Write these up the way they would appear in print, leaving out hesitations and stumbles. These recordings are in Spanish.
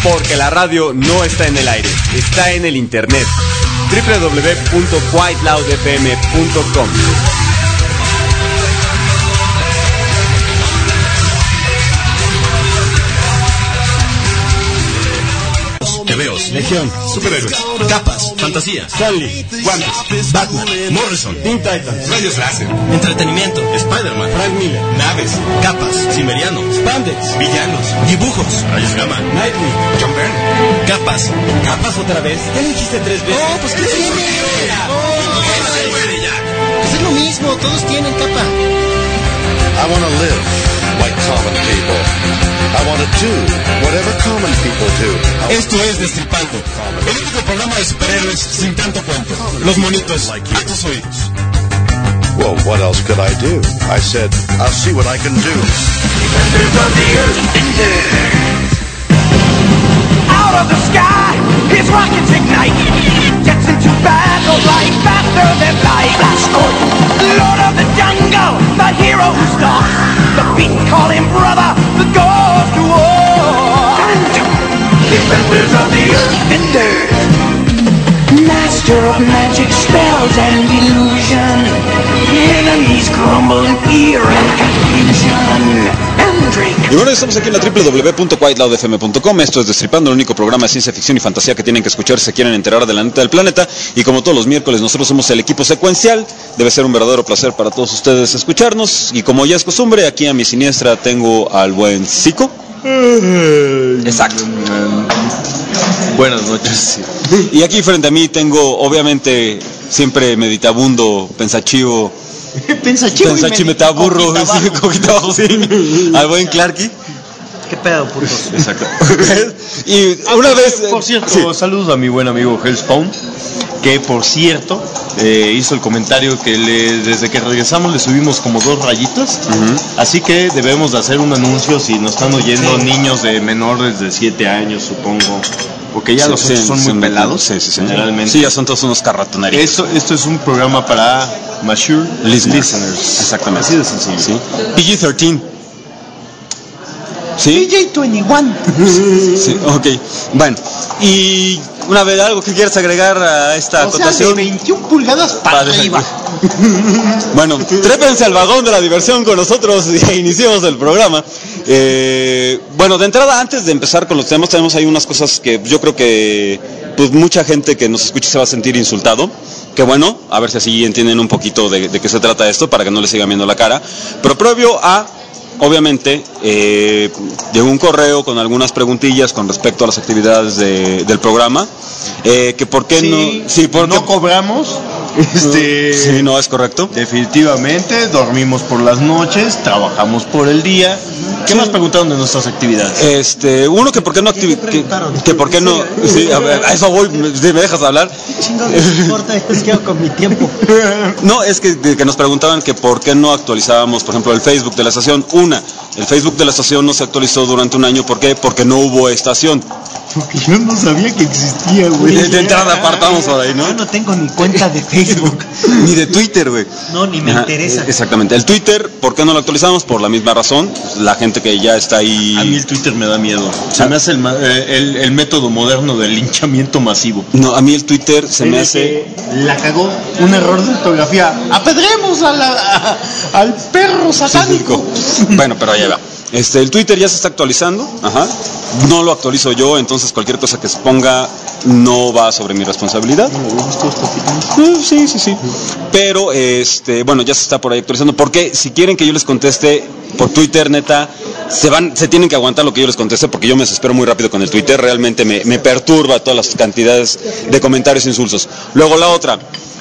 Porque la radio no está en el aire, está en el internet. www.quiteloudfm.com. Tebeos, Legión, superhéroes, capas, fantasía, Stanley, guantes, Batman, Morrison, Teen Titans, rayos láser, entretenimiento, Spider-Man, Frank Miller, naves, capas, cimeriano, Spandex, villanos, dibujos, rayos gamma, Nightwing, John Byrne, capas. capas otra vez. Ya lo dijiste 3 veces. Oh, pues ¿qué tiene? Pues es lo mismo, todos tienen capa. I want to live like common people. I want to do whatever common people do. Esto es Destripando, el único programa de superhéroes sin tanto cuento. Los monitos a tus oídos. Well, what else could I do? I said, I'll see what I can do. Out of the sky, his rockets ignite. Gets into battle like faster than light. Flash Gordon, Lord of the jungle, the hero who stalks. The beat call him brother, the goes to war. Defenders of the earth, defenders. Master of magic spells and illusion. Enemies crumble in fear and confusion. Y bueno, estamos aquí en la www.quiteloudfm.com. Esto es Destripando, el único programa de ciencia ficción y fantasía que tienen que escuchar si se quieren enterar de la neta del planeta. Y como todos los miércoles, nosotros somos el equipo secuencial. Debe ser un verdadero placer para todos ustedes escucharnos. Y como ya es costumbre, aquí a mi siniestra tengo al buen Zico. Exacto. Buenas noches. Y aquí frente a mí tengo, obviamente, siempre meditabundo, pensativo, metaburro, coquita abajo, sí. Al buen Clarky. ¿Qué pedo, putos? Exacto. Y una vez... Por cierto, sí. saludos a mi buen amigo Hellspawn, que por cierto hizo el comentario que desde que regresamos le subimos como 2 rayitas, así que debemos de hacer un anuncio si nos están oyendo niños de menores de 7 años, supongo. Porque ya los otros son muy pelados. Sí, generalmente. Sí, ya son todos unos carratoneros. Esto es un programa para mature listeners. Exactamente. Así de sencillo. Sí. PG-13. ¿Sí? PG-21. Sí, ok. Bueno, y una vez algo que quieras agregar a esta acotación. O sea, de 21 pulgadas para arriba. Bueno, trépense al vagón de la diversión con nosotros y iniciemos el programa. Bueno, de entrada, antes de empezar con los temas, tenemos ahí unas cosas que yo creo que pues mucha gente que nos escuche se va a sentir insultado. Que bueno, a ver si así entienden un poquito de qué se trata esto, para que no les sigan viendo la cara. Pero previo a... Obviamente, de un correo con algunas preguntillas con respecto a las actividades del programa, que por qué no cobramos, sí, no es correcto. Definitivamente, dormimos por las noches, trabajamos por el día. ¿Qué más preguntaron de nuestras actividades? Uno que por qué no que por qué no, sí, a ver, a eso voy, ¿me dejas hablar? Chingo, no importa, es que con mi tiempo. No, es que nos preguntaban que por qué no actualizábamos, por ejemplo, el Facebook de la estación. El Facebook de la estación no se actualizó durante un año. ¿Por qué? Porque no hubo estación. Porque yo no sabía que existía, güey. De entrada apartamos por ahí, ¿no? Yo no tengo ni cuenta de Facebook. Ni de Twitter, güey. No, ni me interesa. Exactamente. El Twitter, ¿por qué no lo actualizamos? Por la misma razón. Pues, la gente que ya está ahí... A mí el Twitter me da miedo. Se me hace el método moderno del linchamiento masivo. No, a mí el Twitter se me hace... La cagó. Un error de ortografía. ¡Apedremos al perro satánico! Bueno, pero allá va. El Twitter ya se está actualizando, no lo actualizo yo, entonces cualquier cosa que se ponga no va sobre mi responsabilidad. Sí. Pero, bueno, ya se está por ahí actualizando, porque si quieren que yo les conteste por Twitter, neta, se tienen que aguantar lo que yo les conteste, porque yo me desespero muy rápido con el Twitter, realmente me perturba todas las cantidades de comentarios insulsos. Luego la otra,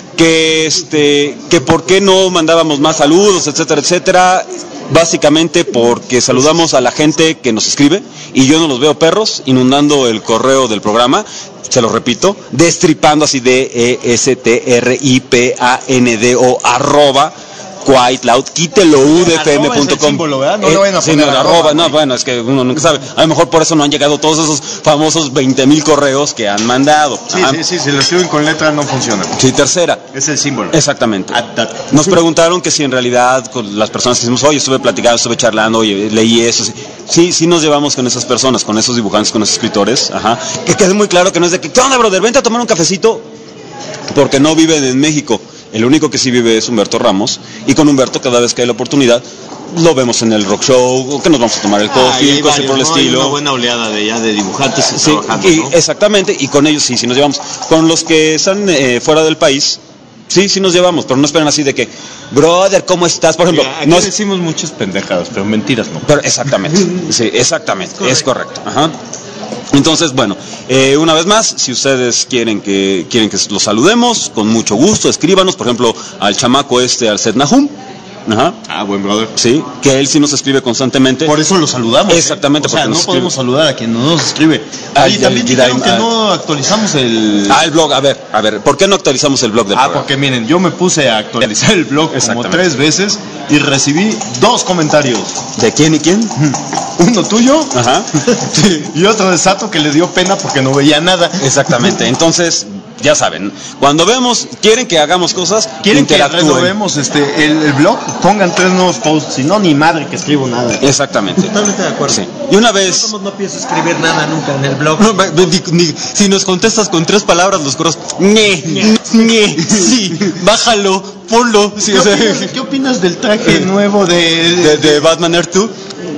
que por qué no mandábamos más saludos, etcétera, básicamente porque saludamos a la gente que nos escribe y yo no los veo perros inundando el correo del programa, se lo repito, destripando así DESTRIPANDO Quite Loud, quítelo udfm.com. símbolo, ¿verdad? No le vayan a sí, poner no, arroba, no, bueno, es que uno nunca sabe. A lo mejor por eso no han llegado todos esos famosos 20,000 correos que han mandado. Sí, si lo escriben con letra no funciona. Sí, tercera. Es el símbolo. Exactamente. Nos preguntaron que si en realidad con las personas que decimos, oye, estuve platicando, estuve charlando, oye, leí eso. Sí nos llevamos con esas personas, con esos dibujantes, con esos escritores. Que quede muy claro que no es de que, ¿qué onda, brother? Vente a tomar un cafecito. Porque no viven en México. El único que sí vive es Humberto Ramos, y con Humberto cada vez que hay la oportunidad lo vemos en el rock show, que nos vamos a tomar el coffee, cosas por el estilo. Hay una buena oleada de dibujantes trabajando, y, ¿no? Exactamente, y con ellos sí nos llevamos. Con los que están fuera del país, sí nos llevamos, pero no esperan así de que, brother, ¿cómo estás? Por ejemplo, aquí decimos muchas pendejadas, pero mentiras no. Pero exactamente, sí, exactamente, es correcto. Entonces, bueno, una vez más, si ustedes quieren que los saludemos, con mucho gusto, escríbanos, por ejemplo, al chamaco al Seth Nahum. Buen brother. Sí, que él sí nos escribe constantemente. Por eso lo saludamos. Exactamente. O sea, no podemos saludar a quien no nos escribe. Y también dijeron que no actualizamos el blog. A ver, ¿por qué no actualizamos el blog del programa? Porque miren, yo me puse a actualizar el blog como 3 veces y recibí 2 comentarios. ¿De quién y quién? Uno tuyo y otro de Sato, que le dio pena porque no veía nada. Exactamente. Entonces, ya saben, cuando quieren que hagamos cosas, quieren que renovemos el blog, pongan 3 nuevos posts, si no, ni madre que escribo nada. Exactamente. Totalmente de acuerdo. Sí. Y una vez... No pienso escribir nada nunca en el blog. Si nos contestas con 3 palabras, los corros... sí, bájalo, ponlo. Sí, ¿Qué opinas del traje nuevo de Batman Earth 2?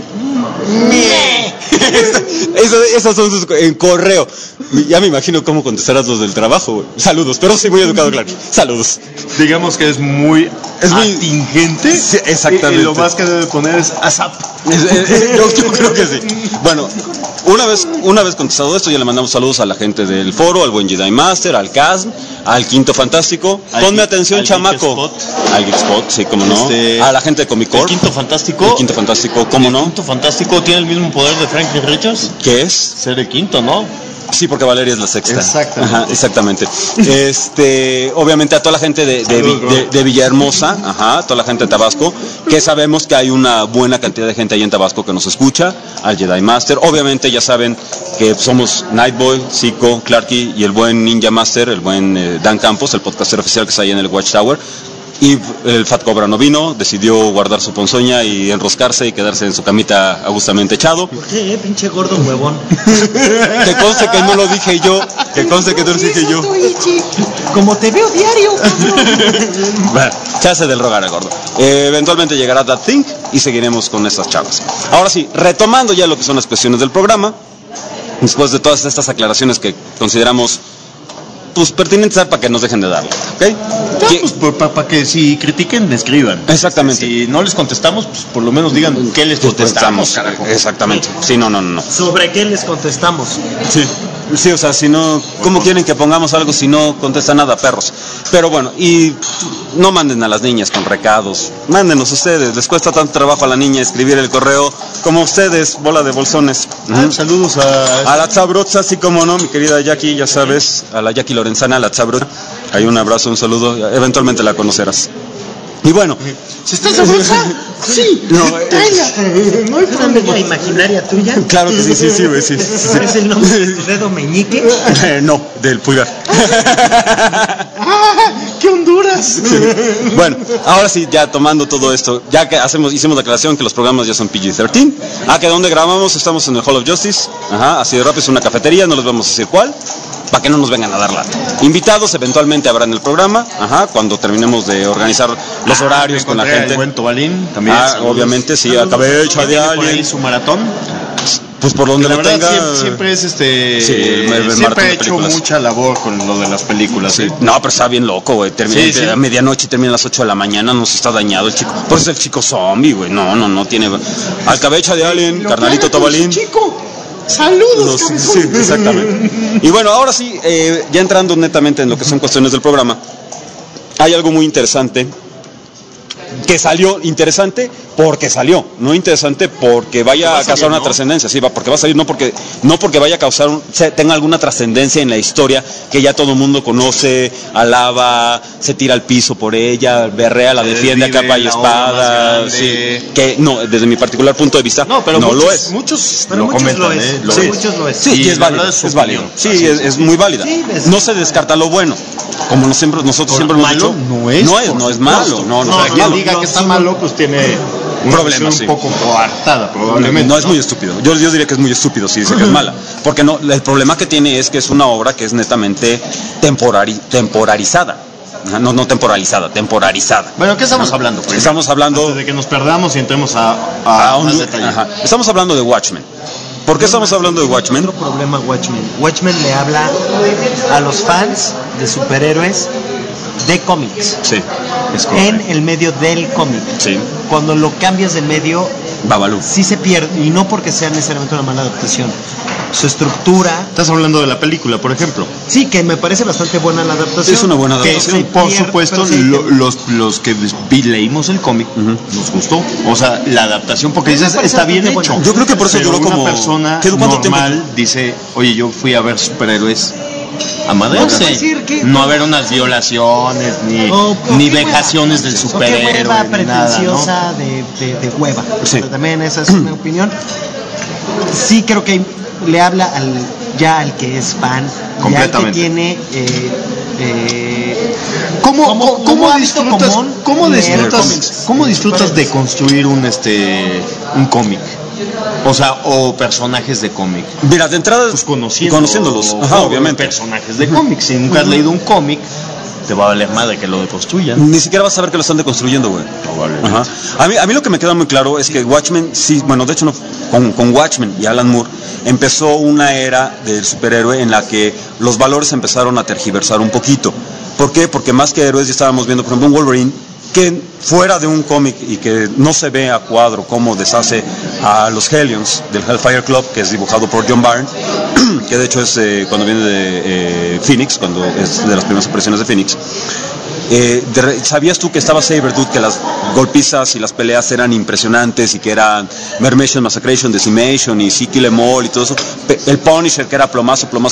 Esas son sus en correo. Ya me imagino cómo contestarás los del trabajo, güey. Saludos, pero sí muy educado, claro. Saludos. Digamos que es muy atingente. Sí, exactamente. Y lo más que debe poner es ASAP. Yo creo que sí. Bueno, una vez contestado esto, ya le mandamos saludos a la gente del foro, al buen Jedi Master, al Casm, al Quinto Fantástico. Ponme atención, chamaco. Al Geek Spot, sí, cómo no. A la gente de Comic Core. El Quinto Fantástico, ¿cómo no? El Quinto Fantástico tiene el mismo poder de Franklin Richards. ¿Qué es? Ser el quinto, ¿no? Sí, porque Valeria es la sexta. Exactamente. Exactamente. Obviamente a toda la gente de Villahermosa, toda la gente de Tabasco, que sabemos que hay una buena cantidad de gente ahí en Tabasco que nos escucha, al Jedi Master. Obviamente ya saben que somos Nightboy, Zico, Clarky y el buen Ninja Master, el buen Dan Campos, el podcaster oficial que está ahí en el Watchtower. Y el Fat Cobra no vino, decidió guardar su ponzoña y enroscarse y quedarse en su camita agustamente echado. ¿Por qué, pinche gordo huevón? Que conste que no lo dije yo, Como te veo diario. Bueno, se hace del rogar al gordo. Eventualmente llegará That Thing y seguiremos con estas charlas. Ahora sí, retomando ya lo que son las cuestiones del programa, después de todas estas aclaraciones que consideramos pertinentes para que nos dejen de darle, ¿ok? Para que si critiquen, escriban. Exactamente. Si no les contestamos, pues por lo menos digan qué les contestamos, carajo. Exactamente. Sí, no. ¿Sobre qué les contestamos? Sí, o sea, si no, ¿cómo quieren que pongamos algo si no contestan nada, perros? Pero bueno, y no manden a las niñas con recados, mándenos ustedes, les cuesta tanto trabajo a la niña escribir el correo como ustedes, bola de bolsones. Saludos a la Chabroza, así como no, mi querida Jackie, ya sabes, a la Jackie Lorenzana, la Chabroza, hay un abrazo, un saludo, eventualmente la conocerás. Y bueno, ¿si estás sabrosa? Sí, tráela. ¿No hay una amiga imaginaria tuya? Claro que sí, güey, sí. ¿Es el nombre de tu dedo meñique? No, del pulgar. ¡Qué Honduras! Sí. Bueno, ahora sí, ya tomando todo esto, ya que hicimos la aclaración que los programas ya son PG-13. Que donde grabamos estamos en el Hall of Justice. Así de rápido, es una cafetería, no les vamos a decir cuál, para que no nos vengan a dar lata. Invitados eventualmente habrá en el programa, cuando terminemos de organizar los horarios con la gente. El buen Tobalín también. Obviamente, sí, acabé hecho de alguien. Su maratón. Pues por donde lo tenga. Siempre es siempre ha hecho mucha labor con lo de las películas. Sí. No, pero está bien loco, güey. Termina a medianoche y termina a las 8 de la mañana, no se está dañado el chico. Por eso es el chico zombie, güey. No tiene. Al cabeza de alguien, carnalito Tobalín. Chico. Saludos, sí, exactamente. Y bueno, ahora sí, ya entrando netamente en lo que son cuestiones del programa, hay algo muy interesante que salió interesante porque salió, no interesante porque vaya a causar una trascendencia, sí, porque va a salir, no porque vaya a causar, tenga alguna trascendencia en la historia que ya todo el mundo conoce, alaba, se tira al piso por ella, berrea, la defiende a capa y espada, sí, que no, desde mi particular punto de vista, no lo es. Muchos lo comentan, Muchos lo es. Sí, y es válido, es válido. Sí, es muy válida. Sí, no se descarta lo bueno. Como nosotros siempre hemos dicho, no es malo. No diga que está malo, pues tiene problemas, un poco coartada, probablemente. No es muy estúpido. Yo diría que es muy estúpido si dice que es mala. Porque no, el problema que tiene es que es una obra que es netamente temporalizada. No temporalizada, temporarizada. Bueno, ¿qué estamos hablando? Pues? Estamos hablando... Antes de que nos perdamos y entremos a más detalle. Estamos hablando de Watchmen. ¿Por qué estamos hablando de Watchmen? Otro problema Watchmen. Watchmen le habla a los fans de superhéroes de cómics. Sí, es correcto. En el medio del cómic. Sí. Cuando lo cambias de medio, Babalú. Sí se pierde, y no porque sea necesariamente una mala adaptación. Su estructura... Estás hablando de la película, por ejemplo. Sí, que me parece bastante buena la adaptación. Es una buena adaptación. Por supuesto, los que leímos el cómic nos gustó. O sea, la adaptación, porque dices, está bien hecho. Yo creo que por eso duró como... una persona normal dice, oye, yo fui a ver superhéroes a madrearse, no haber unas violaciones ni vejaciones del superhéroe, qué hueva pretenciosa, nada, ¿no? de hueva. Sí. Pero también esa es mi opinión. Sí creo que le habla al que es fan, ya al que tiene ¿Cómo disfrutas de construir un cómic? O sea, o personajes de cómic. Mira, de entrada, pues conociéndolos, obviamente. Personajes de cómic. Si nunca has leído un cómic, te va a valer madre que lo deconstruyan. Ni siquiera vas a saber que lo están deconstruyendo, güey. Probablemente. A mí lo que me queda muy claro es que Watchmen, sí, bueno, de hecho, con Watchmen y Alan Moore empezó una era del superhéroe en la que los valores empezaron a tergiversar un poquito. ¿Por qué? Porque más que héroes ya estábamos viendo, por ejemplo, un Wolverine que fuera de un cómic y que no se ve a cuadro cómo deshace a los Hellions del Hellfire Club, que es dibujado por John Byrne, que de hecho es cuando viene de Phoenix, cuando es de las primeras apariciones de Phoenix. ¿Sabías tú que estaba Sabretooth, que las golpizas y las peleas eran impresionantes y que eran Mermation, Massacration, Decimation y sí, Kill Em All y todo eso? El Punisher, que era plomazo, pero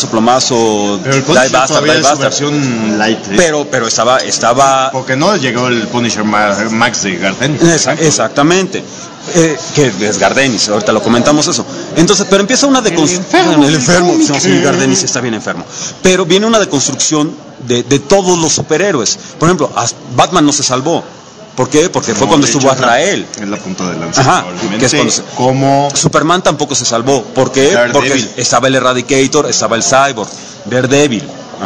el Punisher todavía es su versión light, pero estaba porque no llegó el Punisher Max de Gardenis. Exactamente. Que es Gardenis, ahorita lo comentamos eso. Entonces, pero empieza una deconstrucción. El enfermo. No, sí, Gardenis está bien enfermo. Pero viene una deconstrucción de todos los superhéroes. Por ejemplo, Batman no se salvó. ¿Por qué? Porque fue cuando estuvo Azrael. Es la punta de lanza. Que es como Superman tampoco se salvó. ¿Por qué? Porque estaba el Eradicator, estaba el Cyborg, Daredevil.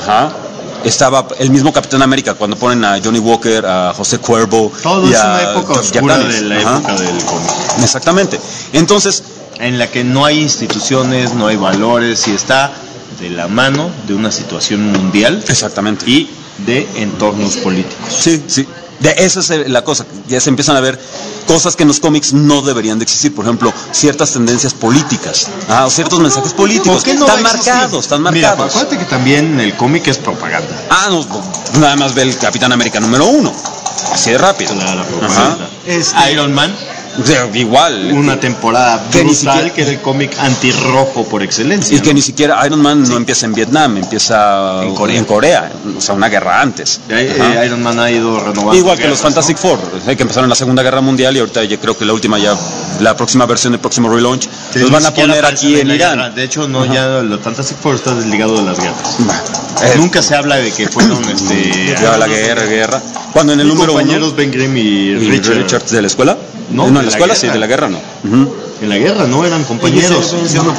Estaba el mismo Capitán América cuando ponen a Johnny Walker, a José Cuervo. Todo es una época oscura de la época del cómic. Exactamente. Entonces, en la que no hay instituciones, no hay valores y está de la mano de una situación mundial. Exactamente. Y de entornos políticos. Sí. Esa es la cosa. Ya se empiezan a ver cosas que en los cómics no deberían de existir. Por ejemplo, ciertas tendencias políticas, o ciertos mensajes políticos. Están marcados. Mira, acuérdate que también el cómic es propaganda. No, nada más ve el Capitán América número 1. Así de rápido. La propaganda. Iron Man. O sea, igual. Una temporada brutal que era el cómic antirrojo por excelencia. Y que ni siquiera Iron Man no empieza en Vietnam, empieza en Corea. O sea, una guerra antes. Iron Man ha ido renovando. Igual que los Fantastic Four, que empezaron en la Segunda Guerra Mundial y ahorita yo creo que la próxima versión del próximo relaunch los van a poner aquí en Irán. Guerra. De hecho, ya los Fantastic Four está desligado de las guerras. Nunca se habla de que fueron la guerra. Cuando en el número 1 compañeros Ben Grimm y Richards de la escuela. No, en la escuela sí, de la guerra no. En la guerra no eran compañeros.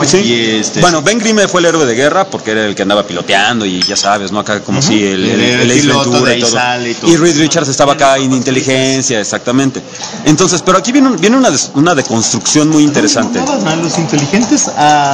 Bueno, Ben Grimm fue el héroe de guerra porque era el que andaba piloteando y ya sabes, ¿no? Acá como si el Ace Ventura y todo. Y Reed Richards estaba acá en inteligencia, exactamente. Entonces, pero aquí viene una deconstrucción muy interesante. A los inteligentes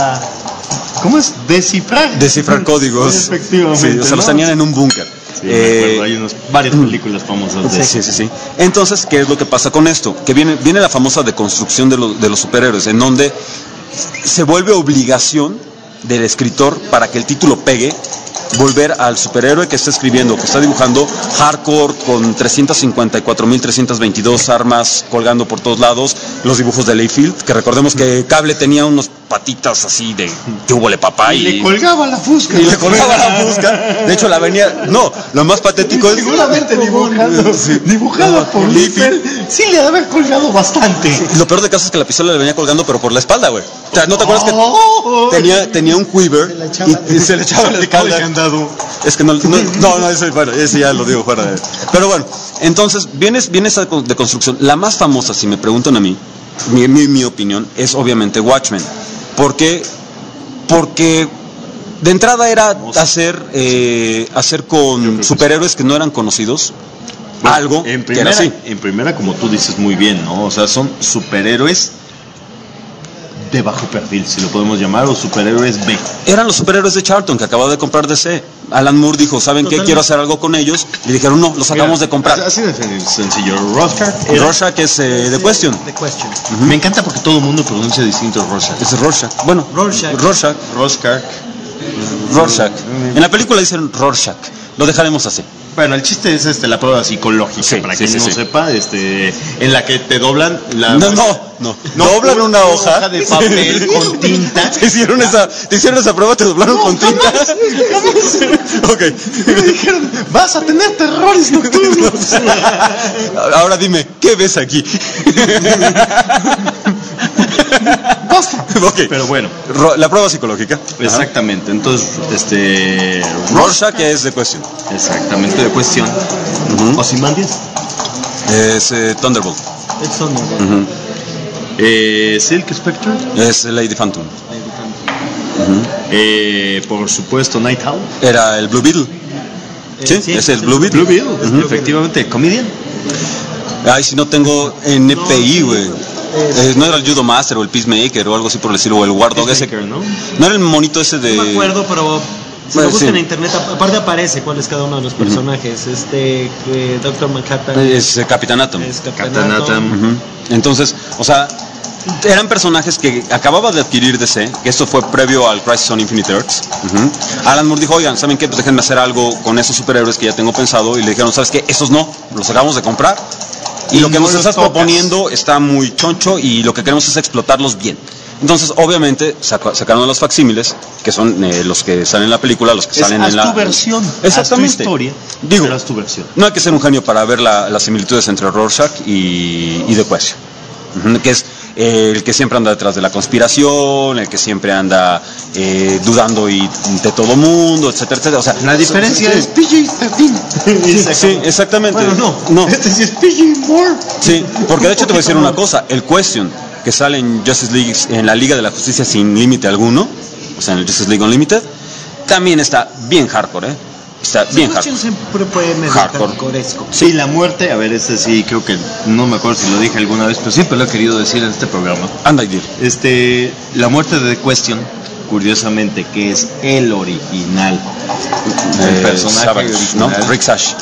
¿cómo es? Descifrar códigos. Efectivamente. Sí, o sea, los tenían en un búnker. Sí, hay varias películas famosas de eso. Sí. Entonces, ¿qué es lo que pasa con esto? Que viene la famosa deconstrucción de los superhéroes, en donde se vuelve obligación del escritor para que el título pegue, volver al superhéroe que está escribiendo, que está dibujando hardcore con 354.322 armas colgando por todos lados, los dibujos de Layfield, que recordemos que Cable tenía unos patitas así de que hubo le papá y le colgaba la fusca. Y le colgaba la fusca. De hecho, la venía. No, lo más patético es. Seguramente dibujada por Liefeld. Sí, le había colgado bastante. Y lo peor de caso es que la pistola le venía colgando, pero por la espalda, güey. O sea, ¿no te acuerdas que tenía un quiver y se le echaba la espalda? Es que no, ese ya lo digo fuera de. Pero bueno, entonces, viene esa de construcción. La más famosa, si me preguntan a mí, mi opinión, es obviamente Watchmen. ¿Por qué? Porque de entrada era hacer con superhéroes que no eran conocidos, bueno, algo que era así. En primera, como tú dices muy bien, ¿no? O sea, son superhéroes de bajo perfil, si lo podemos llamar, o superhéroes B. Eran los superhéroes de Charlton que acababa de comprar DC. Alan Moore dijo, ¿saben qué? Quiero hacer algo con ellos. Y dijeron, no, los acabamos de comprar. Así de sencillo. Rorschach es The Question. Me encanta porque todo el mundo pronuncia distinto Rorschach. Es Rorschach. Bueno, Rorschach. En la película dicen Rorschach. Lo dejaremos así. Bueno, el chiste es la prueba psicológica, para quien no sepa, en la que te doblan la... No. Doblan una hoja de papel con tinta. Te hicieron esa prueba, te doblaron con tinta. Ok. Me dijeron, vas a tener terrores nocturnos. Ahora dime, ¿qué ves aquí? Basta. Okay. Pero bueno, la prueba psicológica. Exactamente. Entonces, Rorschach es The Question. Exactamente, The Question. Ozymandias es Thunderbolt. Es Thunderbolt. Silk Spectre es Lady Phantom. Por supuesto, Night Owl era el Blue Beetle. Sí, es el Blue Beetle. Efectivamente, Comedian. Ay, si no tengo NPI, güey. No era el Judo Master o el Peacemaker o algo así por el estilo, o el War Dog ese. ¿No? No era el monito ese de. No me acuerdo, pero si lo buscan en internet, aparte aparece cuál es cada uno de los personajes. Doctor Manhattan es Capitán Atom. Entonces, o sea, eran personajes que acababa de adquirir DC, que esto fue previo al Crisis on Infinite Earths. Alan Moore dijo, oigan, ¿saben qué? Pues déjenme hacer algo con esos superhéroes que ya tengo pensado. Y le dijeron, ¿sabes qué? Esos no, los acabamos de comprar. Y lo que nos estás proponiendo está muy choncho y lo que queremos es explotarlos bien. Entonces, obviamente, sacaron los facsímiles, que son los que salen en la película, los que salen en la... tu versión. Exactamente. Haz tu historia. Digo, haz tu versión. No hay que ser un genio para ver las similitudes entre Rorschach y The Question. Que es el que siempre anda detrás de la conspiración, el que siempre anda dudando de todo mundo, etcétera, etcétera. O sea, la diferencia es PG-13. Sí, exactamente. Bueno, no. Este sí es PG-More. Sí, porque de hecho te voy a decir una cosa. El Question que sale en Justice League, en la Liga de la Justicia sin límite alguno, o sea, en el Justice League Unlimited, también está bien hardcore, Está bien hardcore. Siempre puede medio hardcoreesco. Sí, la muerte, a ver, sí, creo que, no me acuerdo si lo dije alguna vez, pero siempre lo he querido decir en este programa. Anda y dile. La muerte de The Question, curiosamente, que es el original. El personaje Savage, original. ¿no? Rick Sage.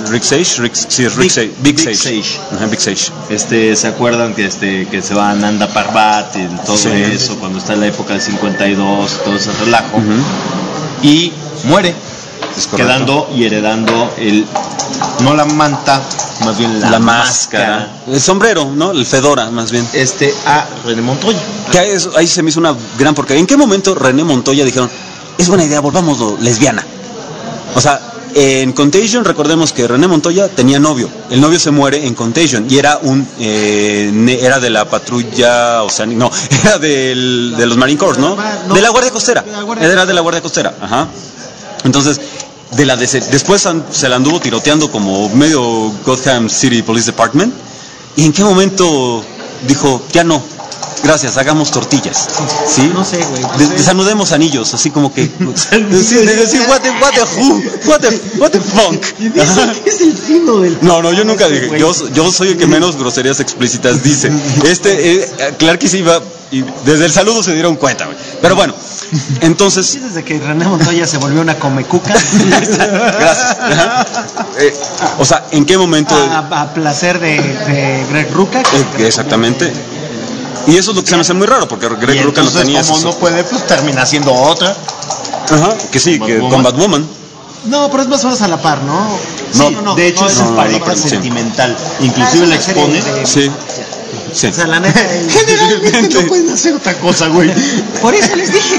Big Sage. Big Sage. ¿Se acuerdan que se va a Nanda Parbat y todo eso, cuando está en la época del 52, todo ese relajo? Y muere. Quedando y heredando no la manta, más bien la máscara. El sombrero, ¿no? El fedora, más bien. A René Montoya. Que ahí se me hizo una gran porquería. ¿En qué momento René Montoya dijeron, es buena idea, volvámoslo lesbiana? O sea, en Contagion recordemos que René Montoya tenía novio. El novio se muere en Contagion y era era de la patrulla oceánica, no, era de los Marine Corps, ¿no? De la Guardia Costera. Era de la Guardia Costera, ajá. Entonces, después se la anduvo tiroteando como medio Gotham City Police Department. ¿Y en qué momento dijo, ya no, gracias, hagamos tortillas? ¿Sí? No sé, güey. Desanudemos anillos, así como que... what the funk. Es el fino del... No, yo nunca dije. Yo soy el que menos groserías explícitas dice. Claro que sí iba... Y desde el saludo se dieron cuenta, güey. Pero bueno, entonces... Sí, desde que René Montoya se volvió una comecuca. Gracias. O sea, ¿en qué momento...? A placer de Greg Rucka. Exactamente. Y eso es lo que se me hace muy raro, porque Greg Rucka no tenía como eso. No puede, pues termina siendo otra. Ajá, que sí, Combat Woman. No, pero es más o menos a la par, ¿no? No, de hecho es su pareja sentimental. Inclusive la expone. Sí. Sí. O sea, la neta. Generalmente no pueden hacer otra cosa, güey. Por eso les dije,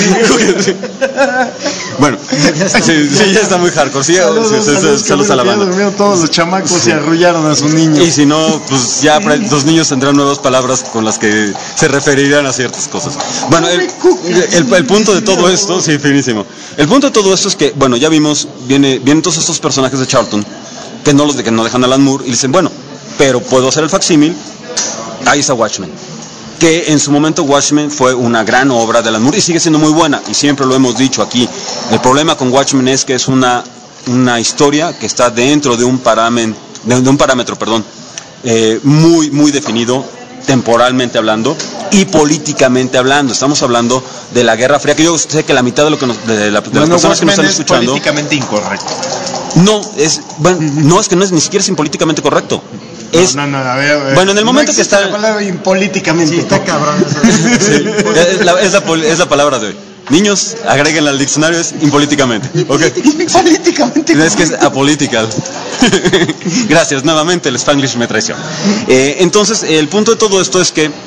Bueno, sí, ya está muy hardcore. Sí, saludos a la banda. Durmieron todos los chamacos y arrullaron a su niño. Y si no, pues ya los niños tendrán nuevas palabras con las que se referirán a ciertas cosas. Bueno, el punto de todo esto, sí, finísimo. El punto de todo esto es que, bueno, ya vimos, vienen todos estos personajes de Charlton que no dejan a Alan Moore y dicen, bueno, pero puedo hacer el facsímil. Ahí está Watchmen, que en su momento Watchmen fue una gran obra de Alan Moore y sigue siendo muy buena, y siempre lo hemos dicho aquí. El problema con Watchmen es que es una historia que está dentro de un parámetro, muy, muy definido, temporalmente hablando y políticamente hablando. Estamos hablando de la Guerra Fría, que yo sé que la mitad de las personas que nos están escuchando... es políticamente incorrecto. No, es que no es ni siquiera políticamente correcto. No, a ver, bueno, en el momento que está... la palabra impolíticamente. Sí, está cabrón. Sí, es la palabra de hoy. Niños, agréguenla al diccionario, es impolíticamente. Okay. Políticamente. Es que es apolitical. Gracias, nuevamente el Spanglish me traiciona. Entonces, el punto de todo esto es que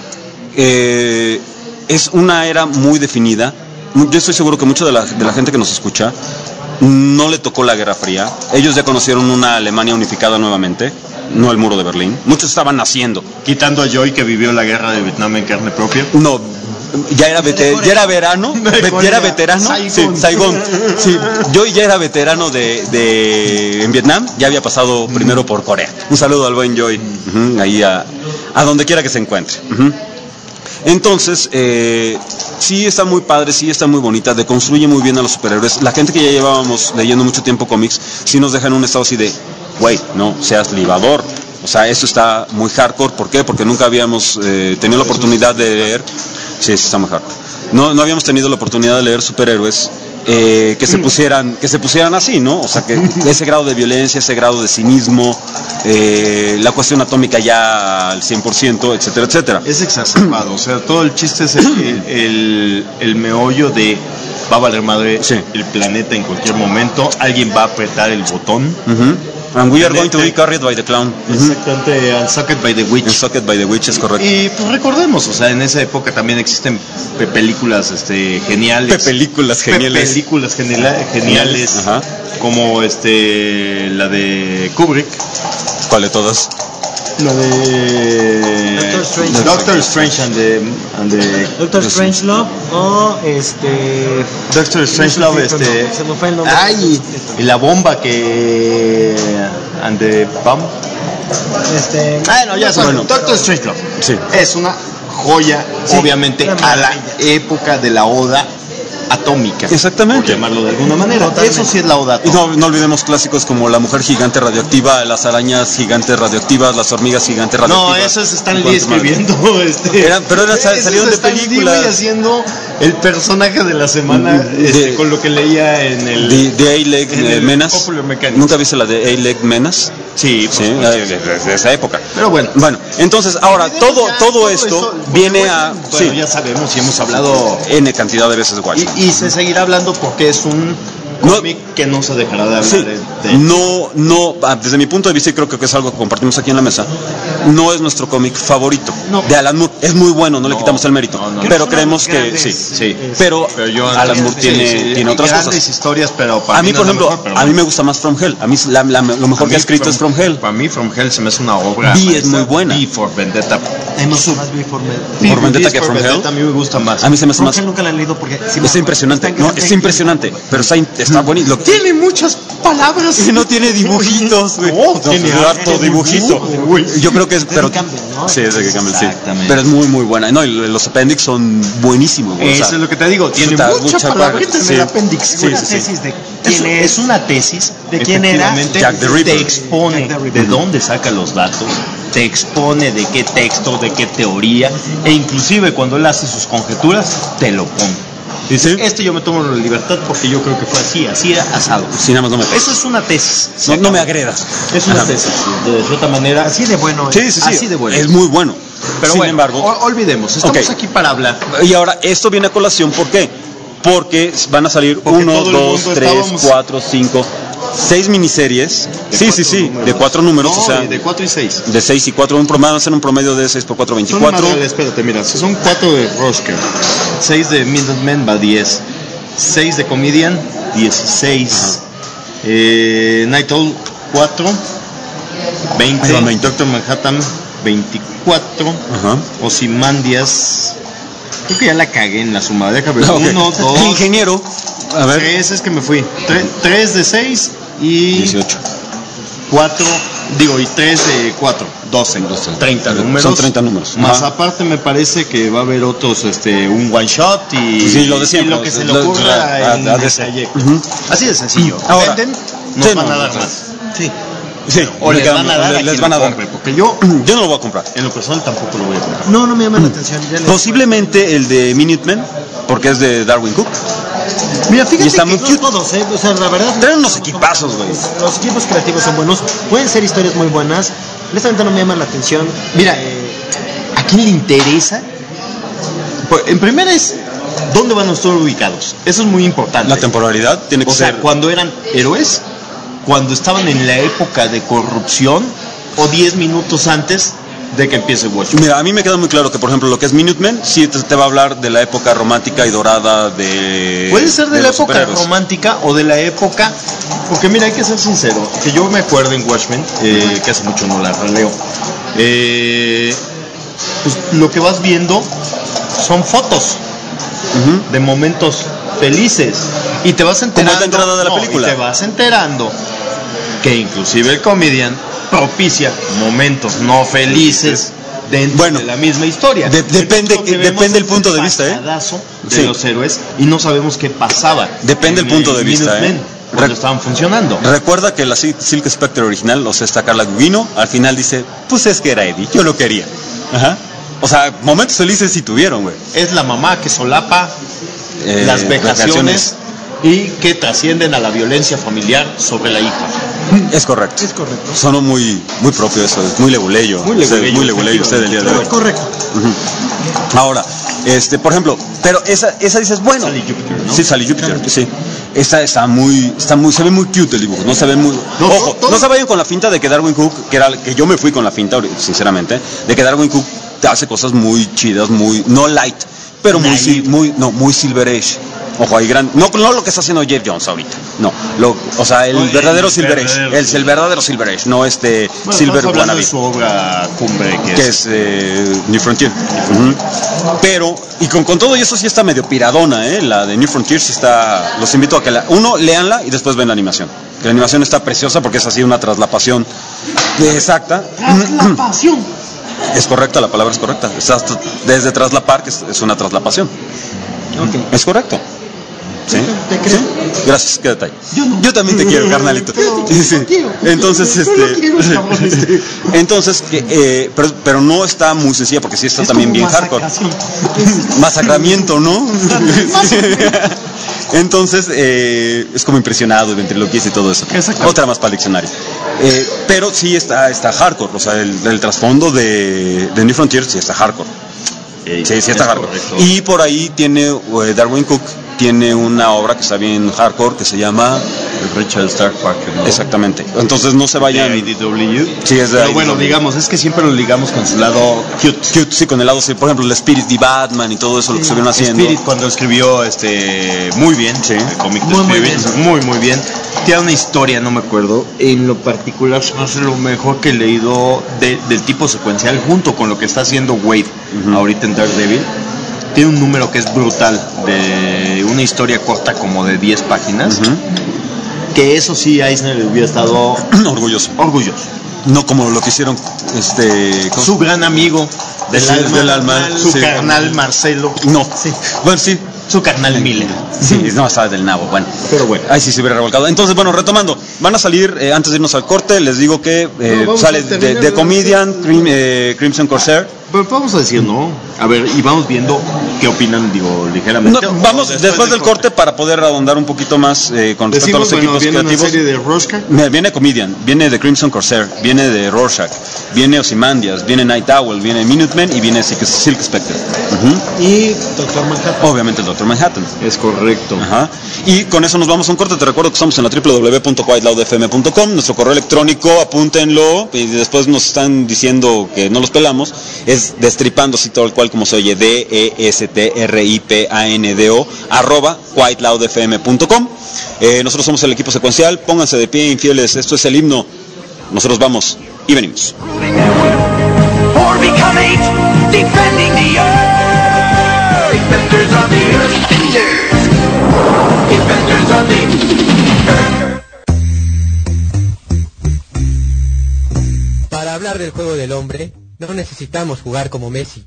es una era muy definida. Yo estoy seguro que mucha de la gente que nos escucha no le tocó la Guerra Fría. Ellos ya conocieron una Alemania unificada nuevamente, no el muro de Berlín. Muchos estaban naciendo. Quitando a Joy, que vivió la guerra de Vietnam en carne propia. No, ya era veterano. Sí, Saigón. Sí, Joy ya era veterano en Vietnam, ya había pasado primero por Corea. Un saludo al buen Joy, ahí a donde quiera que se encuentre. Entonces, sí está muy padre, sí está muy bonita, deconstruye muy bien a los superhéroes. La gente que ya llevábamos leyendo mucho tiempo cómics, sí nos deja en un estado así de, güey, no seas libador. O sea, esto está muy hardcore. ¿Por qué? Porque nunca habíamos tenido la oportunidad de leer. Sí, está muy hardcore. No habíamos tenido la oportunidad de leer superhéroes que se pusieran así, ¿no? O sea, que ese grado de violencia, ese grado de cinismo, la cuestión atómica ya al 100%, etcétera, etcétera. Es exacerbado, o sea, todo el chiste es el meollo de va a valer madre el planeta en cualquier momento, alguien va a apretar el botón. And we are going to be carried by the clown. Exactamente, and sucked by the witch. And sucked by the witch, es correcto. Y pues recordemos, o sea, en esa época también existen películas geniales. Películas geniales. Geniales. Ajá. Como la de Kubrick. ¿Cuál de todas? La de Doctor Strange and the Doctor Strangelove o Doctor Strangelove se me fue el nombre. Ay, y la bomba que and the bomb. No, ya saben. Bueno, Doctor Strangelove. Sí. Es una joya, obviamente, a la época de la oda atómica. Exactamente. Por llamarlo de alguna manera. Totalmente. Eso sí es la oda atómica. Y no olvidemos clásicos como la mujer gigante radioactiva, las arañas gigantes radioactivas, las hormigas gigantes radioactivas. No, eso es Stan Lee escribiendo. Salieron de películas. Lee haciendo el personaje de la semana con lo que leía en el... De A-Leg Menace. Popular Mechanics. ¿Nunca viste la de A-Leg Menace? Sí, de esa época. Pero bueno, entonces ahora todo esto viene a... Bueno, ya sabemos y hemos hablado N cantidad de veces de Watchmen. Y se seguirá hablando porque es un cómic que no se dejará de hablar de... No, desde mi punto de vista, y creo que es algo que compartimos aquí en la mesa, no es nuestro cómic favorito de Alan Moore. Es muy bueno, no le quitamos el mérito, pero creemos que sí. Pero Alan Moore tiene otras cosas. Historias, pero para a mí, por ejemplo, a mí me gusta más From Hell. A mí lo mejor que ha escrito es From Hell. Para mí From Hell se me hace una obra. V es muy buena. V for Vendetta. Por Vendetta que From Hell. A mí me gusta más. A mí se me hace más. Nunca la he leído porque es impresionante. No, es impresionante, pero está bonito. Tiene muchas palabras. Y no tiene dibujitos, güey. Tiene harto dibujito. Yo creo que es, pero Campbell, ¿no? Sí, es de Campbell, sí. Exactamente. Pero es muy muy buena. No, y los appendix son buenísimos, güey. Eso es lo que te digo, tiene mucha palabra en el apéndice. Sí. De quién es una tesis de quién era Jack the Ripper. Te expone de dónde saca los datos, te expone de qué texto, de qué teoría, e inclusive cuando él hace sus conjeturas, te lo pone. Dice, yo me tomo la libertad porque yo creo que fue así asado. Sí, nada más no me... Eso es una tesis. No me agredas. Es una tesis, de otra manera. Así de bueno. Sí. Así de bueno. Es muy bueno. Pero sin bueno, embargo, olvidemos, estamos aquí para hablar. Y ahora, esto viene a colación, ¿por qué? porque van a salir Porque 1, todo el 2, mundo 3, estábamos- 4, 5, 6 miniseries. Sí, de 4 números, No, o sea, de 4 y 6. de 6 y 4, van a ser un promedio de 6 por 4, 24. Espérate, mira, si son 4 de Rosker, 6 de Minutemen va 10, 6 de Comedian, 16, Night Owl 4, 20, Ahí van 20. Doctor Manhattan 24, Ajá. Ozymandias, creo que ya la cagué en la suma, déjame ver, Ok. 1, 2, El ingeniero, a ver, 3, es que me fui, 3 de 6 y 18. 4, y 3 de 4, 12, 30 números. Son 30 números. Más Ajá. aparte me parece que va a haber otros, un one shot y, Sí, lo de siempre, y lo que se le lo- ocurra en a el DC. trayecto. Ujú. Así de sencillo. Ahora, Venden, nos sí, van a no, dar no, más. Sí. Sí, O me les queda- van a dar a les quien van lo a dar. compre, porque yo, Yo no lo voy a comprar. en lo personal, tampoco lo voy a comprar. No, no me llama la atención. Ya le- Posiblemente el de Minutemen, porque es de Darwin Cook. Mira, fíjate Y está que muy no cute. todos, o sea, la verdad. Traen unos equipazos, güey. Los equipos creativos son buenos, pueden ser historias muy buenas. Honestamente no me llama la atención. Mira, ¿a quién le interesa? Pues, en primera es, ¿dónde van a estar ubicados? Eso es muy importante. La temporalidad tiene que O sea, ser. cuando eran héroes, cuando estaban en la época de corrupción o 10 minutos antes de que empiece Watchmen. Mira, a mí me queda muy claro que, por ejemplo, lo que es Minutemen, sí te va a hablar de la época romántica y dorada de. Puede ser de la los época superhéroes. romántica o de la época, porque mira, hay que ser sincero, que yo me acuerdo en Watchmen, que hace mucho no la releo, pues lo que vas viendo son fotos de momentos felices y te vas enterando, es la entrada de la película. y te vas enterando que inclusive el comedian propicia momentos no felices dentro Bueno, de la misma historia. depende- Entonces, lo que vemos depende el es punto de vista, ¿eh? pasadazo de Sí. los héroes y no sabemos qué pasaba. Depende el en punto de vista, Minutemen, cuando estaban funcionando. Recuerda que la Silk Spectre original, o sea, está Carla Gugino, al final dice, pues es que era Eddie, yo lo quería. Ajá. O sea, momentos felices sí tuvieron, güey. Es la mamá que solapa las vejaciones y que trascienden a la violencia familiar sobre la hija. Es correcto. Es correcto. Sonó muy propio eso, es muy leguleyo. Muy leguleyo, Muy leguleyo usted del día de hoy. Correcto. Ahora, por ejemplo, pero esa dices, bueno. Sally Jupiter, ¿no? Sí, Sally Jupiter, sí. Esta está muy, se ve muy cute el dibujo, no se ve muy. No, Ojo, todo- no se vayan con la finta de que Darwin Cook, que yo me fui con la finta, sinceramente, de que Darwin Cook te hace cosas muy chidas, muy, no light, pero muy Silver Age. Ojo, hay gran, no lo que está haciendo Jeff Jones ahorita, no, o sea, el verdadero Silver Age, el verdadero Silver Age, no Bueno, Silver estamos hablando wannabe, de su obra cumbre que es New Frontier. Pero, y con todo y eso sí está medio piradona, la de New Frontier sí está, los invito a que léanla y después ven la animación. Que la animación está preciosa porque es así una traslapación exacta. Traslapación. Es correcta, la palabra es correcta. Desde traslapar, que es una traslapación. Ok. Es correcto. ¿Sí? Te creo. ¿Sí? Gracias, qué detalle. Yo no. Yo también te quiero, carnalito. Sí. Contigo. Entonces, Yo lo quiero, cabrón. entonces, pero no está muy sencilla porque sí está Es también como bien hardcore. masacración. Masacramiento, ¿no? Sí. Entonces, es como impresionado, el ventriloquista y todo eso. Exacto. Otra más para el diccionario. Pero sí está hardcore, o sea, el trasfondo de New Frontier sí está hardcore. Sí, está hardcore. Correcto. Y por ahí tiene Darwin Cook, tiene una obra que está bien hardcore que se llama Richard Stark Parker, ¿no? exactamente. Entonces no se vayan. De IDW. Sí, es de Pero IDW. bueno, digamos, es que siempre lo ligamos con su lado cute. Cute, sí, con el lado, sí, por ejemplo, el Spirit de Batman y todo eso lo que estuvieron haciendo. Spirit cuando escribió muy bien, Sí. el cómic de Muy Spirit, muy bien. Tiene una historia, no me acuerdo, en lo particular no sé lo mejor que he leído del tipo secuencial junto con lo que está haciendo Wade ahorita en Daredevil. Tiene un número que es brutal, de una historia corta como de 10 páginas, que eso sí Eisner le hubiera estado Orgulloso. orgulloso. No como lo que hicieron con Su gran amigo Sí, del alma, su sí. carnal Marcelo, No. Sí. Bueno, sí. su carnal Miller. Sí, no, estaba del nabo, bueno. Pero bueno. Ay, sí, se hubiera revolcado. Entonces, bueno, retomando, van a salir, antes de irnos al corte, les digo que vamos sale a terminar de la- Comedian, Crimson Corsair, Pero vamos a decir, ¿no? A ver, y vamos viendo qué opinan, digo, ligeramente. No, vamos después del corte para poder ahondar un poquito más con respecto a los equipos viene creativos. Una serie de Rorschach. Viene Comedian, viene The Crimson Corsair, viene de Rorschach, viene Ozymandias, viene Night Owl, viene Minutemen y viene Silk Spectre. Y Doctor Manhattan. Obviamente el Doctor Manhattan. Es correcto. Ajá. Y con eso nos vamos a un corte. Te recuerdo que estamos en la www.whiteloudfm.com. Nuestro correo electrónico, apúntenlo, y después nos están diciendo que no los pelamos. Es destripando, así tal cual como se oye, DESTRIPANDO @whiteloudfm.com. Nosotros somos el equipo secuencial. Pónganse de pie, infieles. Esto es el himno. Nosotros vamos y venimos. Or become eight, defending the earth. Defenders of the earth. Defenders of the earth. Para hablar del juego del hombre, no necesitamos jugar como Messi.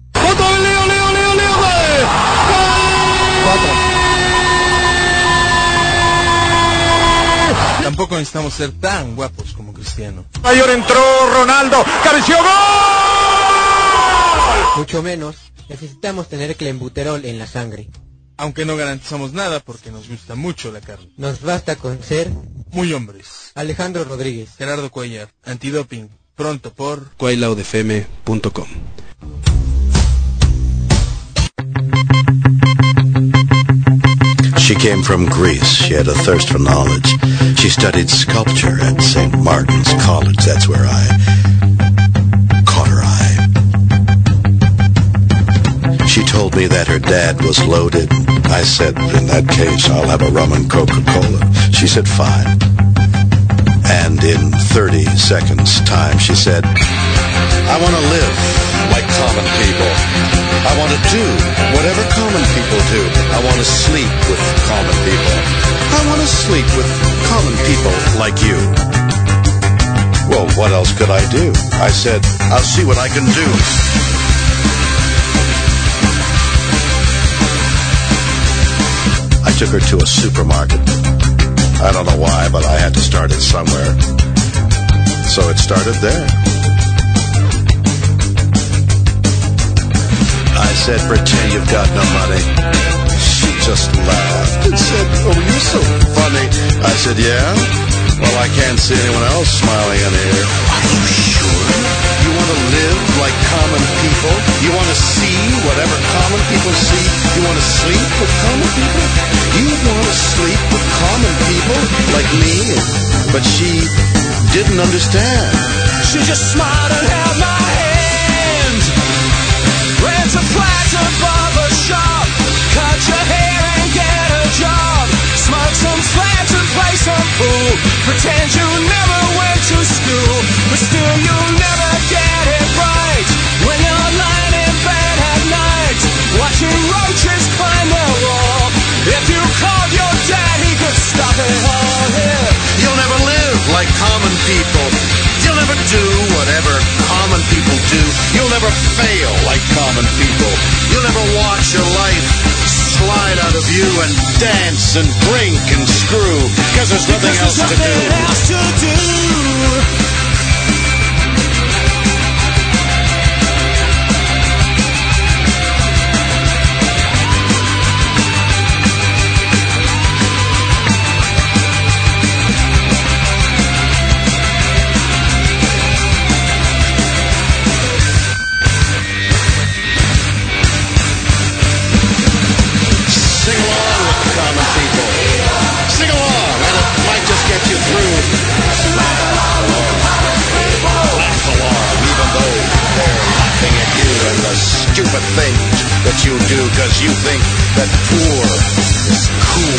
Tampoco necesitamos ser tan guapos como Cristiano. Mayor entró Ronaldo, cabeció gol. Mucho menos necesitamos tener clenbuterol en la sangre. Aunque no garantizamos nada porque nos gusta mucho la carne. Nos basta con ser muy hombres. Alejandro Rodríguez, Gerardo Cuellar, Antidoping, pronto por whiteloudfm.com. She came from Greece. She had a thirst for knowledge. She studied sculpture at St. Martin's College. That's where I caught her eye. She told me that her dad was loaded. I said, in that case, I'll have a rum and Coca-Cola. She said, fine. And in 30 seconds time, she said, I want to live like common people. I want to do whatever common people do. I want to sleep with common people. I want to sleep with common people like you. Well, what else could I do? I said, I'll see what I can do. I took her to a supermarket. I don't know why, but I had to start it somewhere. So it started there. I said, pretend you've got no money. She just laughed and said, oh, you're so funny. I said, yeah? Well, I can't see anyone else smiling in here. Are you sure? You want to live like common people? You want to see whatever common people see? You want to sleep with common people? You want to sleep with common people like me? But she didn't understand. She just smiled and held my hand. Ran to Plaza Barber Shop. Cut your hair and get a job. Smoke some slabs and play some pool. Pretend you never went to school, but still you'll never get it right. When you're lying in bed at night, watching roaches climb the wall. If you called your dad, he could stop it all here. You'll never live like common people. You'll never do whatever common people do. You'll never fail like common people. You'll never watch your life slide out of you and dance and drink and screw, because there's nothing else to do. Stupid things that you do because you think that poor is cool.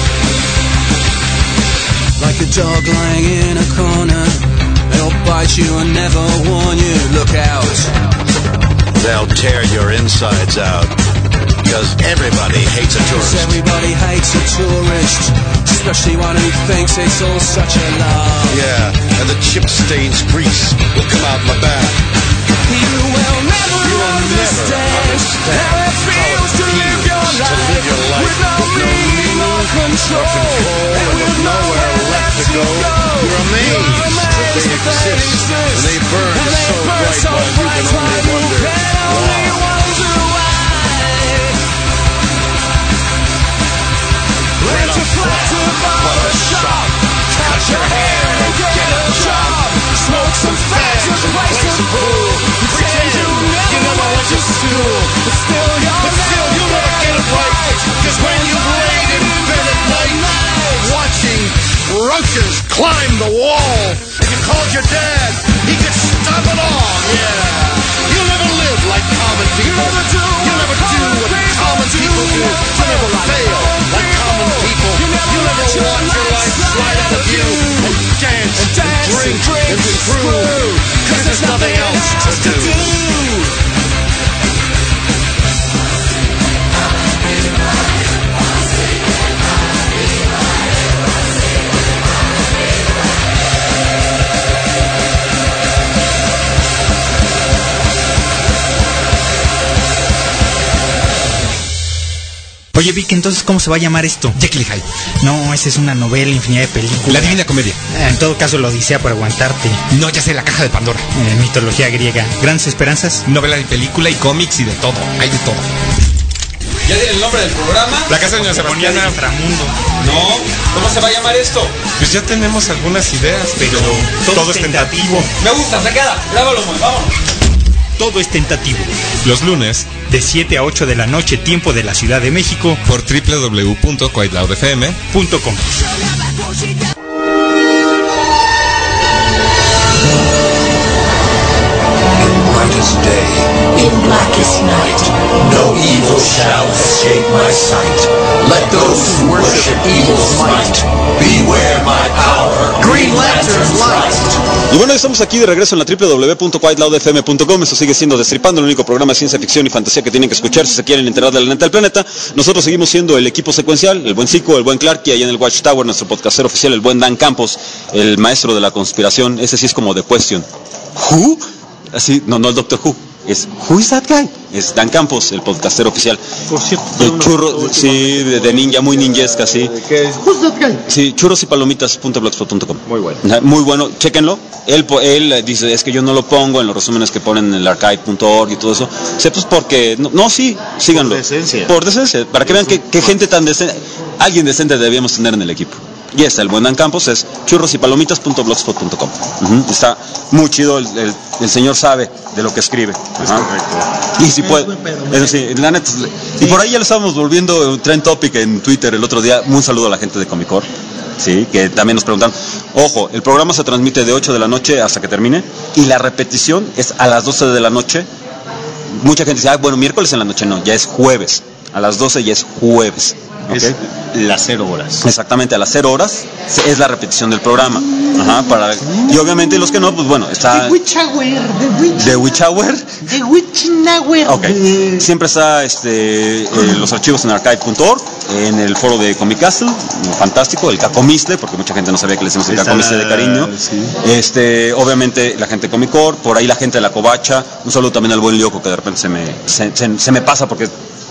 Like a dog lying in a corner, they'll bite you and never warn you. Look out. They'll tear your insides out because everybody hates a tourist. Everybody hates a tourist, especially one who thinks it's all such a laugh. Yeah, and the chip stains grease will come out my back. You will never understand how it feels to live your life with no meaning or control, and with nowhere left to go. You're amazed that they exist, and they burn so bright while you can only wonder But still you'll never get it right. Cause when you've laid in bed at night, watching roaches climb the wall, and you called your dad, he could stop it all, yeah. You'll never live like common people. You'll never do what common people do. You'll never fail like common people. You'll never watch your life slide out of you and dance and drink and screw. Cause there's nothing else to do. Oye, Vic, entonces, ¿cómo se va a llamar esto? Jekyll y Hyde. No, esa es una novela, infinidad de películas. La Divina Comedia. En todo caso, la Odisea por aguantarte. No, ya sé, La Caja de Pandora. Mitología griega. Grandes esperanzas. Novela y película y cómics y de todo. Hay de todo. ¿Ya tiene el nombre del programa? La Casa de Doña Sebastiana. Inframundo. No, ¿cómo se va a llamar esto? Pues ya tenemos algunas ideas, pero todo es tentativo. Me gusta, se queda. Grábalo, muy, vámonos. Todo es tentativo. Los lunes, de 7 a 8 de la noche, tiempo de la Ciudad de México, por www.quietloudfm.com. Brightest day, in blackest night, no evil shall escape my sight. Let those who worship evil's might beware my power, Green Lantern's light. Y bueno, estamos aquí de regreso en la www.quietloudfm.com. Esto sigue siendo Destripando, el único programa de ciencia ficción y fantasía que tienen que escuchar si se quieren enterar de la neta del planeta. Nosotros seguimos siendo el equipo secuencial, el buen Zico, el buen Clark, y allá en el Watchtower, nuestro podcastero oficial, el buen Dan Campos, el maestro de la conspiración. Ese sí es como The Question. ¿Who? Así, no el Doctor Who, es Who is that guy? Es Dan Campos, el podcastero oficial. Por cierto, el churro, sí, de ninja, muy ninjesca, sí. ¿Qué es? Who's that guy? Sí, churrosypalomitas.blogspot.com. Muy bueno. Muy bueno, chéquenlo. Él dice, es que yo no lo pongo en los resúmenes que ponen en el archive.org y todo eso. Sé, pues porque, sí, síganlo. Por decencia. Por decencia, para que vean qué gente tan decente, alguien decente debíamos tener en el equipo. Y está el buen Dan Campos, es churrosypalomitas.blogspot.com. Está muy chido, el señor sabe de lo que escribe. Es correcto. Y si puede, eso sí, la neta, y por ahí ya lo estábamos volviendo trend topic en Twitter el otro día. Un saludo a la gente de Comicor, sí, que también nos preguntaron. Ojo, el programa se transmite de 8 de la noche hasta que termine, y la repetición es a las 12 de la noche. Mucha gente dice, bueno, miércoles en la noche. No, ya es jueves, a las 12 ya es jueves. Okay. Es las 0 horas. Exactamente, a las 0 horas es la repetición del programa. Ajá, y obviamente los que no, pues bueno, está... The Witch Hour. The Witch Hour. Ok, siempre está los archivos en archive.org, en el foro de Comic Castle, fantástico, el Cacomistle, porque mucha gente no sabía que le decimos el Cacomistle de cariño. Sí. Obviamente la gente de Comicor, por ahí la gente de la Covacha. Un saludo también al buen Lioco, que de repente se me pasa porque...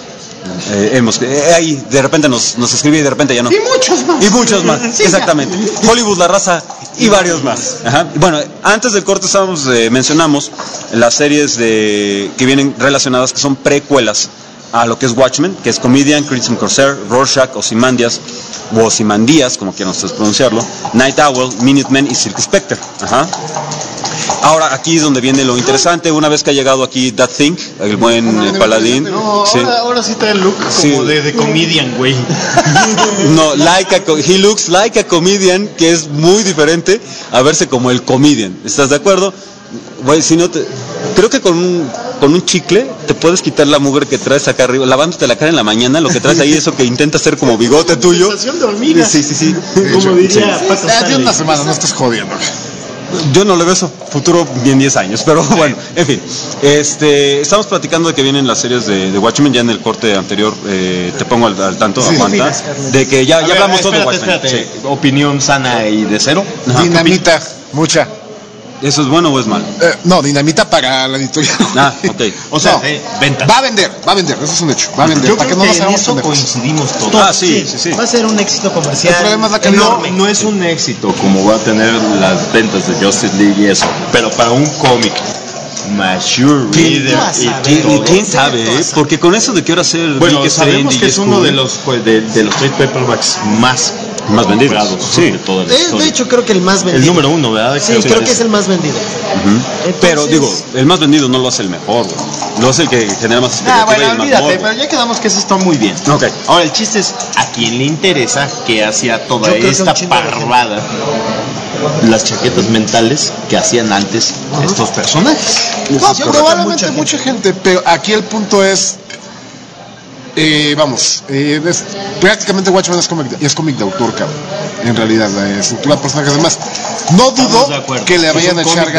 ahí de repente nos escribe y de repente ya no. Y muchos más. Sí, exactamente. Hollywood, La Raza y varios más. Ajá. Bueno, antes del corte mencionamos las series que vienen relacionadas, que son precuelas a lo que es Watchmen, que es Comedian, Crimson Corsair, Rorschach, Ozymandias, o Ozymandias, como quieran ustedes pronunciarlo, Night Owl, Minutemen y Silk Spectre. Ajá. Ahora aquí es donde viene lo interesante. Una vez que ha llegado aquí That Thing, el buen paladín. No, sí. ahora sí trae el look como de comedian, güey. No, he looks like a comedian, que es muy diferente a verse como el comedian. ¿Estás de acuerdo? Güey, si no creo que con un chicle te puedes quitar la mugre que traes acá arriba, lavándote la cara en la mañana, lo que traes ahí, eso que intenta hacer como bigote tuyo. De hormiga. Sí. Como diría Paco Hace una semana, no estás jodiendo. Yo no le veo eso futuro ni en 10 años, pero bueno, en fin. Estamos platicando de que vienen las series de Watchmen. Ya en el corte anterior te pongo al tanto, sí, aguanta, de que ya hablamos todo de Watchmen. Sí. Opinión sana y de cero. Ajá. Dinamita, mucha. ¿Eso es bueno o es malo? No, dinamita para la editorial. Ok. O sea, venta. Va a vender, eso es un hecho. Va a vender. Yo para creo que no que nos en eso coincidimos todos. Sí. Va a ser un éxito comercial. El problema es la calidad. No es un éxito como va a tener las ventas de Justice League y eso, pero para un cómic mature reader y quién sabe, porque con eso de que ahora ser bueno, sabemos que es uno de los trade paperbacks más Más vendidos. Sí, de toda la historia. De hecho, creo que el más vendido. El número 1, ¿verdad? Sí, creo que es el más vendido. Entonces, pero digo, el más vendido no lo hace el mejor, güey. Lo hace el que genera más expectativa Bueno, y el más olvídate, morbo. pero ya quedamos que eso está muy bien. Ok. Ahora, el chiste es a quién le interesa que hacía toda Yo creo que esta un chingo de gente. parvada, las chaquetas mentales que hacían antes estos personajes. No, probablemente mucha gente, pero aquí el punto es, prácticamente Watchmen es cómic de autor, cabrón. En realidad, la estructura de personajes, además, no dudo que le vayan a echar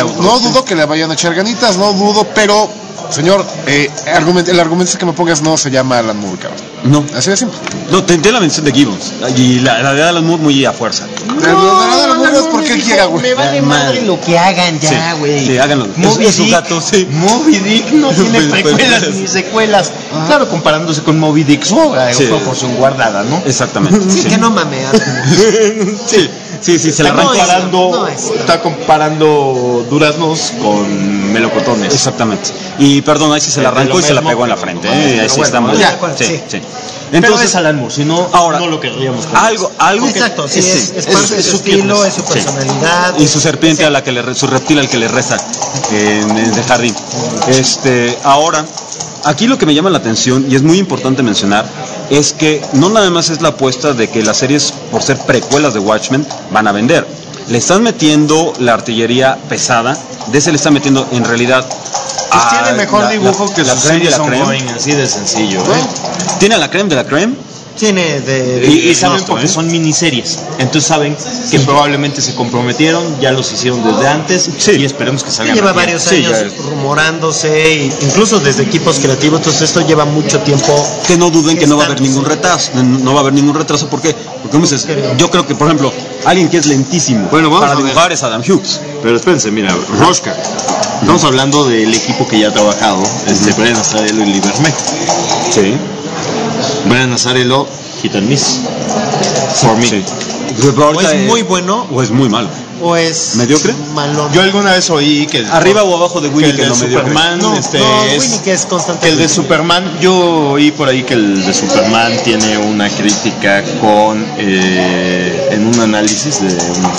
ganitas, no dudo, pero, señor, el argumento es que me pongas no se llama Alan Moore, cabrón. No. Así de simple. No, te entiendo la mención de Gibbons. Y la de Alan Moore muy a fuerza. Alan Moore es porque él quiera, güey. Me vale madre lo que hagan ya, güey. Sí, háganlo. Moby Es su Dick, gato, sí. Moby Dick no tiene Pues, precuelas ni secuelas. Claro, comparándose con Moby Dick, su obra Sí. es proporción guardada, ¿no? Exactamente. Sí, que no mame, Alan Moore. Sí, se la arrancó. Está comparando duraznos con melocotones. Exactamente. Y perdón, ahí sí se la arrancó y se la pegó en la frente. Ahí sí está muy ya, sí. Entonces, Entonces, es Alan Moore, si no, ahora, no lo querríamos. algo Sí, que exacto, sí, es parte de su estilo, es su personalidad. y su serpiente a la que su reptil al que le reza en el jardín. Ahora, aquí lo que me llama la atención y es muy importante mencionar es que no nada más es la apuesta de que las series, por ser precuelas de Watchmen, van a vender. Le están metiendo la artillería pesada, de ese le están metiendo en realidad. Pues tiene mejor dibujo que sus series ongoing, así de sencillo. Tiene a la creme de la creme. Tiene de... Y saben porque son miniseries. Entonces saben que probablemente se comprometieron, ya los hicieron desde antes y esperemos que salgan. Lleva varios años rumorándose, incluso desde equipos creativos, entonces esto lleva mucho tiempo. Que no duden que no va a haber ningún retraso. No va a haber ningún retraso, ¿por qué? Porque como dices, yo creo que, por ejemplo, alguien que es lentísimo para dibujar es Adam Hughes. Pero espérense, mira, Rorschach. Estamos hablando del equipo que ya ha trabajado, Brian Azzarello y Lee Bermejo. Sí. Brian Azzarello, hit and miss. For me. Sí. O es muy bueno o es muy malo. O es mediocre. Malón. Yo alguna vez oí que arriba o abajo de Winnie, que el de Superman, Winnie que es constante. El de Superman, yo oí por ahí que el de Superman tiene una crítica con en un análisis de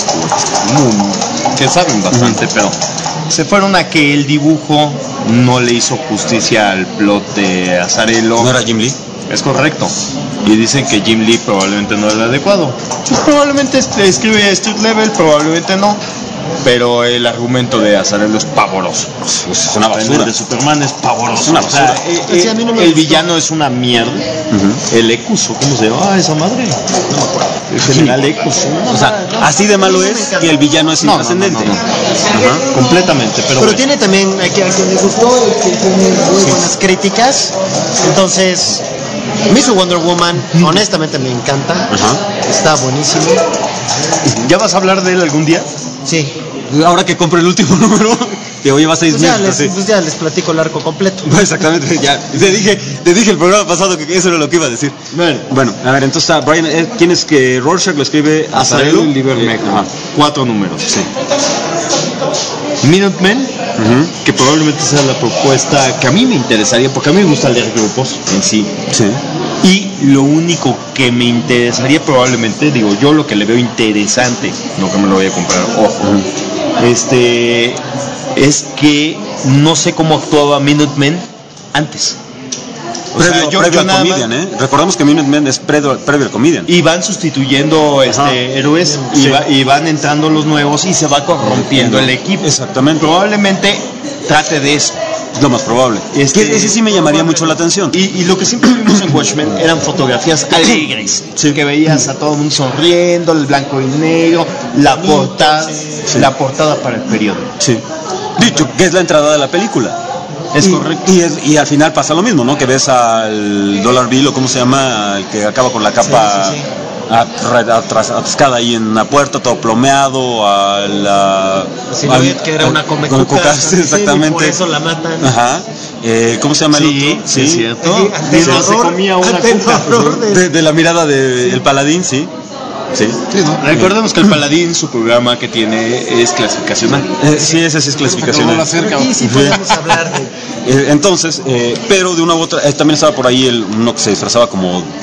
que saben bastante, pero se fueron a que el dibujo no le hizo justicia al plot de Azzarello. ¿No era Jim Lee? Es correcto. Y dicen que Jim Lee probablemente no es el adecuado. Pues probablemente escribe Street Level, probablemente no. Pero el argumento de Azzarello es pavoroso. Es una basura. El de Superman es pavoroso. Es una basura. O sea, el villano es una mierda. El Ecuso, ¿cómo se llama? Esa madre. No me acuerdo. El general Ecuso. O sea, así de malo es que el villano es intrascendente. Completamente. Pero tiene también a quien le gustó y que tiene muy buenas críticas. Entonces, Miss Wonder Woman, honestamente me encanta. Está buenísimo. ¿Ya vas a hablar de él algún día? Sí. Ahora que compre el último número, que lleva 6 meses. Pues ya les platico el arco completo. Exactamente, ya. Te dije el programa pasado que eso era lo que iba a decir. Bueno, a ver, entonces está Brian, ¿quién es que Rorschach lo escribe? Azzarello y Lee Bermejo. 4 números. Sí. Minutemen, que probablemente sea la propuesta que a mí me interesaría, porque a mí me gusta leer grupos en sí. Sí. Y lo único que me interesaría probablemente, digo, yo lo que le veo interesante, no que me lo voy a comprar, ojo, es que no sé cómo actuaba Minutemen antes. O sea, previo al Comedian, Recordemos que Minutemen es previo al Comedian. Y van sustituyendo héroes y van entrando los nuevos y se va corrompiendo el equipo. Exactamente. Probablemente trate de eso. Es lo más probable. Ese sí me llamaría mucho la atención. Y lo que siempre vimos en Watchmen eran fotografías alegres. Que veías a todo el mundo sonriendo, el blanco y negro, la portada para el periódico. Sí. Dicho que es la entrada de la película. Es correcto. Y al final pasa lo mismo, ¿no? Que ves al Dollar Bill, o cómo se llama, el que acaba con la capa atascada ahí en una puerta, todo plomeado, a la Silhouette, que era una Comecucas, exactamente. Por eso la matan. Ajá. ¿Cómo se llama el otro? Sí, es cierto. Se comía una de la mirada del paladín, sí. Sí. Recordemos que el Paladín, su programa que tiene es clasificacional. Sí, ese sí es clasificacional. Aquí sí podemos hablar de... Entonces, pero de una u otra, también estaba por ahí uno que se disfrazaba como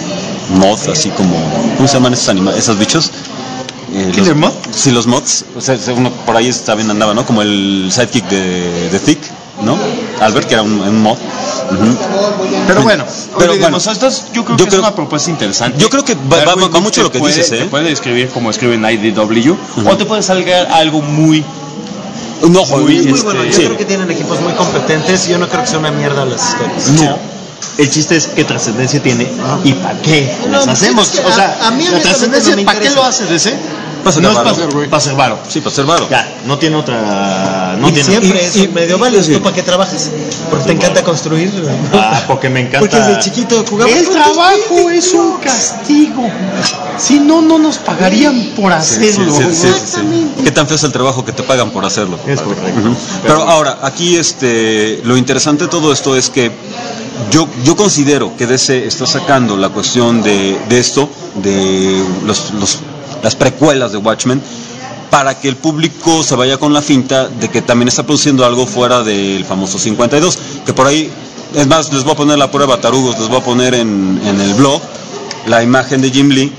mod, así como, ¿cómo se llaman esos bichos? ¿Killer mod? Sí, los mods. O sea, uno por ahí también andaba, ¿no? Como el sidekick de Thick, ¿no? Albert, que era un mod. Pero bueno, yo creo que es una propuesta interesante. Yo creo que va mucho lo que dices, Te puede escribir como escribe en IDW, o te puede salir algo muy... Es muy bueno. Yo creo que tienen equipos muy competentes. Yo no creo que sea una mierda las historias. No. El chiste es qué trascendencia tiene y para qué las hacemos. O sea, a mí la trascendencia, no ¿para qué lo hace DC? No es para ser varo. Sí, para ser varo. Ya, no tiene otra. No y tiene siempre es un medio válido. ¿Tú para qué trabajas? Porque te encanta construir. Porque me encanta. Porque desde chiquito jugaba. El trabajo es un castigo. Si no, no nos pagarían por hacerlo. Exactamente. ¿Qué tan feo es el trabajo que te pagan por hacerlo? Es correcto. Pero ahora, aquí lo interesante de todo esto es que yo considero que DC está sacando la cuestión de esto, de las precuelas de Watchmen, para que el público se vaya con la finta de que también está produciendo algo fuera del famoso 52, que por ahí, es más, les voy a poner la prueba, tarugos, les voy a poner en el blog la imagen de Jim Lee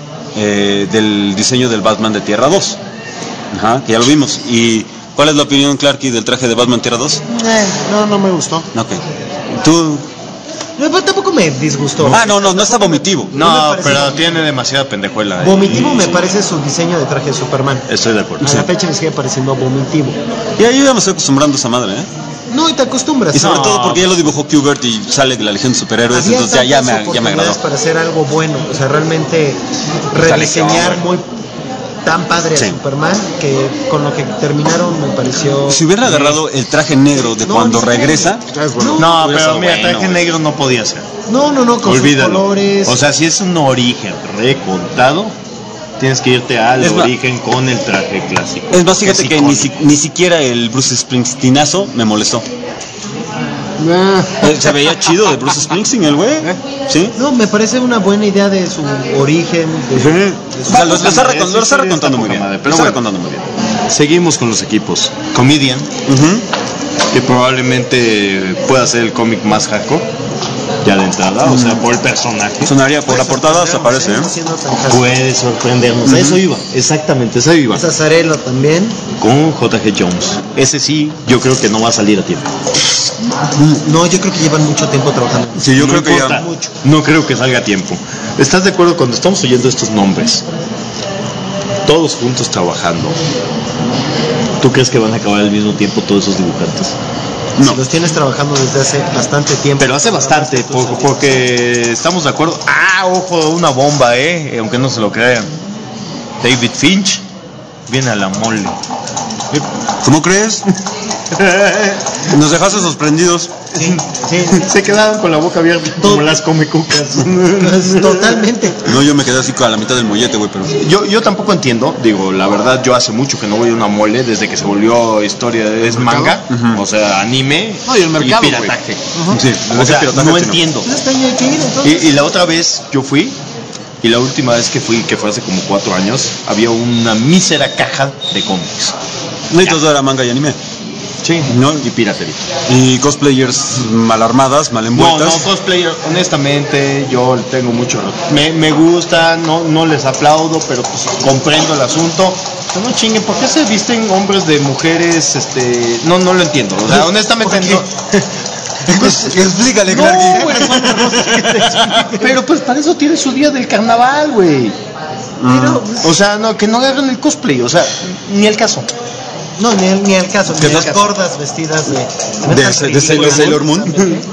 del diseño del Batman de Tierra 2, que ya lo vimos. ¿Y cuál es la opinión, Clarky, del traje de Batman Tierra 2? No me gustó. Ok. ¿Tú? No, tampoco me disgustó. No está vomitivo. No, pero tiene demasiada pendejuela. Vomitivo me parece su diseño de traje de Superman. Estoy de acuerdo. A la fecha me sigue pareciendo vomitivo. Y ahí ya me estoy acostumbrando a esa madre, No, y te acostumbras. Y sobre todo porque ya lo dibujó Kubert y sale de la Legión de Superhéroes, había entonces ya me agradó. Para hacer algo bueno, o sea, realmente rediseñar muy tan padre a Superman que con lo que terminaron me pareció. Si hubieran agarrado el traje negro de cuando regresa. No, pero mira, el traje negro no podía ser. No, con olvídalo. Sus colores. O sea, si es un origen recontado, tienes que irte al origen con el traje clásico. Es más, fíjate que ni siquiera el Bruce Springsteenazo me molestó. Se veía chido de Bruce Springsteen, el güey. ¿Sí? No, me parece una buena idea de su origen. Lo está recontando muy bien. Seguimos con los equipos. Comedian, que probablemente pueda ser el cómic más hardcore. Ya de entrada, o sea, por el personaje. Sonaría por la portada, se aparece. Puede sorprendernos. Eso iba, exactamente, eso iba. Azarelo también. Con J.G. Jones. Ese sí, yo creo que no va a salir a tiempo. No, yo creo que llevan mucho tiempo trabajando. Sí, yo creo que ya. No creo que salga a tiempo. ¿Estás de acuerdo cuando estamos oyendo estos nombres? Todos juntos trabajando. ¿Tú crees que van a acabar al mismo tiempo todos esos dibujantes? No. Si los tienes trabajando desde hace bastante tiempo. Pero hace bastante, porque estamos de acuerdo. Ojo, una bomba, aunque no se lo crean. David Finch viene a la mole. ¿Cómo crees? Nos dejaste sorprendidos. Sí. Se quedaron con la boca abierta como las comicucas. Totalmente. No, yo me quedé así a la mitad del mollete, güey, pero yo tampoco entiendo. Digo, la verdad, yo hace mucho que no voy a una mole desde que se volvió historia, es manga, o sea, anime y el mercado, y pirataje. Sí, o sea, no entiendo. Y la otra vez yo fui. Y la última vez que fui, que fue hace como 4 años, había una mísera caja de cómics. Y todo era manga y anime. Sí, ¿no? Y piratería. Y cosplayers mal armadas, mal envueltas. No, cosplayers, honestamente, yo tengo mucho. Me gusta, no les aplaudo, pero pues comprendo el asunto. Pero no chinguen, ¿por qué se visten hombres de mujeres? No lo entiendo. O sea, honestamente no. Pues, explícale, no, güey, pero pues para eso tiene su día del carnaval, güey. O sea, no, que no hagan el cosplay, o sea, ni el caso. No, ni el caso. Ni las gordas vestidas de Sailor Moon.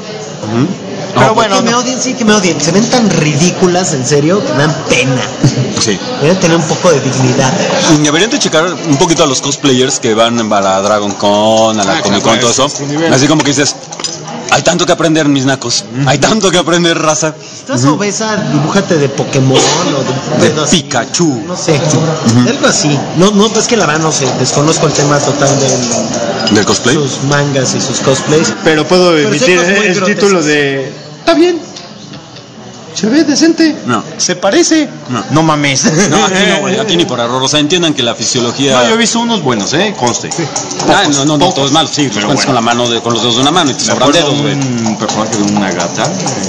Pero bueno, que me odien. Se ven tan ridículas, en serio, que me dan pena. Sí. Deben tener un poco de dignidad. Y deberían de checar un poquito a los cosplayers que van a la Dragon Con, a la Comic Con, todo eso. Así como que dices, hay tanto que aprender, mis nacos. Hay tanto que aprender, raza. Estás obesa, dibújate de Pokémon o de Pikachu. No sé, algo así. No, es que la verdad no sé, desconozco el tema total del cosplay. Sus mangas y sus cosplays. Pero puedo emitir el título de... Está bien. ¿Se ve decente? No. ¿Se parece? No mames. No, aquí no, güey. Aquí ni por error. O sea, entiendan que la fisiología... No, yo he visto unos buenos, conste. Sí. No, todo es malo. Sí, los cuentas con la mano, con los dedos de una mano y te sobran dedos, güey. Un personaje de una gata.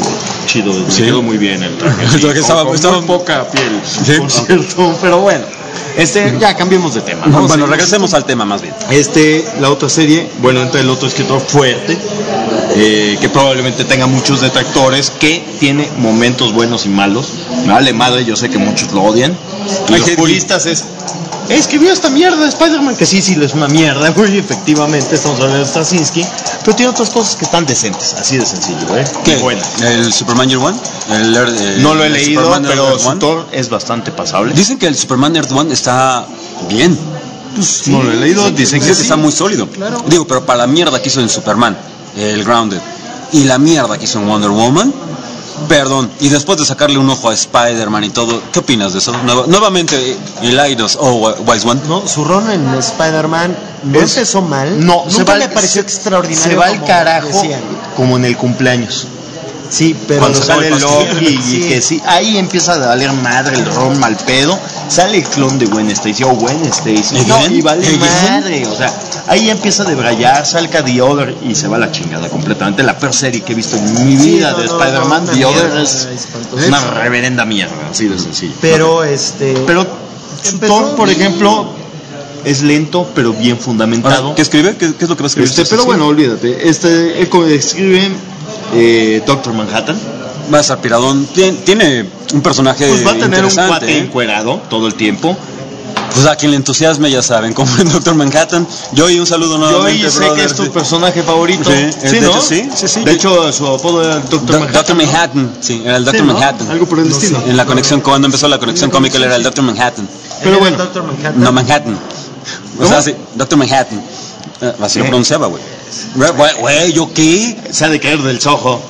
chido, me Sí. quedó muy bien el traje. El traje estaba muy poca piel, Sí. por cierto, pero bueno. Ya cambiemos de tema, ¿no? Bueno, Sí, regresemos al tema más bien. la otra serie, bueno, entra el otro escritor fuerte, que probablemente tenga muchos detractores, que tiene momentos buenos y malos. Me vale madre, yo sé que muchos lo odian. Y los puristas escribió esta mierda de Spider-Man, que sí, es una mierda, güey, efectivamente, estamos hablando de Straczynski, pero tiene otras cosas que están decentes, así de sencillo, ¿eh? ¿Qué? Bueno. ¿El Superman Year One? No lo he leído, Superman pero Earth su One. Thor es bastante pasable. Dicen que el Superman Earth One está bien. No lo he leído, dicen que está muy sólido. Claro. Digo, pero para la mierda que hizo en Superman, el Grounded, y la mierda que hizo en Wonder Woman, perdón, y después de sacarle un ojo a Spider-Man y todo, ¿qué opinas de eso? Nuevamente, Elidos Wise One. No, su rol en Spider-Man no empezó mal. No, nunca me pareció extraordinario. Se va al como carajo decían. como en el cumpleaños. Sí, pero Cuando sale el Loki y Sí. que sí, ahí empieza a valer madre el ron mal pedo. Sale el clon de Gwen Stacy o Gwen Stacy. No, y vale madre. O sea, ahí empieza a debrayar, salga The Other y se va a la chingada completamente. La peor serie que he visto en mi vida de Spider-Man. una The Other mierda, es espantosa. una reverenda mierda, así de sencillo. Pero Pero su Thor, por ejemplo, es lento pero bien fundamentado. Ahora, ¿qué escribe? ¿Qué es lo que va a escribir? Pero bueno, olvídate. Él escribe Doctor Manhattan. Va a estar piradón. Tiene un personaje Pues va a tener un interesante, cuate encuerado todo el tiempo. Pues a quien le entusiasme, ya saben, como en Doctor Manhattan. Joey, un saludo nuevamente. Yo sé brother. que es tu personaje favorito. Sí, de ¿no? hecho, sí. De hecho, su apodo era Doctor Manhattan. Doctor Manhattan, sí, era el Doctor ¿no? Manhattan. Algo por el estilo. En la conexión, cuando empezó la conexión cómica, él era el Doctor Manhattan. Pero bueno. Doctor Manhattan. No, Manhattan. O sea, sí, Doctor Manhattan. Así lo pronunciaba, güey. Güey, ¿yo qué? Se ha de caer del Soho.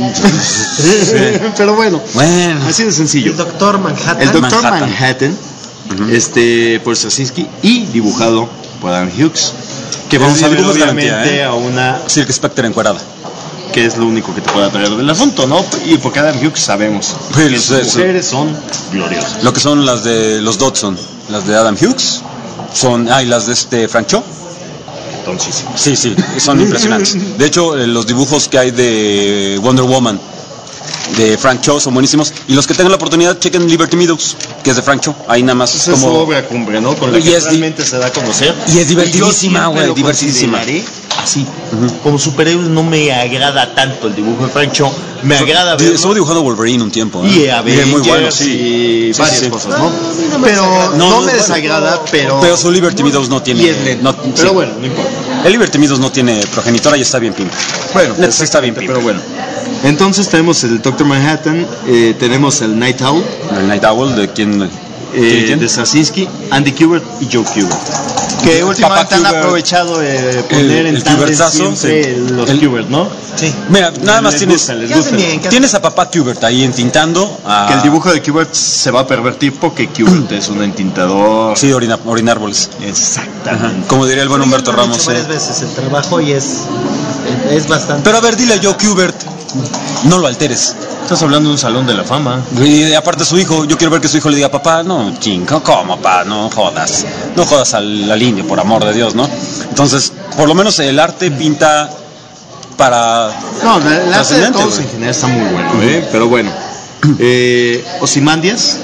Pero bueno, así de sencillo. El Doctor Manhattan. El Doctor Manhattan, por Straczynski y dibujado por Adam Hughes. Que vamos a ver dibujo es obviamente garantía, a una Silk Spectre encuerada. que es lo único que te puede atraer del asunto, ¿no? Y porque Adam Hughes sabemos que sus mujeres son gloriosas. Lo que son las de los Dodson, las de Adam Hughes, son, y las de Frank Cho. Entonces, Sí, son impresionantes. De hecho, los dibujos que hay de Wonder Woman de Frank Cho son buenísimos. Y los que tengan la oportunidad, chequen Liberty Meadows, que es de Frank Cho. Ahí nada más esa como... es su obra cumbre, ¿no? Con la Y que es realmente se da a conocer. y es divertidísima, Y yo güey, siempre lo divertidísima. consideraré así. Como superhéroe no me agrada tanto el dibujo de Frank Cho. Me agrada ver. Estuvo dibujando Wolverine un tiempo. Y es muy bueno, sí. y varias sí. cosas, ¿no? no me desagrada. Pero no me bueno. desagrada, pero Pero su Liberty Meadows no tiene... y es lento. no- Pero sí. bueno, no importa. El Liberty Meadows no tiene progenitora y está bien pimpa. Bueno, Sí está bien pimpa. pero bueno. Entonces tenemos el Doctor Manhattan, tenemos el Night Owl, El Night Owl, ¿de quién? de Straczynski, Andy Kubert y Joe Kubert. Que últimamente han Kubert, aprovechado de poner en tandem Kubertazo, siempre sí. los El- Kubert, ¿no? Sí. Mira, nada más Les tienes... gusta, les ¿Qué hacen gusta. bien? ¿Qué Tienes a papá Kubert ahí entintando a... Que el dibujo de Kubert se va a pervertir porque Kubert es un entintador. Sí, orinárboles. Exactamente. Como diría el buen Humberto Yo lo he Ramos. hecho varias veces el trabajo y es bastante. Pero a ver, dile a Joe Kubert, no lo alteres. Estás hablando de un salón de la fama. Y aparte su hijo, yo quiero ver que su hijo le diga, papá, no, chingo, ¿cómo, papá? No jodas. No jodas al indio, por amor de Dios, ¿no? Entonces, por lo menos el arte pinta para... No, la arte de trascendente, todos güey. en general está muy bueno, pero bueno. Ozymandias,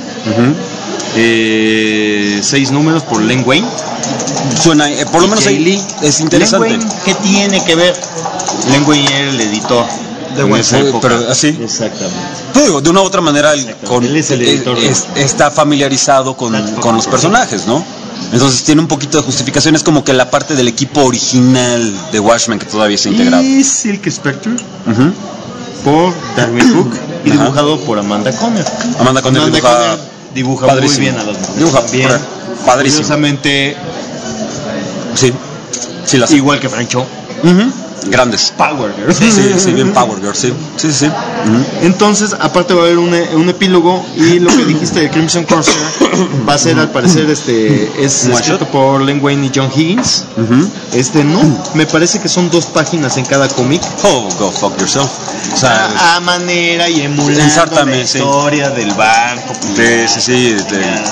6 números por Len Wayne. Suena, por lo menos Jay ahí Lee. es interesante. Len Wayne, ¿qué tiene que ver? Len Wayne era el editor de esa época. Pero así, Exactamente. digo, de una u otra manera Él es el editor de- está familiarizado con los personajes, ¿no? Entonces tiene un poquito de justificación, es como que la parte del equipo original de Watchmen que todavía está integrado. Y Silk Spectre Ujú. por Darwin Cook y Ajá. dibujado por Amanda Conner. Amanda Conner dibuja Conner dibuja muy padrísimo. bien a las mujeres. Dibuja también. padrísimo. Curiosamente, Sí, sí las igual que Frank Cho. Ujú. Grandes. Power Girl. Sí, bien Power Girl, sí. Ujú. Entonces, aparte va a haber un epílogo y lo que dijiste de Crimson Corsair va a ser, al parecer, es ¿Un one escrito shot? por Len Wayne y John Higgins. No, me parece que son 2 páginas en cada cómic. Oh, go fuck yourself. O sea, A manera y emulando Ensártame, la sí. historia del barco. sí.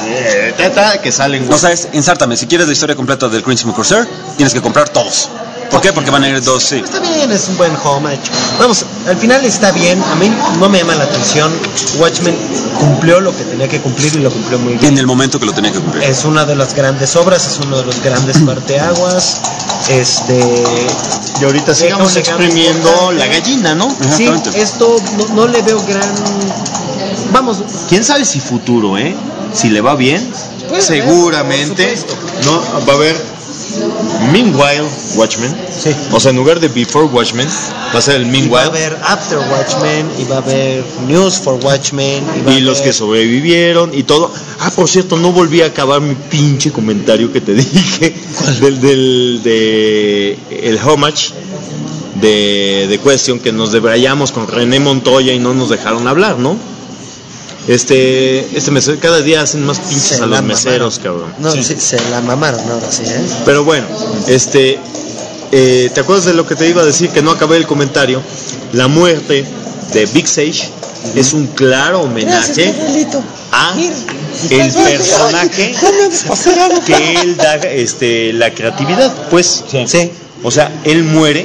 Trata que salen. O sea, ensártame. Si quieres la historia completa del Crimson Corsair, tienes que comprar todos. ¿Por qué? Porque van a ir dos, sí. Está bien, es un buen homage. Vamos, al final está bien. A mí no me llama la atención. Watchmen cumplió lo que tenía que cumplir y lo cumplió muy bien. En el momento que lo tenía que cumplir. Es una de las grandes obras, es uno de los grandes parteaguas. Y ahorita sigamos exprimiendo la gallina, ¿no? Sí, esto no le veo gran... Vamos. ¿Quién sabe si futuro, si le va bien? Puede seguramente no va a haber Meanwhile Watchmen. Sí. O sea, en lugar de Before Watchmen va a ser el Meanwhile. Va a haber After Watchmen y va a haber News for Watchmen y los que sobrevivieron y todo. Ah, por cierto, no volví a acabar mi pinche comentario que te dije de el homage de Question, que nos debrayamos con René Montoya y no nos dejaron hablar, ¿no? Este mesero, cada día hacen más pinches a los meseros, cabrón. No, sí, se la mamaron ahora sí, Pero bueno, ¿te acuerdas de lo que te iba a decir? Que no acabé el comentario. La muerte de Big Sage es un claro homenaje a el personaje que él da la creatividad, pues. Sí. O sea, él muere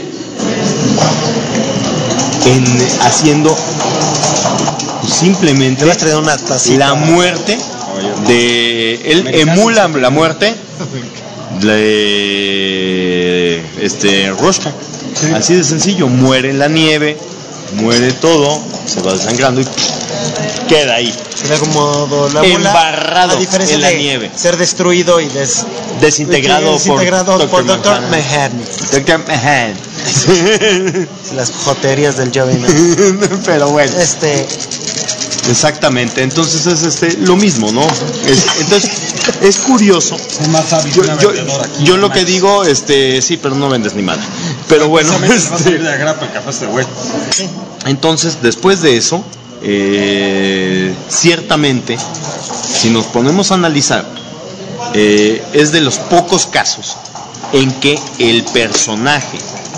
haciendo simplemente la muerte de él emula la muerte de Rorschach. Así de sencillo, muere en la nieve, muere todo, se va desangrando y queda ahí. Queda como la bola, embarrado en la nieve. Ser destruido y desintegrado por Dr. Manhattan. Dr. Manhattan. Las joterías del Joven. Pero bueno. Exactamente, entonces es lo mismo, ¿no? Entonces es curioso. Es más sabio yo lo que digo, sí, pero no vendes ni madre. Pero bueno, entonces después de eso, ciertamente, si nos ponemos a analizar, es de los pocos casos en que el personaje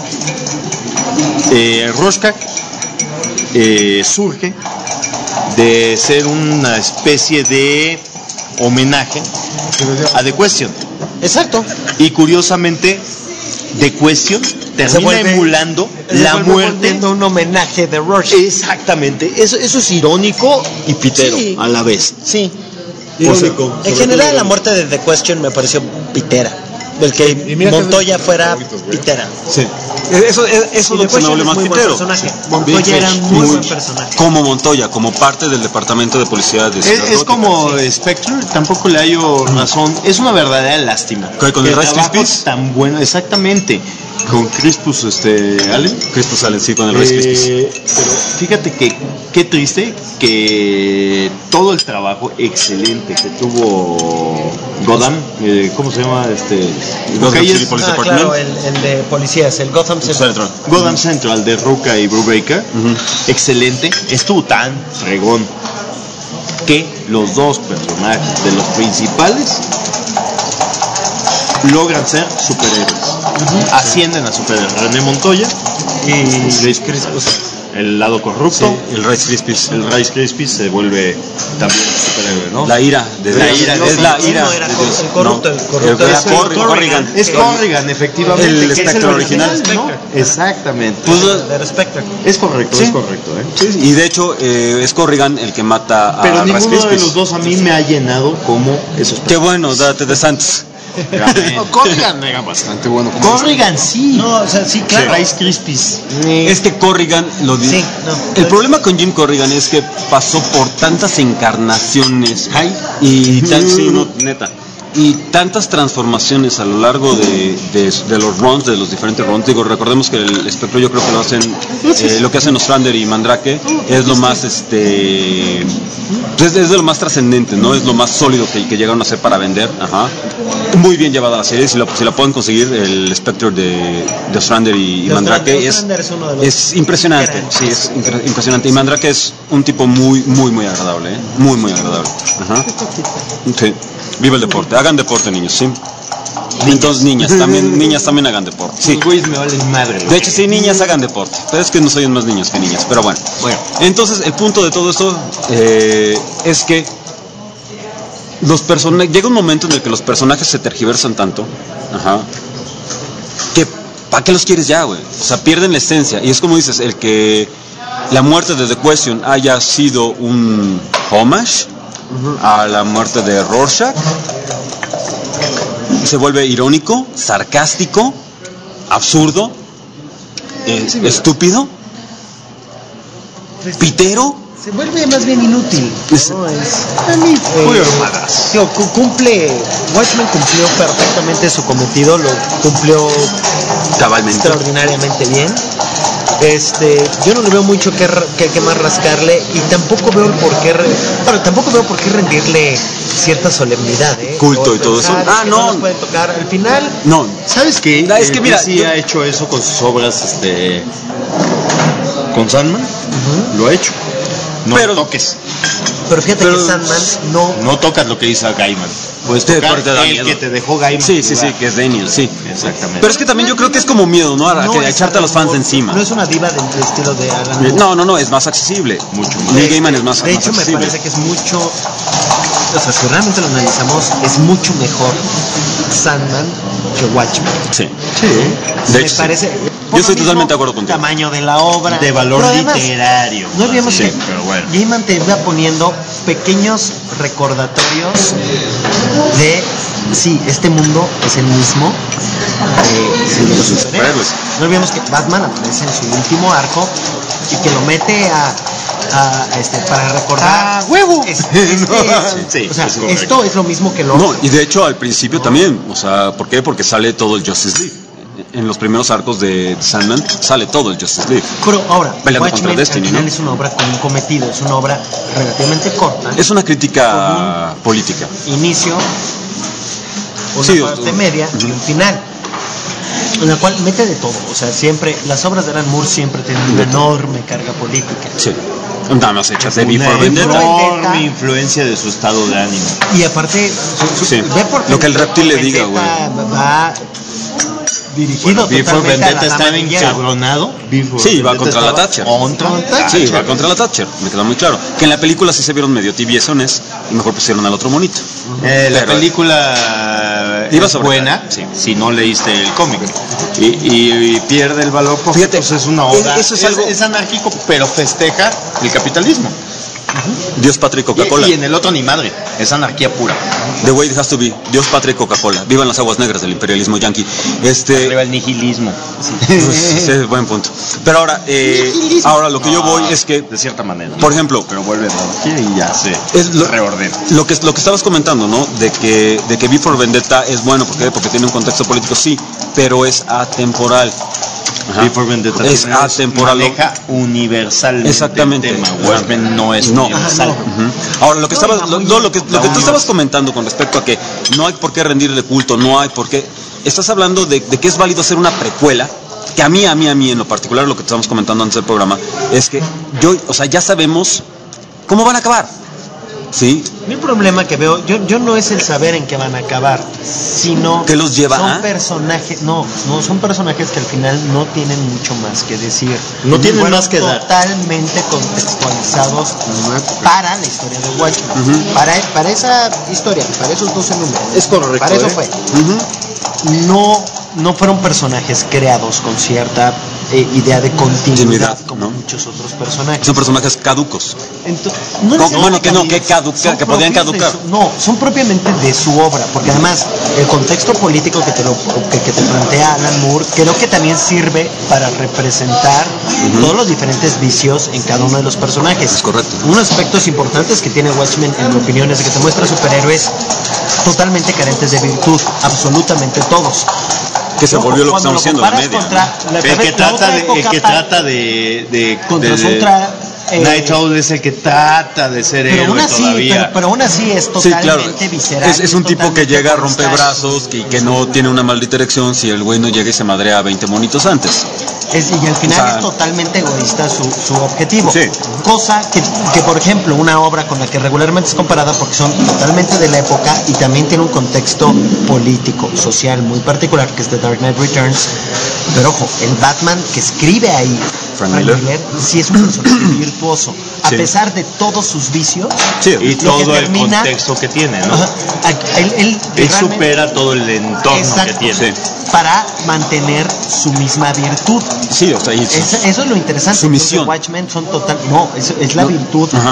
Rorschach surge de ser una especie de homenaje a The Question. Exacto. Y curiosamente, The Question termina emulando la muerte. Un homenaje de Rorschach. Exactamente. Eso es irónico y pitero a la vez. Sí. En general, la muerte de The Question me pareció pitera. Del que Montoya fuera pitera. Sí. Eso es lo que se me vuelve más pitero. Montoya era un muy buen personaje. Como Montoya, como parte del departamento de policía de Ciudad es como Spectre, tampoco le hallo razón. Es una verdadera lástima. Con el Rice Krispies tan bueno, exactamente. Con Crispus Allen. Crispus Allen, sí, con el Rice Krispies. Pero fíjate que qué triste que todo el trabajo excelente que tuvo Gotham, ¿cómo se llama? Gotham City Police Department. Claro, el de policías, el Gotham Central. Gotham Central de Rucka y Brubaker, excelente, estuvo tan fregón que los dos personajes de los principales logran ser superhéroes, ascienden a superhéroes. René Montoya y el lado corrupto, sí, el Rice Krispies. El Rice Krispies se vuelve también superhéroe, ¿no? La ira de Dios. Es la ira. El corrupto. Corrigan. Es Corrigan, efectivamente. El Spectre original, ¿no? Exactamente. Es correcto, sí. Es correcto, Sí, y de hecho es Corrigan el que mata a Pero Rice ninguno Krispies. de los dos a mí me ha llenado como esos. Qué bueno, date de Santos. Corrigan era bastante bueno. Corrigan, sí. No, o sea, sí, claro. Rice Krispies. Es que Corrigan lo dice. Sí, el problema con Jim Corrigan es que pasó por tantas encarnaciones y neta. Y tantas transformaciones a lo largo de los runs, de los diferentes runs. Digo, recordemos que el Espectro yo creo que lo hacen, lo que hacen Ostrander y Mandrake es lo más, pues es de lo más trascendente, ¿no? Es lo más sólido que llegaron a hacer para vender. Ajá. Muy bien llevada la serie, si la pueden conseguir, el Spectre de Ostrander y Mandrake es impresionante. Sí, es impresionante. Y Mandrake es un tipo muy, muy, muy agradable, ¿eh? Muy, muy agradable. Ajá. Sí. Viva el deporte, hagan deporte, niños, ¿sí? Entonces niñas también hagan deporte. Sí. Me valen madre. De hecho, sí, niñas hagan deporte. Pero es que no soy más niños que niñas, pero bueno. Entonces, el punto de todo esto es que llega un momento en el que los personajes se tergiversan tanto, que ¿para qué los quieres ya, güey? O sea, pierden la esencia. Y es como dices, el que la muerte de The Question haya sido un homage a la muerte de Rorschach, se vuelve irónico, sarcástico, absurdo, estúpido, pitero. Se vuelve más bien inútil, ¿no? Watchmen cumplió perfectamente su cometido, lo cumplió cabalmente, extraordinariamente bien. Yo no le veo mucho que más rascarle, y tampoco veo por qué rendirle cierta solemnidad, culto y todo eso. No nos puede tocar al final. No, ¿sabes qué? Es que mira, sí ha hecho eso con sus obras, con Sandman, lo ha hecho. No lo toques. Pero fíjate que Sandman no tocas lo que dice Gaiman. Puedes tocar el que te dejó Gaiman. Sí, que es Daniel, sí. Exactamente. Pero es que también yo creo que es como miedo, ¿no? A echarte a los fans encima. No es una diva del estilo de Alan Moore. No, es más accesible. Mucho más. Neil Gaiman es más accesible. De hecho, me parece que es mucho... O sea, si realmente lo analizamos, es mucho mejor Sandman que Watchmen. Sí. De hecho, me parece... Yo estoy totalmente de acuerdo contigo. Tamaño de la obra. De valor literario. No olvidemos que pero bueno. Gaiman te iba poniendo pequeños recordatorios de... Sí, este mundo es el mismo de los superhéroes. No olvidemos que Batman aparece en su último arco y que lo mete para recordar huevo. O sea, esto es lo mismo que lo... No, y de hecho al principio también, o sea, ¿por qué? Porque sale todo el Justice League. En los primeros arcos de Sandman sale todo el Justice League. Pero ahora, peleando contra Destiny, ¿no? Es una obra con un cometido, es una obra relativamente corta. Es una crítica política. Inicio, una parte media y un final, en la cual mete de todo. O sea, siempre, las obras de Alan Moore siempre tienen una enorme carga política. Sí. Nada más hechas de V for Vendetta. Enorme influencia de su estado de ánimo. Y aparte, lo que el reptil le diga, güey. Va dirigido V for Vendetta está encabronado. Sí, va contra la Thatcher. Sí, va contra la Thatcher, me queda muy claro. Que en la película sí se vieron medio tibiezones y mejor pusieron al otro monito. La película es buena, si no leíste el cómic. Y pierde el valor porque es una obra. Es anárquico, pero festeja el capitalismo. Dios, patria y Coca-Cola. Y en el otro ni madre, es anarquía pura. The way it has to be. Dios, patria y Coca-Cola. Vivan las aguas negras del imperialismo yanqui. Arriba el nihilismo. Sí, buen punto. Pero ahora lo que yo voy es que, de cierta manera, por ejemplo, pero vuelve a la anarquía y ya se reordena. Lo que estabas comentando, ¿no? De que V for Vendetta es bueno porque tiene un contexto político, sí, pero es atemporal. V for Vendetta es atemporal. Maneja universal. Exactamente. El tema. Watchmen no es universal. Ahora, lo que tú estabas comentando con respecto a que no hay por qué rendirle culto, no hay por qué... Estás hablando de que es válido hacer una precuela, que a mí en lo particular, lo que estamos comentando antes del programa, es que ya sabemos cómo van a acabar. ¿Sí? Mi problema que veo, yo no es el saber en qué van a acabar, sino que los lleva son personajes, son personajes que al final no tienen mucho más que decir. No tienen más que dar. Totalmente contextualizados para la historia de Watchmen. Para esa historia, para esos 12 números. Es correcto. Para eso fue. No fueron personajes creados con cierta idea de continuidad como muchos otros personajes. Son personajes caducos. Que podrían caducar. Son propiamente de su obra, porque además el contexto político que te plantea Alan Moore creo que también sirve para representar todos los diferentes vicios en cada uno de los personajes. Es correcto. Unos aspectos importantes que tiene Watchmen, en mi opinión, es que te muestra superhéroes totalmente carentes de virtud, absolutamente todos. Que se volvió lo que estamos haciendo la media. El que trata de Night Owl es el que trata de ser héroe todavía. Pero aún así es totalmente visceral. Es un tipo que llega a romper brazos y que no tiene una maldita erección si el güey no llega y se madrea a 20 monitos antes. Y al final es totalmente egoísta su objetivo. Sí. Cosa que, por ejemplo, una obra con la que regularmente es comparada porque son totalmente de la época y también tiene un contexto político, social muy particular, que es The Dark Knight Returns. Pero ojo, el Batman que escribe ahí Frank Miller Miller sí es un personaje virtuoso. A Sí. pesar de todos sus vicios, Sí. Y lo que todo el termina- contexto que tiene, ¿no? Ajá, él Él realmente- supera todo el entorno Exacto. que tiene. para mantener su misma virtud. Sí, o sea, y Eso es lo interesante. Su misión. Los Watchmen son total. No, es la No. virtud Ajá.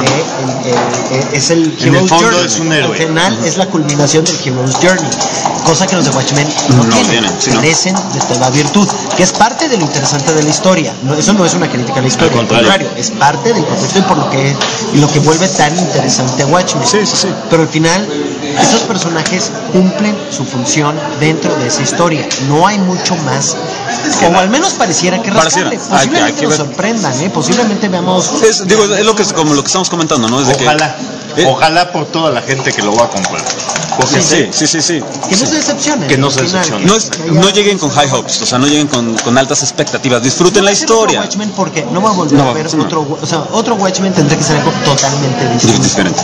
es el En el Hero's fondo Journey. es un héroe. Al final es la culminación del Hero's Journey. Cosa que los de Watchmen no tienen. sí, no. Carecen de toda virtud. Que es parte de lo interesante de la historia. Eso no es una crítica a la historia. Al contrario, es parte del contexto y por lo que vuelve tan interesante a Watchmen. Sí, sí, sí. Pero al final, esos personajes cumplen su función dentro de esa historia. No hay mucho más. O al menos pareciera que rascarle. Pareciera. Posiblemente Hay que nos ver. sorprendan, posiblemente veamos. es lo que como lo que estamos comentando, ¿no? Es de Ojalá. que Ojalá por toda la gente que lo va a comprar. Porque sí. Que no se decepcionen. Que no se al final, decepcionen. no lleguen con high hopes, o sea, no lleguen con altas expectativas, disfruten la historia. Otro Watchmen porque no va a volver No, a ver sí, no. otro Watchmen tendría que ser algo totalmente distinto. Diferente.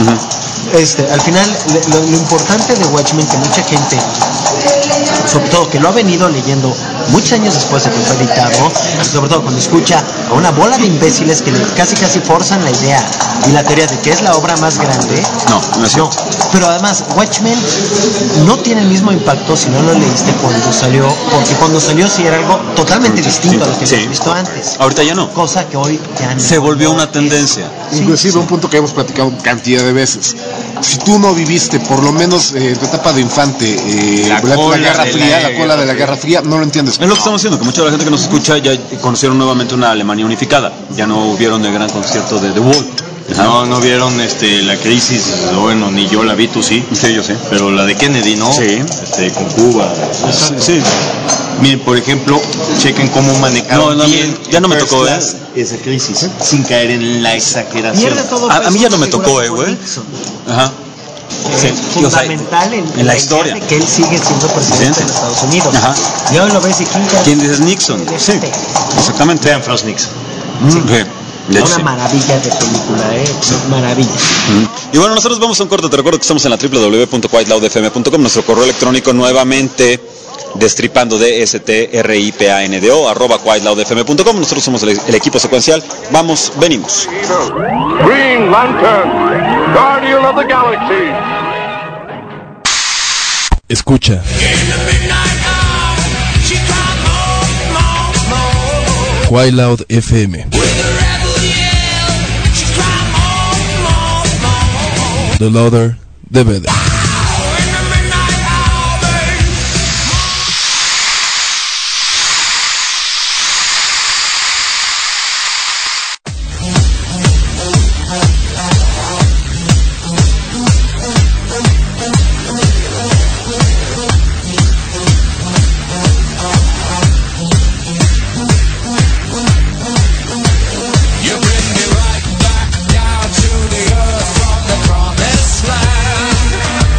Al final, lo importante de Watchmen que mucha gente, sobre todo que lo ha venido leyendo muchos años después de que fue editado, sobre todo cuando escucha a una bola de imbéciles que le casi forzan la idea y la teoría de que es la obra más grande. No es cierto. Pero además Watchmen no tiene el mismo impacto si no lo leíste cuando salió, porque cuando salió sí era algo totalmente distinto a lo que habías visto antes. Ahorita ya no. Cosa que hoy ya no. Se volvió una tendencia. Inclusive un punto que hemos platicado cantidad de veces. Si tú no viviste, por lo menos en tu etapa de infante, la Guerra Fría, la cola de la Guerra Fría, no lo entiendes. Es lo que estamos haciendo, que mucha de la gente que nos escucha ya conocieron nuevamente una Alemania unificada. Ya no vieron el gran concierto de The Wall. No vieron la crisis, bueno, ni yo la vi, tú sí. Sí, yo sé. Pero la de Kennedy, ¿no? Sí. Con Cuba. Sí. Miren, por ejemplo, chequen cómo manejaron bien ya no me First tocó, Class esa crisis, sin caer en la exageración. Pierde todo A peso mí ya no me la tocó, figura de güey. Nixon. Ajá. Sí, Fundamental en la idea historia. de que él sigue siendo presidente de Estados Unidos. Ajá. Y hoy lo ves y ¿Quién dices Nixon? Sí, exactamente. Vean Frost Nixon. Sí. De hecho, Una sí. maravilla de película, maravilla. Y bueno, nosotros vamos a un corte. Te recuerdo que estamos en la www.whiteloudfm.com. Nuestro correo electrónico nuevamente destripando DSTRIPANDO @whiteloudfm.com. Nosotros somos el equipo secuencial. Vamos, venimos. Green Lantern, Guardian of the Galaxy. Escucha. White Loud FM. The louder, the better. Down to the earth from the promised land.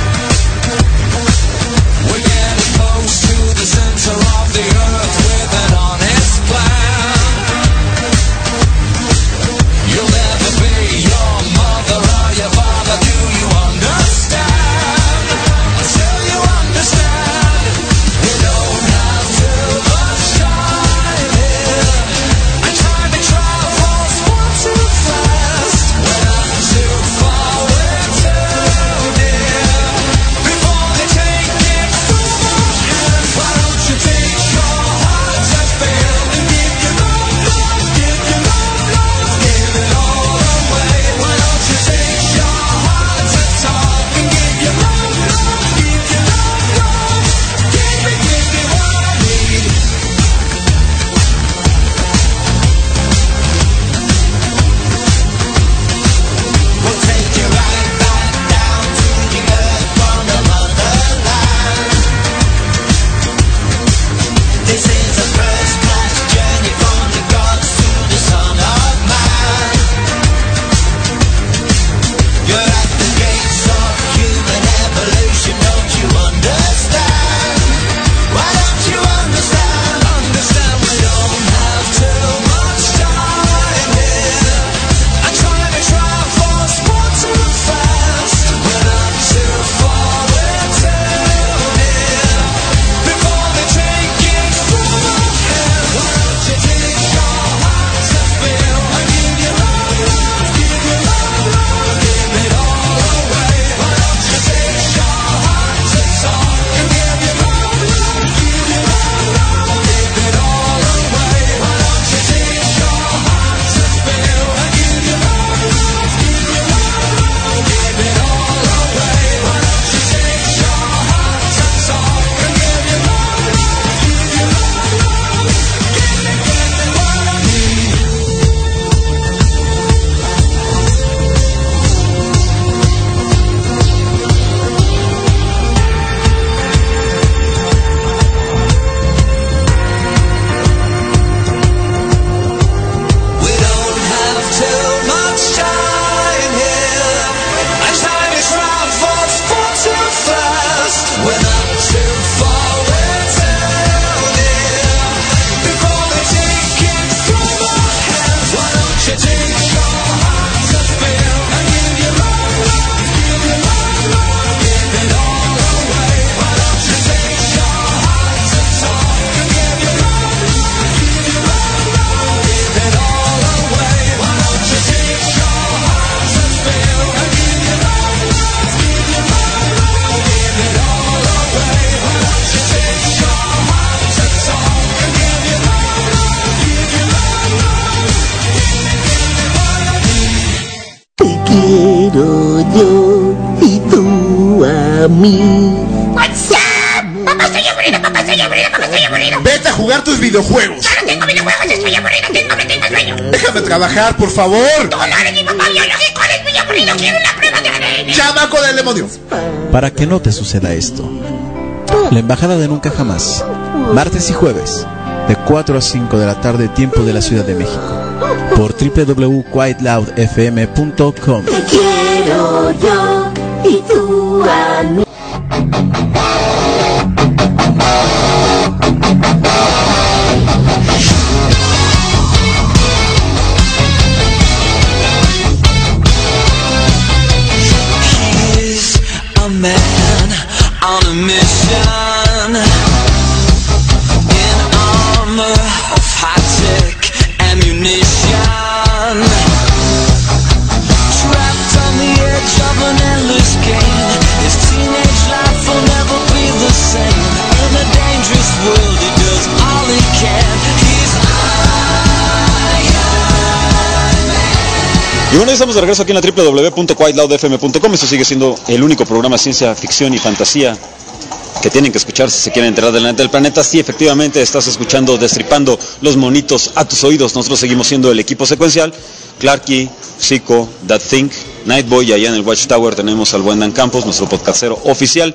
Te quiero yo y tú a mí. What's up? Papá, estoy aburrido, papá, estoy aburrido, papá, estoy aburrido. Vete a jugar tus videojuegos. Ya no tengo videojuegos, estoy aburrido, tengo sueño. Déjame trabajar, por favor. Tú no eres mi papá biológico, eres muy aburrido, quiero una prueba de ADN. ¡Chamaco del demonio! Para que no te suceda esto, la Embajada de Nunca Jamás, martes y jueves, de 4 a 5 de la tarde, tiempo de la Ciudad de México, por www.quietloudfm.com. Te quiero yo y tú a mí. He's a man on a mission, in armor of high-tech ammunition, trapped on the edge of an endless game. His teenage life will never be the same. In a dangerous world, he does all he can. He's Y bueno, ya estamos de regreso aquí en la www.quietloudfm.com. Esto sigue siendo el único programa de ciencia ficción y fantasía que tienen que escuchar si se quieren enterar del planeta. Sí, efectivamente, estás escuchando Destripando los Monitos a tus oídos. Nosotros seguimos siendo el equipo secuencial. Clarky, Zico, That Think, Nightboy, y allá en el Watchtower tenemos al buen Dan Campos, nuestro podcastero oficial.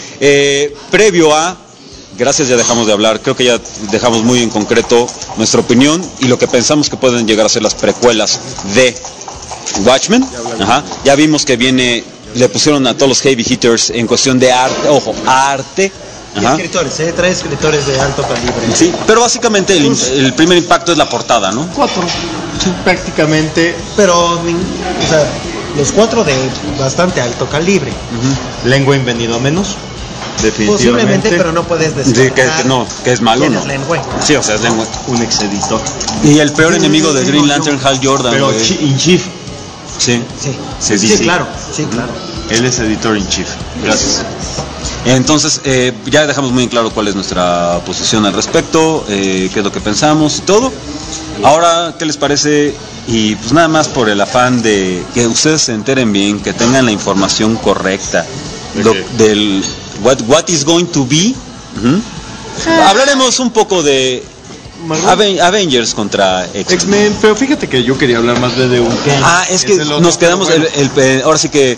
Previo a... Gracias, ya dejamos de hablar. Creo que ya dejamos muy en concreto nuestra opinión y lo que pensamos que pueden llegar a ser las precuelas de Watchmen. Ajá. Ya vimos que viene, le pusieron a todos los heavy hitters en cuestión de arte, ojo, arte. Y escritores, trae escritores de alto calibre. Sí, pero básicamente el primer impacto es la portada, ¿no? 4, sí, prácticamente. Pero, o sea, los 4 de bastante alto calibre. Lengua vendido a menos. Definitivamente. Posiblemente, pero no puedes decir que es malo, ¿no? Sí, o sea, es lengua. Un ex editor. Y el peor enemigo de Green Lantern, Hal Jordan. Pero in chief. Sí. Sí, claro. Él es editor in chief. Gracias. Entonces, ya dejamos muy en claro cuál es nuestra posición al respecto, qué es lo que pensamos y todo. Ahora, ¿qué les parece? Y pues nada más por el afán de que ustedes se enteren bien, que tengan la información correcta del what is going to be. Hablaremos un poco de Avengers contra X-Men, pero fíjate que yo quería hablar más de un... es que nos quedamos, ahora sí que...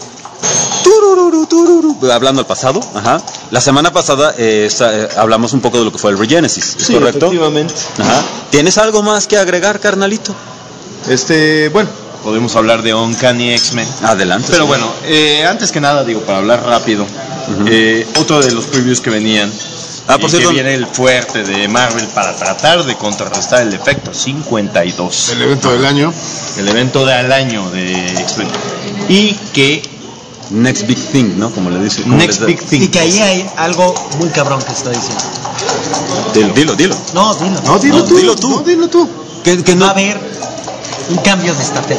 Hablando al pasado, la semana pasada hablamos un poco de lo que fue el Regenesis, ¿es correcto? Efectivamente. ¿Tienes algo más que agregar, carnalito? Bueno, podemos hablar de Uncanny X-Men. Adelante. Pero bueno, antes que nada, para hablar rápido, otro de los previews que venían, por cierto, que viene el fuerte de Marvel para tratar de contrarrestar el efecto 52. El evento del año. El evento del año de X-Men. Y que... Next Big Thing, ¿no? Como le dice. Next Big Thing. Y que ahí hay algo muy cabrón que está diciendo. Dilo. No, dilo tú. Que no va a haber un cambio de estafeta.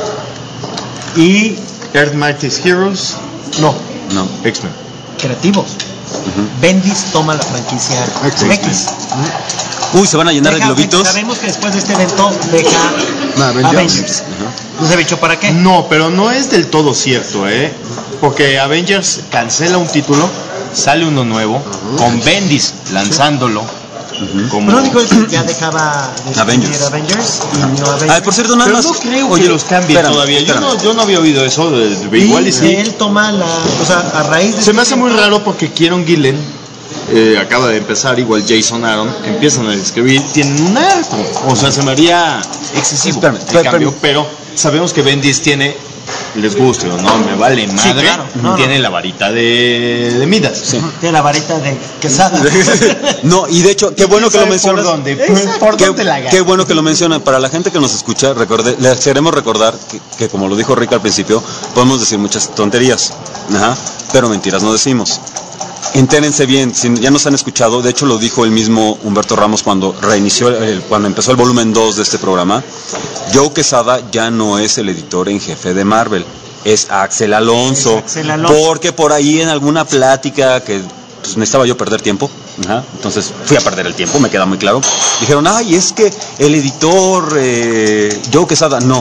Y Earth Mightiest Heroes. No. X-Men. Creativos. Bendis toma la franquicia X. Uy, se van a llenar de globitos. Sabemos que después de este evento deja Avengers. ¿No se ha dicho para qué? No, pero no es del todo cierto, porque Avengers cancela un título, sale uno nuevo, con Bendis lanzándolo. Como... Pero lo único es que ya dejaba de Avengers y New Avengers. Por cierto, nada más. No creo que los cambie todavía. Yo no había oído eso. Igual y sí. Él toma a raíz de... Se me hace muy raro porque Kieron Gillen acaba de empezar, igual Jason Aaron, empiezan a escribir, tienen un arco. O sea, se me haría excesivo el cambio, pero sabemos que Bendis tiene, les guste o no, me vale madre, sí, claro. Tiene la varita de Midas. Sí. Tiene la varita de Quesada. No, y de hecho, qué bueno que lo mencionas. ¿Por dónde la qué bueno que lo mencionan. Para la gente que nos escucha, les queremos recordar que como lo dijo Rick al principio, podemos decir muchas tonterías, pero mentiras no decimos. Entérense bien, si ya nos han escuchado, de hecho lo dijo el mismo Humberto Ramos cuando cuando empezó el volumen 2 de este programa. Joe Quesada ya no es el editor en jefe de Marvel, es Axel Alonso. Porque por ahí en alguna plática que pues, necesitaba yo perder tiempo, entonces fui a perder el tiempo, me queda muy claro. Dijeron, es que el editor Joe Quesada, no.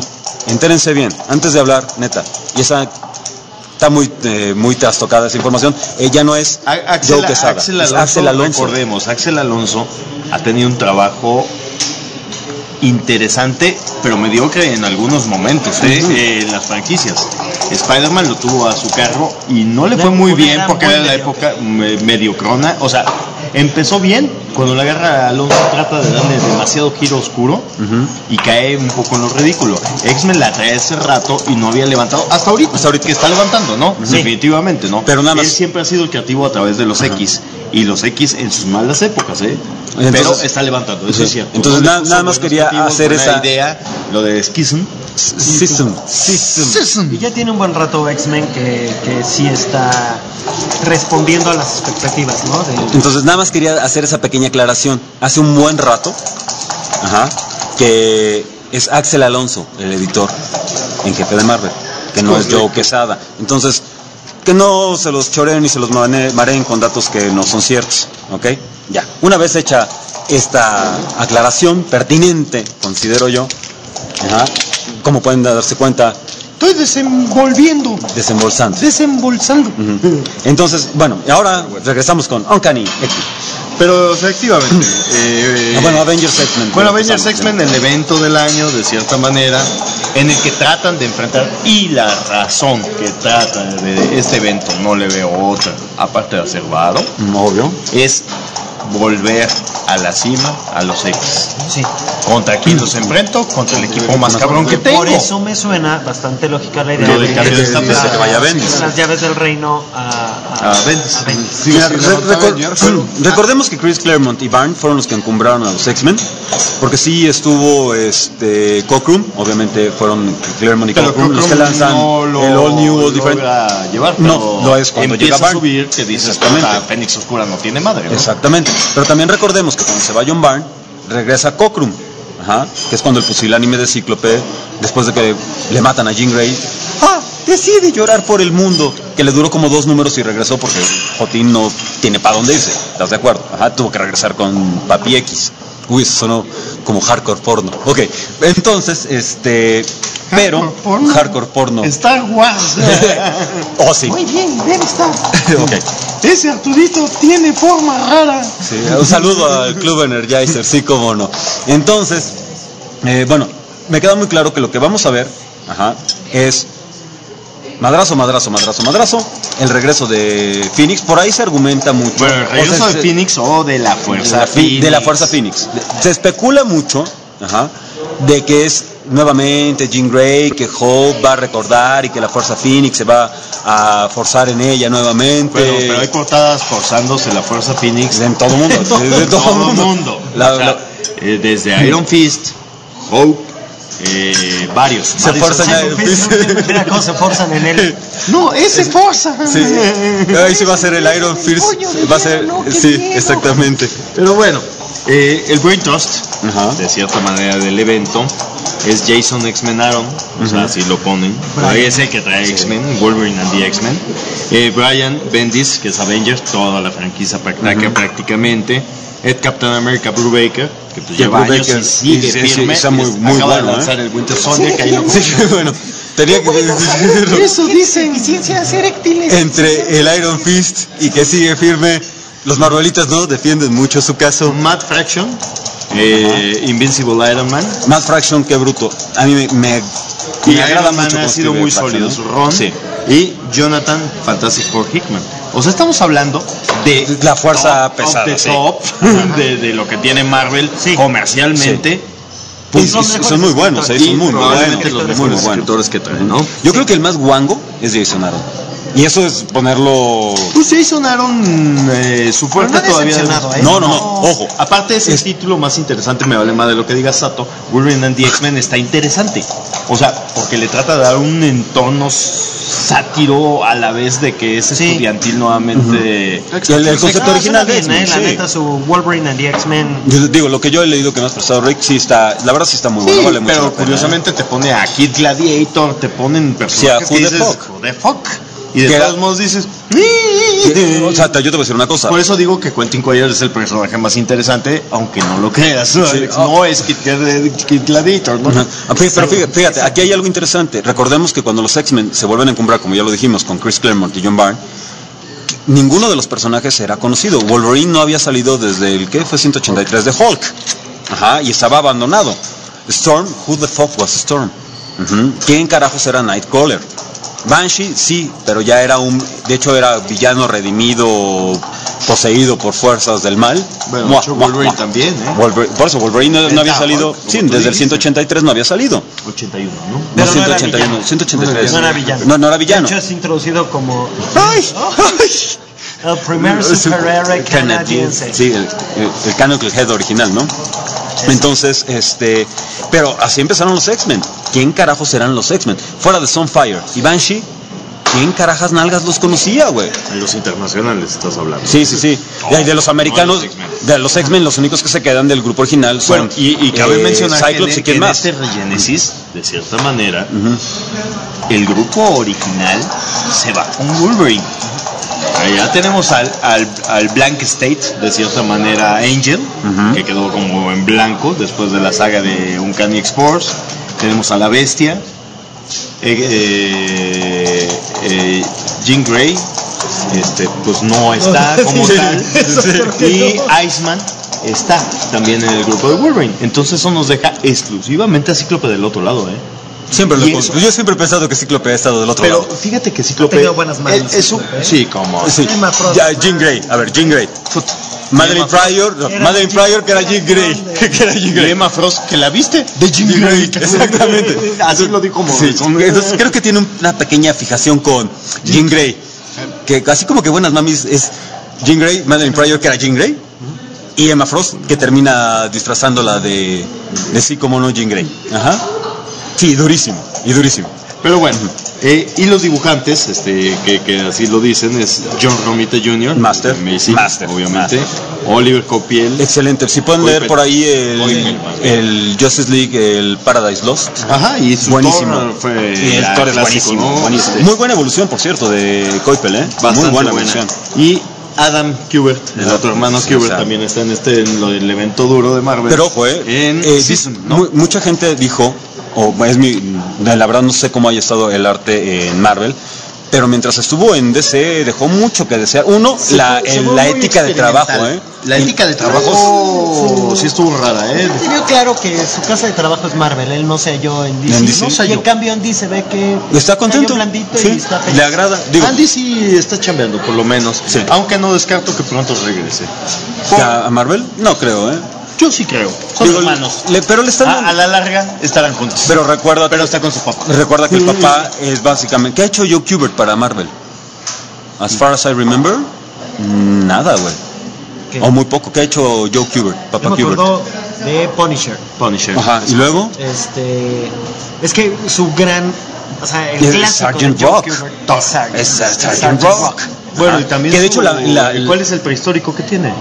entérense bien, antes de hablar, neta, y esa está muy trastocada esa información, ella no es Joe Quesada, es Axel Alonso. Recordemos, Axel Alonso ha tenido un trabajo interesante, pero mediocre en algunos momentos en las franquicias. Spider-Man lo tuvo a su cargo y no le fue muy bien porque era la época mediocrona. O sea, empezó bien, cuando la agarra Alonso trata de darle demasiado giro oscuro y cae un poco en lo ridículo. X-Men la trae hace rato y no había levantado, hasta ahorita que está levantando, ¿no? Sí. Definitivamente, ¿no? Pero nada más. Él siempre ha sido creativo a través de los X, y los X en sus malas épocas, entonces, pero está levantando, eso es cierto. Entonces nada más quería hacer esa idea, lo de Schism. Y ya tiene un buen rato X-Men que sí está respondiendo a las expectativas, ¿no? Entonces nada más quería hacer esa pequeña aclaración. Hace un buen rato, que es Axel Alonso, el editor en jefe de Marvel, que no es Joe Quesada. Entonces, que no se los choreen y se los mareen con datos que no son ciertos, ¿ok? Ya, una vez hecha esta aclaración pertinente, considero yo, como pueden darse cuenta, estoy desembolsando. Entonces, bueno, y ahora regresamos con Uncanny X. Pero efectivamente, Avengers X-Men. Bueno, Avengers X-Men, el evento del año, de cierta manera, en el que tratan de enfrentar, y la razón que trata de este evento, no le veo otra, aparte de hacer varo, obvio, es volver a la cima a los X. Sí. ¿Contra quién los enfrento? Contra el equipo más cabrón que tengo. Por eso me suena bastante lógica la idea lo de cambio de estatus, que vaya a Bendis. Las llaves del reino a Bendis. Sí, recordemos que Chris Claremont y Byrne fueron los que encumbraron a los X-Men, porque sí estuvo Cockrum, obviamente fueron Claremont y Cockrum los que lanzan el All New, All Different. No, lo es cuando llega Byrne. A subir, que dices, Fénix Oscura no tiene madre, ¿no? Exactamente, pero también recordemos que cuando se va John Byrne, regresa Cockrum, que es cuando el pusilánime de Cíclope, después de que le matan a Jean Grey, decide llorar por el mundo, que le duró como 2 números y regresó porque Jotín no tiene para dónde irse, ¿estás de acuerdo? Tuvo que regresar con Papi X. Uy, eso sonó como hardcore porno. Ok, entonces, pero hardcore porno. Star Wars. Oh, sí. Muy bien, debe estar. Okay. Ese Arturito tiene forma rara. Sí, un saludo al Club Energizer, sí, cómo no. Entonces, bueno, me queda muy claro que lo que vamos a ver, es madrazo, el regreso de Phoenix. Por ahí se argumenta mucho. Bueno, el regreso de Phoenix o de la Fuerza Phoenix. De la Fuerza Phoenix. Se especula mucho, de que es nuevamente Jean Grey, que Hope va a recordar y que la Fuerza Phoenix se va a forzar en ella nuevamente. Bueno, pero hay portadas forzándose la Fuerza Phoenix en todo el mundo. De todo el mundo. Desde Iron Fist, Hope, varios. Se forzan en Iron Fist. ¿Cómo se forzan en él? No, ese forza. Sí. Ahí sí va a ser el Iron Fist. Va a ser, sí, exactamente. Pero bueno, el Brain Trust, de cierta manera, del evento es Jason X-Men Aaron, o sea, así lo ponen. Ahí es el que trae X-Men, Wolverine and the X-Men. Brian Bendis, que es Avengers, toda la franquicia prácticamente. Ed Captain America Brubaker, que pues lleva años y sigue firme. Muy acaba bueno, de lanzar el Winter Soldier, que ahí lo bueno, tenía que decirlo. Eso dicen. Ciencias eréctiles. Entre el Iron Fist y que sigue firme, los Marvelitas no defienden mucho su caso. Matt Fraction, Invincible Iron Man. Matt Fraction, qué bruto. A mí me agrada mucho. Ha sido muy sólido su ron. Sí. Y Jonathan Fantastic Four Hickman. O sea, estamos hablando de la fuerza pesada, de lo que tiene Marvel comercialmente. Pues son muy buenos, son muy buenos los escritores que traen, ¿no? Yo creo que el más guango es Jason Aaron. Y eso es ponerlo. Pues Jason Aaron, su fuerte todavía. No, ojo. Aparte es el título más interesante, me vale más de lo que diga Sato. Wolverine and the X-Men está interesante. O sea, porque le trata de dar un entorno sátiro a la vez de que es estudiantil nuevamente. El concepto original de X-Men. La neta, su Wolverine and the X-Men. Yo digo, lo que yo he leído que me has prestado, Rick, sí está, la verdad sí está muy bueno. Vale pero mucho curiosamente te pone a Kid Gladiator, te ponen personajes que dices, the fuck. Y de todos modos dices... O sea, yo te voy a decir una cosa. Por eso digo que Quentin Quire es el personaje más interesante, aunque no lo creas. Sí. No es Kid Gladiator, ¿no? Pero fíjate, aquí hay algo interesante. Recordemos que cuando los X-Men se vuelven a encumbrar, como ya lo dijimos, con Chris Claremont y John Byrne, ninguno de los personajes era conocido. Wolverine no había salido desde el que fue 183 de Hulk. Ajá, y estaba abandonado. Storm, who the fuck was Storm? ¿Quién carajos era Nightcrawler? Banshee, sí, pero ya era de hecho era villano redimido, poseído por fuerzas del mal. Bueno, Wolverine también, por eso Wolverine no había salido, sí, desde el 183 no había salido. 81, ¿no? Pero no, 181, 183. No era villano. No era villano. De hecho es introducido como... el primer superhéroe canadiense. Sí, el Canocle Head original, ¿no? Entonces, pero así empezaron los X-Men. ¿Quién carajos eran los X-Men? Fuera de Sunfire y Banshee, ¿quién carajas nalgas los conocía, güey? Los internacionales estás hablando. Sí. De los americanos, de los X-Men, los únicos que se quedan del grupo original son y cabe mencionar Cyclops y quién más. Este Regenesis, de cierta manera, el grupo original se va con Wolverine. Allá tenemos al Blank State, de cierta manera Angel, que quedó como en blanco después de la saga de Uncanny X-Force. Tenemos a la Bestia, Jean Grey, pues no está como tal, y Iceman está también en el grupo de Wolverine. Entonces eso nos deja exclusivamente a Cíclope del otro lado, yo siempre he pensado que Cíclope ha estado del otro lado. Pero fíjate que Cíclope tenía buenas manos. Sí, como. Sí. Jean Grey. A ver, Jean Grey. Madeline Pryor, que era Jean Grey. Y Emma Frost, que la viste de Jean Grey. Exactamente. Así lo digo como. Sí. Entonces creo que tiene una pequeña fijación con Jean Grey. Que así como que buenas mamis es Jean Grey, Madeline Pryor, que era Jean Grey. Y Emma Frost, que termina disfrazándola de sí como no Jean Grey. Ajá. Sí, durísimo. Pero bueno, y los dibujantes, que así lo dicen, es John Romita Jr., Master, obviamente, Oliver Copiel. Excelente, si pueden leer por ahí el Justice League, el Paradise Lost. Ajá, y su buenísimo. El Thor es buenísimo, buenísimo. Muy buena evolución, por cierto, de Coipel, Bastante muy buena evolución. Y Adam Kubert, el otro hermano Kubert, también está en el evento duro de Marvel. Pero mucha gente dijo, la verdad no sé cómo haya estado el arte en Marvel, pero mientras estuvo en DC dejó mucho que desear. Uno, la ética de trabajo, La ética de trabajo sí estuvo rara, Se vio claro que su casa de trabajo es Marvel, él no se halló en DC. Y en cambio Andy se ve que está contento, blandito y está feliz. Le agrada. Andy sí está chambeando, por lo menos. Sí. Aunque no descarto que pronto regrese. ¿A Marvel? No creo, Yo sí creo. Son hermanos. Pero le están a la larga estarán juntos. Pero está con su papá. Recuerda que el papá es básicamente. ¿Qué ha hecho Joe Kubert para Marvel? As far as I remember, nada, güey. O muy poco. ¿Qué ha hecho Joe Kubert? Papá Kubert. Me acuerdo de Punisher. Ajá. ¿Y luego? Es que su gran, o sea, el clásico Sergeant de Joe Rock. Kubert, Es Sergeant Rock. Bueno, y también que de hecho ¿cuál es el prehistórico que tiene?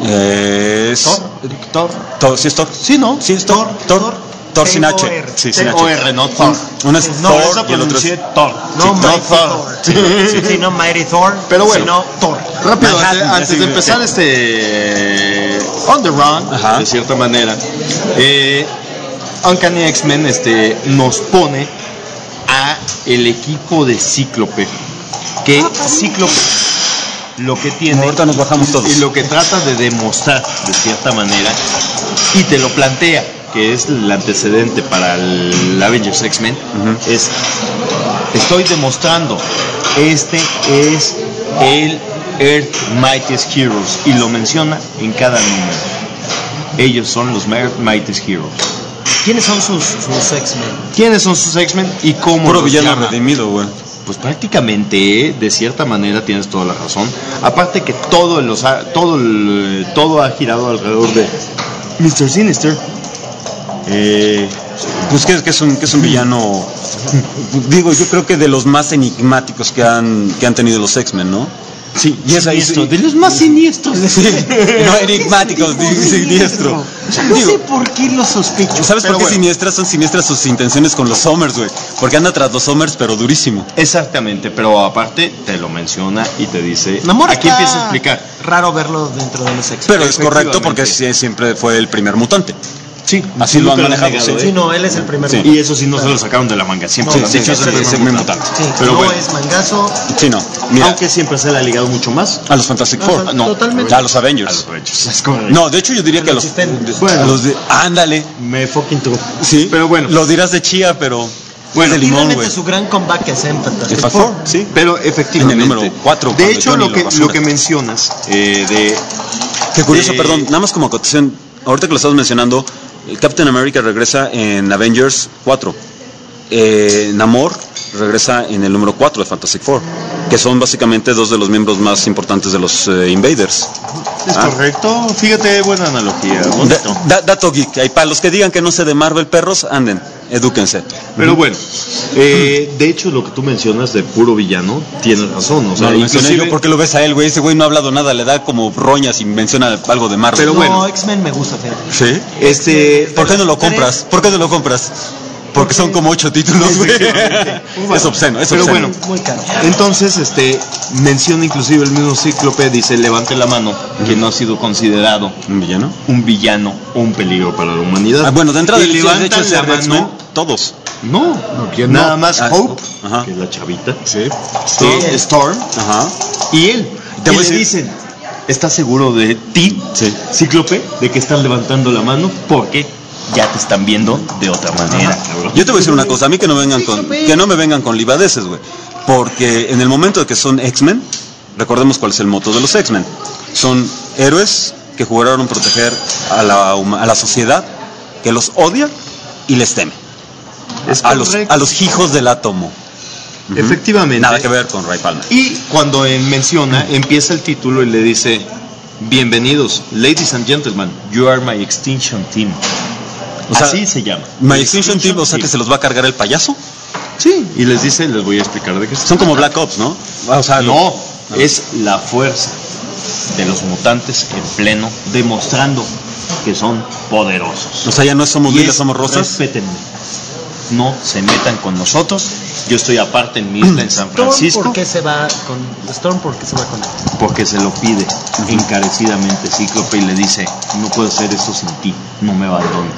Thor. ¿Sí es Thor? Sí, ¿no? Sí es Thor. Thor sin H. Sí, sin H. No Thor. Uno es Thor y el otro es Thor. No Mighty Thor. Sí, no Mighty Thor. Pero bueno, sino Thor. Rápido, antes de empezar On the Run, de cierta manera, Uncanny X-Men nos pone a el equipo de Cíclope. Que Cíclope lo que tiene ahorita nos bajamos todos y lo que trata de demostrar de cierta manera y te lo plantea, que es el antecedente para el Avengers X-Men, es: estoy demostrando, este es el Earth Mightiest Heroes, y lo menciona en cada número. Ellos son los Earth Mightiest Heroes. ¿Quiénes son sus X-Men? ¿Quiénes son sus X-Men y cómo puro los villano llama? Redimido, güey. Pues prácticamente, de cierta manera, tienes toda la razón. Aparte que todo ha girado alrededor de Mr. Sinister. Pues que es un villano. Digo, yo creo que de los más enigmáticos que han tenido los X-Men, ¿no? Sí, y es ahí. Siniestro, de los más siniestros. No enigmáticos, siniestro. No sé por qué lo sospecho. ¿Sabes por qué siniestras? Son siniestras sus intenciones con los Summers, güey. Porque anda tras los Summers, pero durísimo. Exactamente, pero aparte te lo menciona y te dice. Namor aquí empieza a explicar. Raro verlo dentro de los X-Men. Pero es correcto porque siempre fue el primer mutante. Sí, así lo han manejado. Negado, sí, no, él es el primer mutante. Y eso sí no se lo sacaron de la manga. Siempre de hecho es el primer mutante. Sí, pero no bueno. es mangazo. Sí, no. Mira, aunque siempre se le ha ligado mucho más a los Fantastic Four. No, totalmente. A los Avengers. No, de hecho yo diría que a los ándale. Me fucking true. Sí, pero bueno. Lo dirás de chía, pero bueno, de limón, güey. Su gran comeback es en Fantastic Four. Sí, pero efectivamente. En el número 4. De hecho, lo que mencionas Qué curioso, perdón, nada más como acotación. Ahorita que lo estás mencionando, Captain America regresa en Avengers 4. Namor regresa en el número 4 de Fantastic Four, que son básicamente dos de los miembros más importantes de los Invaders. Es correcto, fíjate, buena analogía. Dato geek, hay para los que digan que no sé de Marvel, perros, anden, edúquense. Pero bueno, de hecho lo que tú mencionas de puro villano, tienes razón. O sea, no, lo mencioné yo porque lo ves a él, güey. Ese güey no ha hablado nada, le da como roñas y menciona algo de Marvel. Pero bueno, X-Men me gusta, fíjate. ¿Sí? ¿Por qué no lo compras? ¿Por qué no lo compras? Porque son como 8 títulos, güey. Es obsceno, es obsceno. Pero bueno, muy caro. Entonces, menciona inclusive el mismo Cíclope, dice, levante la mano, que no ha sido considerado ¿un villano? Un villano o un peligro para la humanidad. Bueno, de entrada, de hecho, la mano, todos. No, nada más Hope, que es la chavita. Sí. Storm. Ajá. Y él. Y le dicen, ¿estás seguro de ti, Cíclope, de que estás levantando la mano? Porque ya te están viendo de otra manera. Yo te voy a decir una cosa, a mí que no me vengan con libadeces, güey. Porque en el momento de que son X-Men, recordemos cuál es el moto de los X-Men. Son héroes que juraron proteger a la sociedad que los odia y les teme. A los hijos del átomo. Efectivamente. Nada que ver con Ray Palmer. Y cuando menciona, empieza el título y le dice, bienvenidos, ladies and gentlemen, you are my extinction team. O sea, así se llama. My Extinction Team, o sea que se los va a cargar el payaso. Sí, y les dice, les voy a explicar de qué son como Black Ops, ¿no? O sea, no, es la fuerza de los mutantes en pleno, demostrando que son poderosos. O sea, ya no somos lilas, somos rosas. Respétenme. No se metan con nosotros. Yo estoy aparte en mi isla en San Francisco. ¿Por qué se va con Storm? ¿Por qué se va con él? Porque se lo pide encarecidamente Cíclope y le dice, no puedo hacer esto sin ti, no me abandones.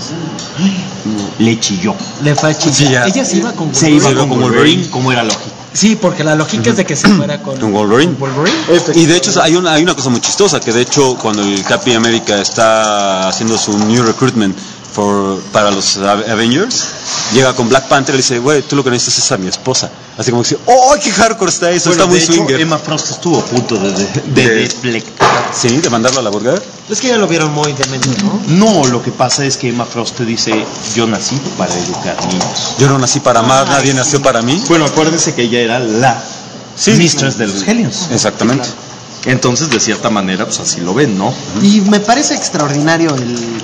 Le chilló. Le fue a chillar. Ella se iba con Wolverine. Se iba con Wolverine, como era lógico. Sí, porque la lógica es de que se fuera con Wolverine. Y de hecho hay una cosa muy chistosa, que de hecho cuando el Captain America está haciendo su new recruitment para los Avengers, llega con Black Panther y le dice, güey, tú lo que necesitas es a mi esposa. Así como que dice, ¡oh, qué hardcore está eso! Bueno, está muy de swinger. Hecho, Emma Frost estuvo a punto de deflectar. Sí, de mandarlo a la burger. Es que ya lo vieron muy demente, ¿no? No, lo que pasa es que Emma Frost te dice, yo nací para educar niños. Yo no nací para amar, nadie nació para mí. Bueno, acuérdense que ella era la mistress de los Hellions. Exactamente. Sí, claro. Entonces, de cierta manera, pues así lo ven, ¿no? Y me parece extraordinario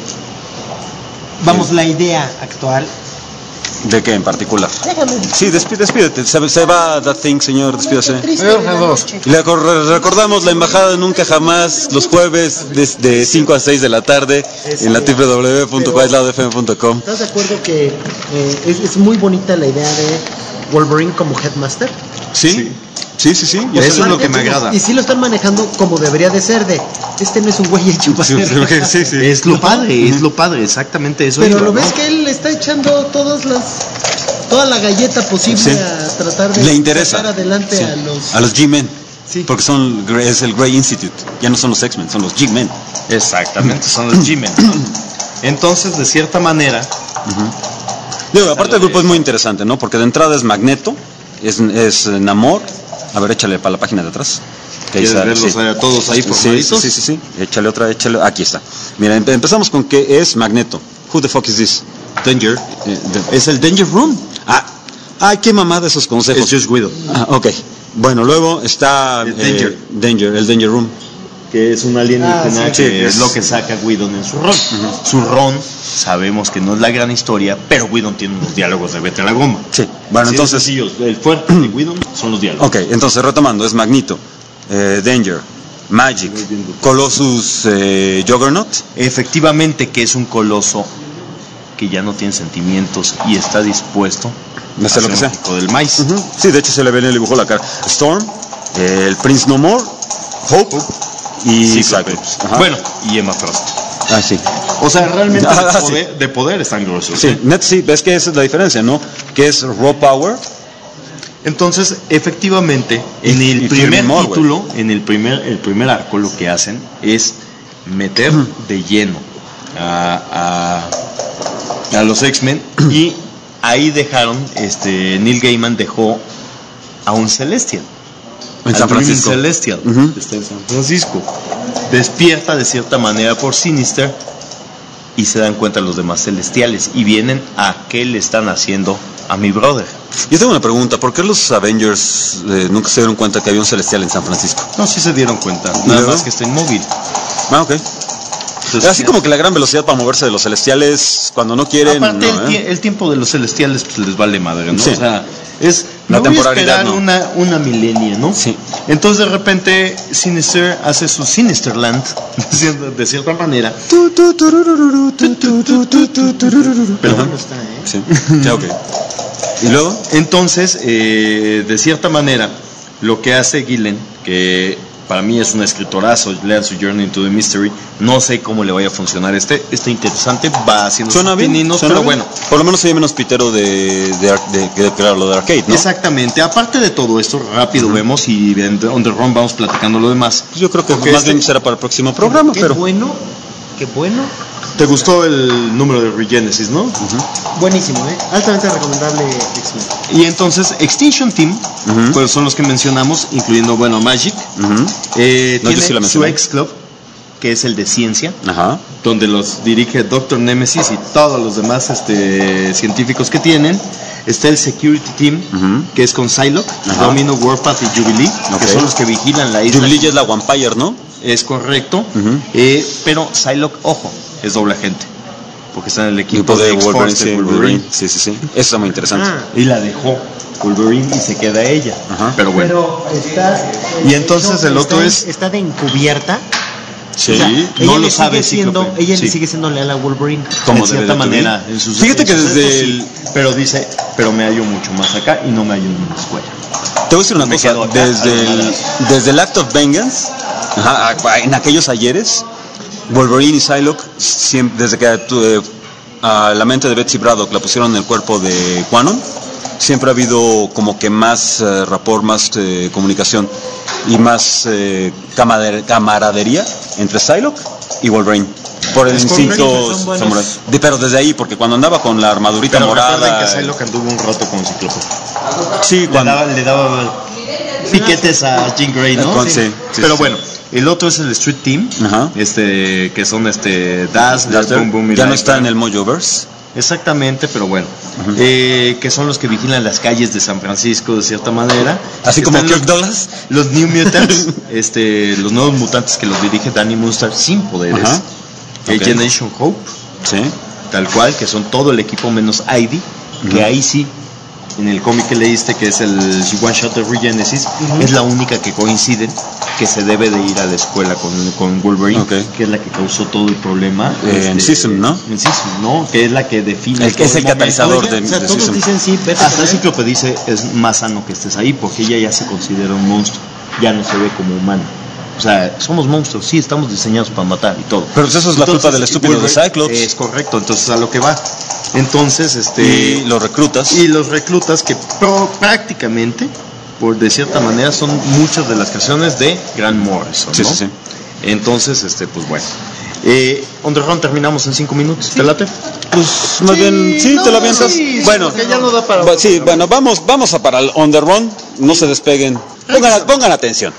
la idea actual. ¿De qué en particular? Déjame. Sí, despídete. Se va That Thing, señor, despídase. Y le recordamos la embajada Nunca Jamás los jueves de 5 a 6 de la tarde en la www.baisladofm.com. ¿Estás de acuerdo que es muy bonita la idea de Wolverine como Headmaster? Sí. Eso es lo que me agrada. Y sí lo están manejando como debería de ser, este no es un güey hecho para ser. Sí. Es lo padre, exactamente eso. Pero lo ves que él le está echando toda la galleta posible a tratar de le interesa sacar adelante a los G-Men. Sí. Porque es el Grey Institute. Ya no son los X-Men, son los G-Men. Exactamente, son los G-Men. Entonces, de cierta manera... Digo, aparte el grupo es muy interesante, ¿no? Porque de entrada es Magneto, es Namor. A ver, échale para la página de atrás. ¿Quieres verlos a todos ahí formaditos? Sí. Échale otra. Aquí está. Mira, empezamos con que es Magneto. Who the fuck is this? Danger. Es el Danger Room. Ay, qué mamada esos consejos. Es Just Widow. Ok. Bueno, luego está el Danger Room. Que es un alienígena que es lo que saca Whedon en su ron. Su ron, sabemos que no es la gran historia, pero Whedon tiene unos diálogos de vete a la goma. Sí, bueno, entonces... el fuerte de Whedon son los diálogos. Ok, entonces retomando, es Magneto. Danger, Magic, Colossus, Juggernaut. Efectivamente que es un coloso que ya no tiene sentimientos y está dispuesto a hacer lo que sea. Del maíz. Sí, de hecho se le ve en el dibujo la cara. Storm, el Prince No More, Hope y Cyclops. Bueno, y Emma Frost. Ah, sí. O sea, realmente de poder están grosos. Sí, sí, ves que esa es la diferencia, ¿no? Que es raw power. Entonces, efectivamente, en el primer título, en el primer arco, lo que hacen es meter de lleno a los X-Men y ahí dejaron, Neil Gaiman dejó a un Celestial. En San Francisco. Celestial, está en San Francisco. Despierta de cierta manera por Sinister y se dan cuenta los demás Celestiales y vienen a qué le están haciendo a mi brother. Yo tengo una pregunta, ¿por qué los Avengers nunca se dieron cuenta que había un Celestial en San Francisco? No, sí se dieron cuenta, nada más que está inmóvil. Ah, ok. Entonces, así como que la gran velocidad para moverse de los Celestiales cuando no quieren. Aparte, no, el tiempo de los Celestiales pues les vale madre, ¿no? Sí. O sea, es la temporalidad, ¿no? Una milenia, ¿no? Sí. Entonces de repente Sinister hace su Sinisterland de cierta manera. Perdón, está, Sí. Ya, ok. ¿Y luego? Entonces, de cierta manera, lo que hace Gillen, que para mí es un escritorazo, lean su Journey into the Mystery, no sé cómo le vaya a funcionar está interesante, va haciendo suena bien, pininos, suena pero bien. bueno. Por lo menos soy menos pitero de crear lo de Arcade, ¿no? Exactamente, aparte de todo esto, rápido vemos y on the run vamos platicando lo demás. Yo creo que más bien será para el próximo programa, Qué pero... bueno. ¿Te gustó el número de Regenesis, no? Buenísimo, altamente recomendable X-Men. Y entonces Extinction Team, pues son los que mencionamos, incluyendo, bueno, Magic. Tiene su X-Club, que es el de ciencia, donde los dirige Dr. Nemesis y todos los demás científicos que tienen. Está el Security Team, que es con Psylocke, Domino, Warpath y Jubilee, que son los que vigilan la isla. Jubilee ya es la Vampire, ¿no? Es correcto, pero Psylocke, ojo, es doble agente, porque está en el equipo de Wolverine. Sí. Eso está muy interesante. Y la dejó Wolverine y se queda ella. Pero bueno. Pero está, y entonces el otro está de encubierta. Sí, o sea, no lo sabe. Ella le sigue siendo leal a Wolverine. Como de cierta manera. Fíjate que desde pero dice, pero me hallo mucho más acá y no me hallo en una escuela. Te voy a decir una cosa, desde el Act of Vengeance, en aquellos ayeres, Wolverine y Psylocke, desde que la mente de Betsy Braddock la pusieron en el cuerpo de Quanon, siempre ha habido como que más rapport, más comunicación y más camaradería entre Psylocke y Wolverine. Por el instinto samurai. Pero desde ahí, porque cuando andaba con la armadurita morada. Que Psylocke anduvo un rato con Cíclope. Sí, le daba piquetes a Jean Grey, ¿no? Sí. Pero bueno, el otro es el Street Team, que son Dazzler, Boom Boom y ya no está en el Mojoverse. Exactamente, pero bueno, que son los que vigilan las calles de San Francisco de cierta manera. Así como Kirk Douglas. Los New Mutants, los nuevos mutantes que los dirige Danny Munster sin poderes. Generation Hope, tal cual, que son todo el equipo menos ID, que ahí sí, en el cómic que leíste, que es el One Shot de Regenesis, es la única que coincide que se debe de ir a la escuela con Wolverine, que es la que causó todo el problema. En Sism, ¿no? En Sism, ¿no? Que es la que define. Es el catalizador de todos Sism. dicen sí, hasta Cíclope dice, es más sano que estés ahí, porque ella ya se considera un monstruo, ya no se ve como humano. O sea, somos monstruos, sí, estamos diseñados para matar y todo. Pero eso es la culpa del estúpido de Cyclops. Es correcto, entonces a lo que va. Entonces, y los reclutas. Y los reclutas que prácticamente, por de cierta manera, son muchas de las creaciones de Grant Morrison, ¿no? Sí. Entonces, pues bueno. On the Run terminamos en 5 minutos. ¿Te late? Pues más bien, te la avientas. Bueno, que ya no da para bueno, vamos a para el On the Run. No se despeguen. Pongan atención.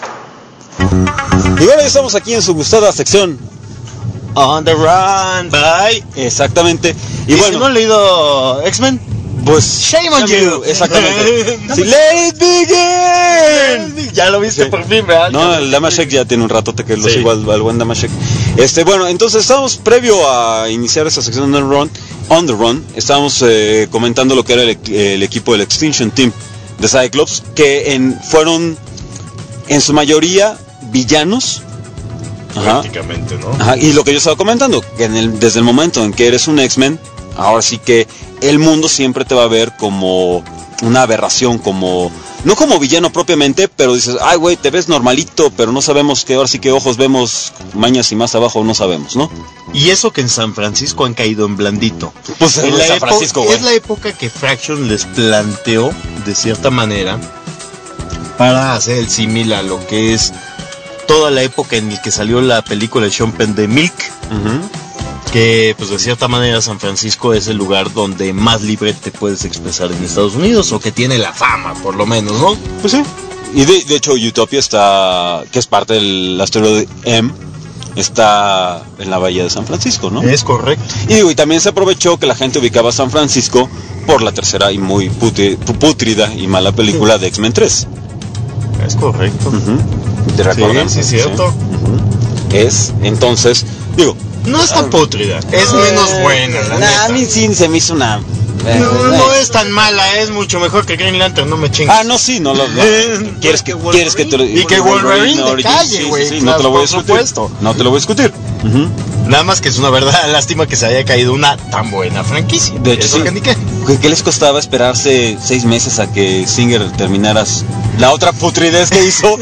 Y ahora estamos aquí en su gustada sección On the Run, bye. Exactamente. Y bueno, si no han leído X-Men, pues shame on you. Exactamente. Let it begin. Ya lo viste por fin, ¿verdad? No, el Damashek ya tiene un ratote que lo sigo al buen Damashek. Bueno, entonces estábamos previo a iniciar esta sección On the Run, estábamos comentando lo que era el equipo del Extinction Team de Cyclops, que fueron en su mayoría villanos. Prácticamente, ¿no? Ajá, y lo que yo estaba comentando, que desde el momento en que eres un X-Men, ahora sí que el mundo siempre te va a ver como una aberración, como no como villano propiamente, pero dices, ay güey, te ves normalito, pero no sabemos qué, ahora sí que ojos vemos, mañas y más abajo no sabemos, ¿no? Y eso que en San Francisco han caído en blandito. Pues en San Francisco, güey. Es la época que Fraction les planteó, de cierta manera, para hacer el símil a lo que es toda la época en la que salió la película de Sean Penn de Milk. Que pues de cierta manera San Francisco es el lugar donde más libre te puedes expresar en Estados Unidos, o que tiene la fama, por lo menos, ¿no? Pues sí. Y de hecho Utopia está, que es parte del asteroide M, está en la bahía de San Francisco, ¿no? Es correcto. Y digo, y también se aprovechó que la gente ubicaba San Francisco por la tercera y muy pútrida y mala película de X-Men 3. Es correcto. ¿Te recuerdas? Sí, es cierto. Es, entonces, digo, no es tan pútrida, es menos buena, la neta. A mí sí se me hizo una... No es tan mala, es mucho mejor que Green Lantern, no me chingues. Ah, no, sí, no lo... ¿Quieres que te lo... Y que Wolverine te calle, güey. Sí, no te lo voy a discutir. No te lo voy a discutir. Nada más que es una verdad lástima que se haya caído una tan buena franquicia. De hecho, sí. ¿Qué les costaba esperarse 6 meses a que Singer terminara la otra putridez que hizo?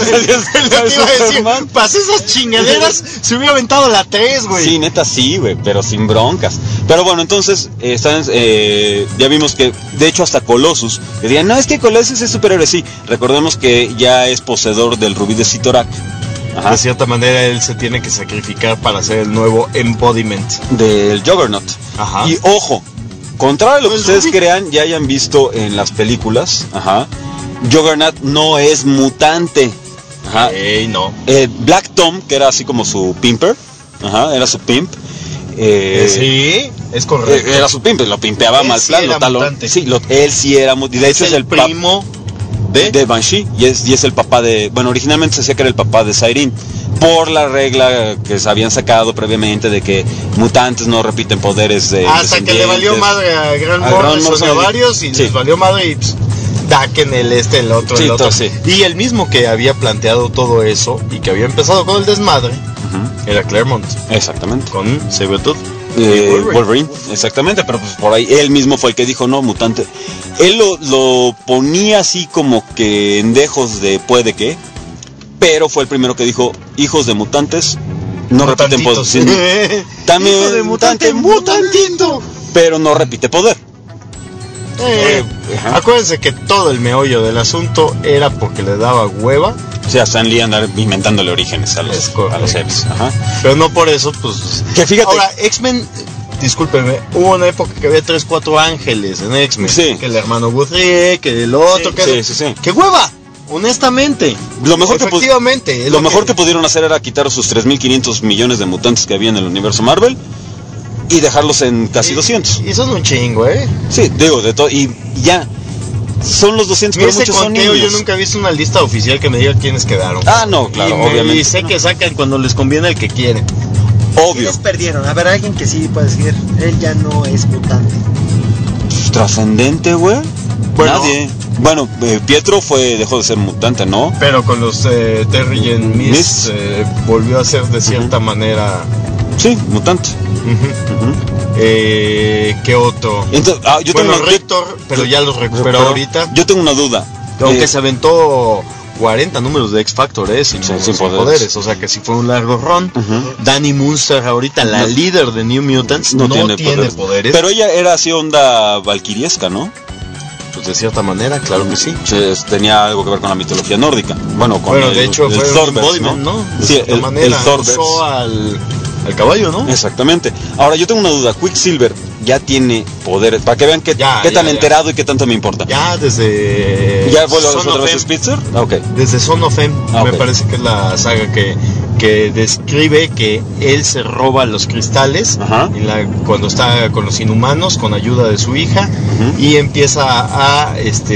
Para esas chingaderas se hubiera aventado la 3, güey. Sí, neta sí, güey, pero sin broncas. Pero bueno, entonces, ya vimos que, de hecho, hasta Colossus, que dirían, no, es que Colossus es superhéroe, sí. Recordemos que ya es poseedor del rubí de Sitorak. De cierta manera él se tiene que sacrificar para ser el nuevo embodiment del Juggernaut. Y ojo, contrario a lo que ustedes crean, ya hayan visto en las películas, Juggernaut no es mutante. No. Black Tom, que era así como su pimper, era su pimp. Sí, es correcto. Era su pimp, lo pimpeaba mal plan. Él sí era mutante. De hecho es el primo de Banshee, y es el papá de... Bueno, originalmente se decía que era el papá de Siren, por la regla que se habían sacado previamente de que mutantes no repiten poderes de... Hasta que le valió madre a Grant Morrison a varios, y les valió madre, y pues, Daken el otro. Y el mismo que había planteado todo eso, y que había empezado con el desmadre, era Claremont. Exactamente. Con Sabretooth. Wolverine, exactamente, pero pues por ahí él mismo fue el que dijo no, mutante. Él lo ponía así como que en dejos de puede que, pero fue el primero que dijo, hijos de mutantes no repiten poder. También hijo de mutantito, pero no repite poder. Acuérdense que todo el meollo del asunto era porque le daba hueva. O sea, Stan Lee andar inventándole orígenes a los héroes. Pero no por eso, pues... Que fíjate... Ahora, X-Men, discúlpeme, hubo una época que había 3-4 ángeles en X-Men. Sí. Que el hermano Guthrie, que el otro, sí. ¡Qué hueva! Honestamente. Lo mejor efectivamente. Lo mejor que pudieron hacer era quitar sus 3.500 millones de mutantes que había en el universo Marvel y dejarlos en casi 200. Y eso es un chingo, Sí, digo, de todo. Y ya... Son los 200, pero muchos son niños. Yo nunca he visto una lista oficial que me diga quiénes quedaron. Ah, no, claro, obviamente. Y sé que sacan cuando les conviene el que quieren. Obvio. ¿Quiénes perdieron? A ver, alguien que sí puede decir, él ya no es mutante. Trascendente, güey. Nadie. Bueno, Pietro dejó de ser mutante, ¿no? Pero con los Terrigen Mist volvió a ser de cierta manera... Sí, mutante. ¿Qué otro? Entonces, Rictor, pero ya los recuperó ahorita. Yo tengo una duda. Aunque se aventó 40 números de X-Factor, sin poderes. O sea que sí fue un largo run. Danny Munster, ahorita la líder de New Mutants, no tiene poderes. Pero ella era así onda valquiriesca, ¿no? Pues de cierta manera, claro que sí. Tenía algo que ver con la mitología nórdica. Bueno, de hecho fue un embodiment, ¿no? Sí, el Thorvers. Usó al caballo, ¿no? Exactamente. Ahora, yo tengo una duda. Quicksilver ya tiene poderes. Para que vean qué tan enterado y qué tanto me importa. Ya desde... ¿Ya vuelve otra vez Spitzer? Okay. Desde Son of M. Me parece que es la saga que describe que él se roba los cristales cuando está con los inhumanos, con ayuda de su hija, y empieza a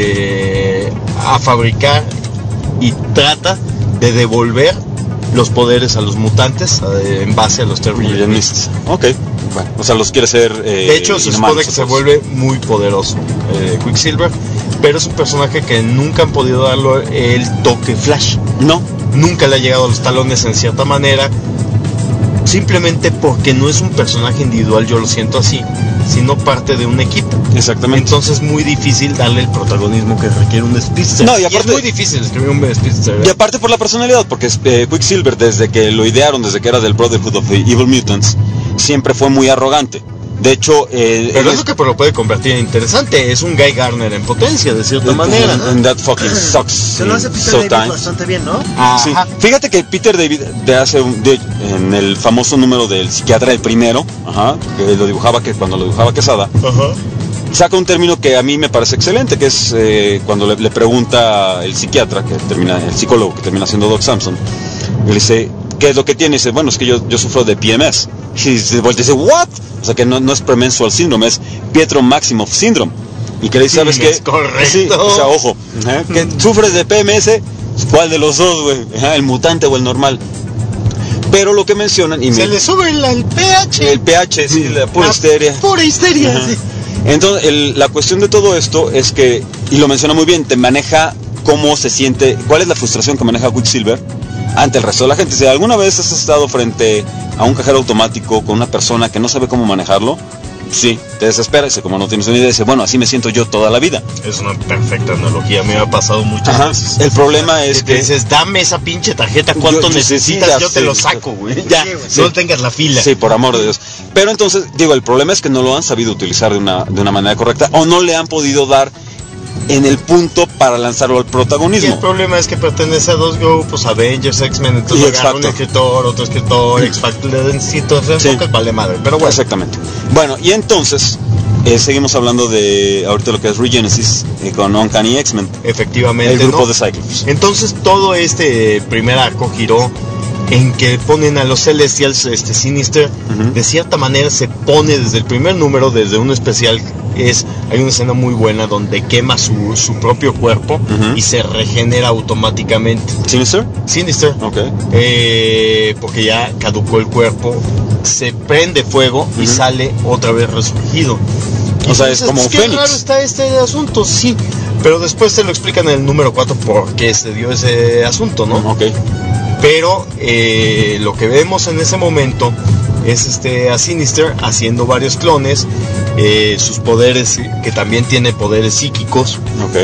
fabricar y trata de devolver los poderes a los mutantes en base a los Terrigen Mist. Ok, bueno, o sea, los quiere ser de hecho, se supone que se vuelve muy poderoso Quicksilver, pero es un personaje que nunca han podido darle el toque Flash. No. Nunca le ha llegado a los talones en cierta manera, simplemente porque no es un personaje individual, yo lo siento así, sino parte de un equipo. Exactamente. Entonces es muy difícil darle el protagonismo que requiere un Speedster. No, y aparte, es muy difícil escribir un Speedster. Y aparte por la personalidad, porque Quicksilver, desde que lo idearon, desde que era del Brotherhood of the Evil Mutants, siempre fue muy arrogante. De hecho, pero es lo que lo puede convertir en interesante. Es un Guy Gardner en potencia, de cierta manera. And that fucking sucks. Se lo hace Peter David bastante bien, ¿no? Sí. Fíjate que Peter David en el famoso número del psiquiatra, el primero, que lo dibujaba, que cuando lo dibujaba Quesada, saca un término que a mí me parece excelente, que es cuando le pregunta el psiquiatra, el psicólogo que termina siendo Doc Samson, le dice, ¿qué es lo que tiene? Y dice, bueno, es que yo sufro de PMS. Y se vuelve y dice, ¿what? O sea, que no es premenstrual syndrome, es Pietro Maximoff syndrome. Y que le dice, ¿sabes qué? Es correcto. Sí, o sea, ojo, que sufres de PMS, ¿cuál de los dos, güey? ¿El mutante o el normal? Pero lo que mencionan... Se le sube el pH. El pH, sí, la pura histeria. Pura histeria, sí. Entonces, la cuestión de todo esto es que, y lo menciona muy bien, te maneja cómo se siente, cuál es la frustración que maneja Quicksilver ante el resto de la gente. Si alguna vez has estado frente a un cajero automático con una persona que no sabe cómo manejarlo, sí, te desespera, dice, como no tienes una idea, dice, bueno, así me siento yo toda la vida. Es una perfecta analogía, me ha pasado muchas veces. El problema es que dices, dame esa pinche tarjeta, ¿cuánto necesitas? Yo te lo saco, güey. Ya, no tengas la fila. Sí, por amor de Dios. Pero entonces, digo, el problema es que no lo han sabido utilizar de una manera correcta, o no le han podido dar en el punto para lanzarlo al protagonismo. Y el problema es que pertenece a dos grupos, Avengers, X-Men, entonces agarra un escritor, otro escritor, X-Factor, entonces vale madre, pero bueno. Exactamente. Bueno, y entonces seguimos hablando de ahorita lo que es Regenesis con Uncanny X-Men. Efectivamente, el grupo de Cyclops. Entonces todo este primer arco giró en que ponen a los Celestials, Sinister, de cierta manera se pone desde el primer número, desde un especial, hay una escena muy buena donde quema su propio cuerpo y se regenera automáticamente. Sinister, porque ya caducó el cuerpo, se prende fuego y sale otra vez resurgido. O sea, es como un Fénix. Qué raro está este asunto, sí, pero después te lo explican en el número 4 por qué se dio ese asunto, ¿no? Pero lo que vemos en ese momento es a Sinister haciendo varios clones, sus poderes, que también tiene poderes psíquicos.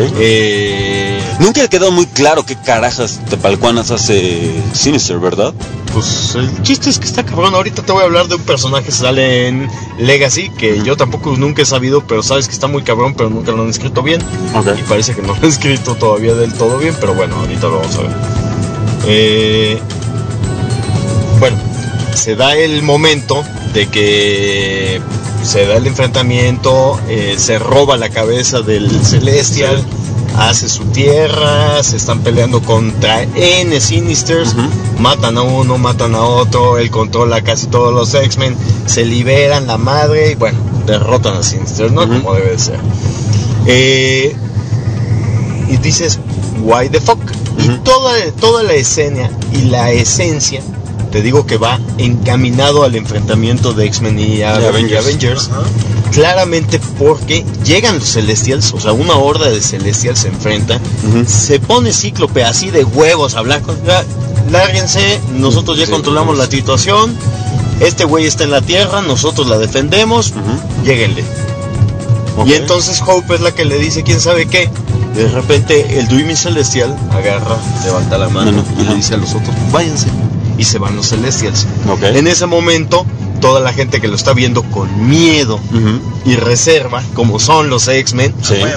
Nunca ha quedado muy claro qué carajas de palcuanas hace Sinister, ¿verdad? Pues el chiste es que está cabrón. Ahorita te voy a hablar de un personaje que sale en Legacy, que yo tampoco nunca he sabido, pero sabes que está muy cabrón, pero nunca lo han escrito bien. Y parece que no lo han escrito todavía del todo bien, pero bueno, ahorita lo vamos a ver. Bueno, se da el momento de que se da el enfrentamiento, se roba la cabeza del Celestial, hace su tierra, se están peleando contra N Sinisters, matan a uno, matan a otro, él controla casi todos los X-Men, se liberan la madre y bueno, derrotan a Sinister, ¿no? Como debe de ser. Y dices, why the fuck? Y toda la escena y la esencia, te digo que va encaminado al enfrentamiento de X-Men y Avengers. Claramente porque llegan los Celestials, o sea, una horda de Celestials se enfrenta, se pone Cíclope así de huevos a hablar con... Lárguense, nosotros ya controlamos la situación, este güey está en la Tierra, nosotros la defendemos, lléguenle. Y entonces Hope es la que le dice quién sabe qué. De repente el Dreaming Celestial agarra, levanta la mano y le dice a los otros, váyanse. Y se van los Celestials. En ese momento, toda la gente que lo está viendo con miedo y reserva, como son los X-Men,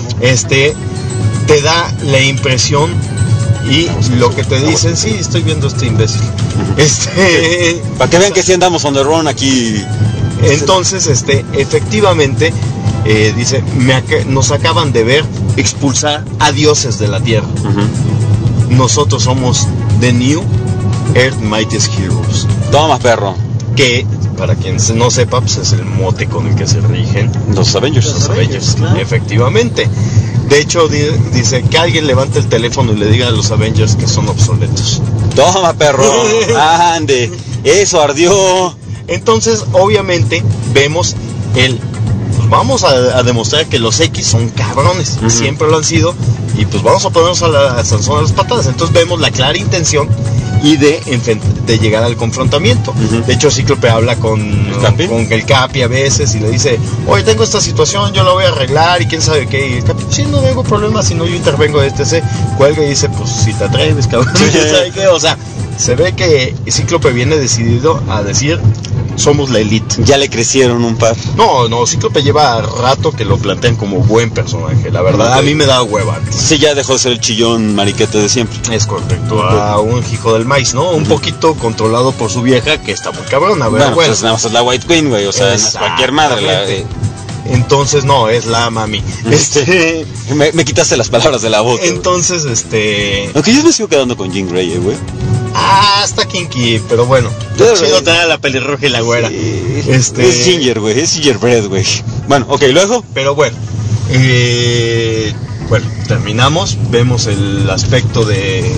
te da la impresión y lo que te dicen, sí, estoy viendo este imbécil. Para que vean que sí andamos on the run aquí. Entonces, efectivamente, dice, nos acaban de ver expulsar a dioses de la Tierra. Nosotros somos The New Earth Mightiest Heroes. Toma, perro. Que, para quien no sepa, pues es el mote con el que se rigen los Avengers. Los Avengers, claro. Efectivamente. De hecho, dice que alguien levante el teléfono y le diga a los Avengers que son obsoletos. Toma, perro. Ande. Eso ardió. Entonces, obviamente, vemos el vamos a demostrar que los X son cabrones, siempre lo han sido, y pues vamos a ponernos a las patadas. Entonces vemos la clara intención y de llegar al confrontamiento. De hecho, Cíclope habla con el Capi a veces y le dice, oye, tengo esta situación, yo la voy a arreglar y quién sabe qué. Y el Capi, sí, no tengo problema, si no yo intervengo se cuelga y dice, pues si te atreves, cabrón. ¿Sabe qué? O sea, se ve que Cíclope viene decidido a decir, somos la elite. Ya le crecieron un par. No, Cíclope lleva rato que lo plantean como buen personaje, la verdad. A mí me da hueva. Sí, ya dejó de ser el chillón mariquete de siempre. Es correcto, a un hijo del maíz, ¿no? Un poquito controlado por su vieja, que está muy cabrona, ¿verdad? Bueno, pues nada más es la White Queen, güey, o sea, no es cualquier madre. Entonces, no, es la mami. Me quitaste las palabras de la boca. Entonces, aunque yo me sigo quedando con Jean Grey, güey. Está kinky, pero bueno. Yo chido tener la pelirroja y la güera. Sí. Es ginger, güey, es gingerbread, güey. Bueno, ok, luego. Pero bueno. Bueno, terminamos. Vemos el aspecto de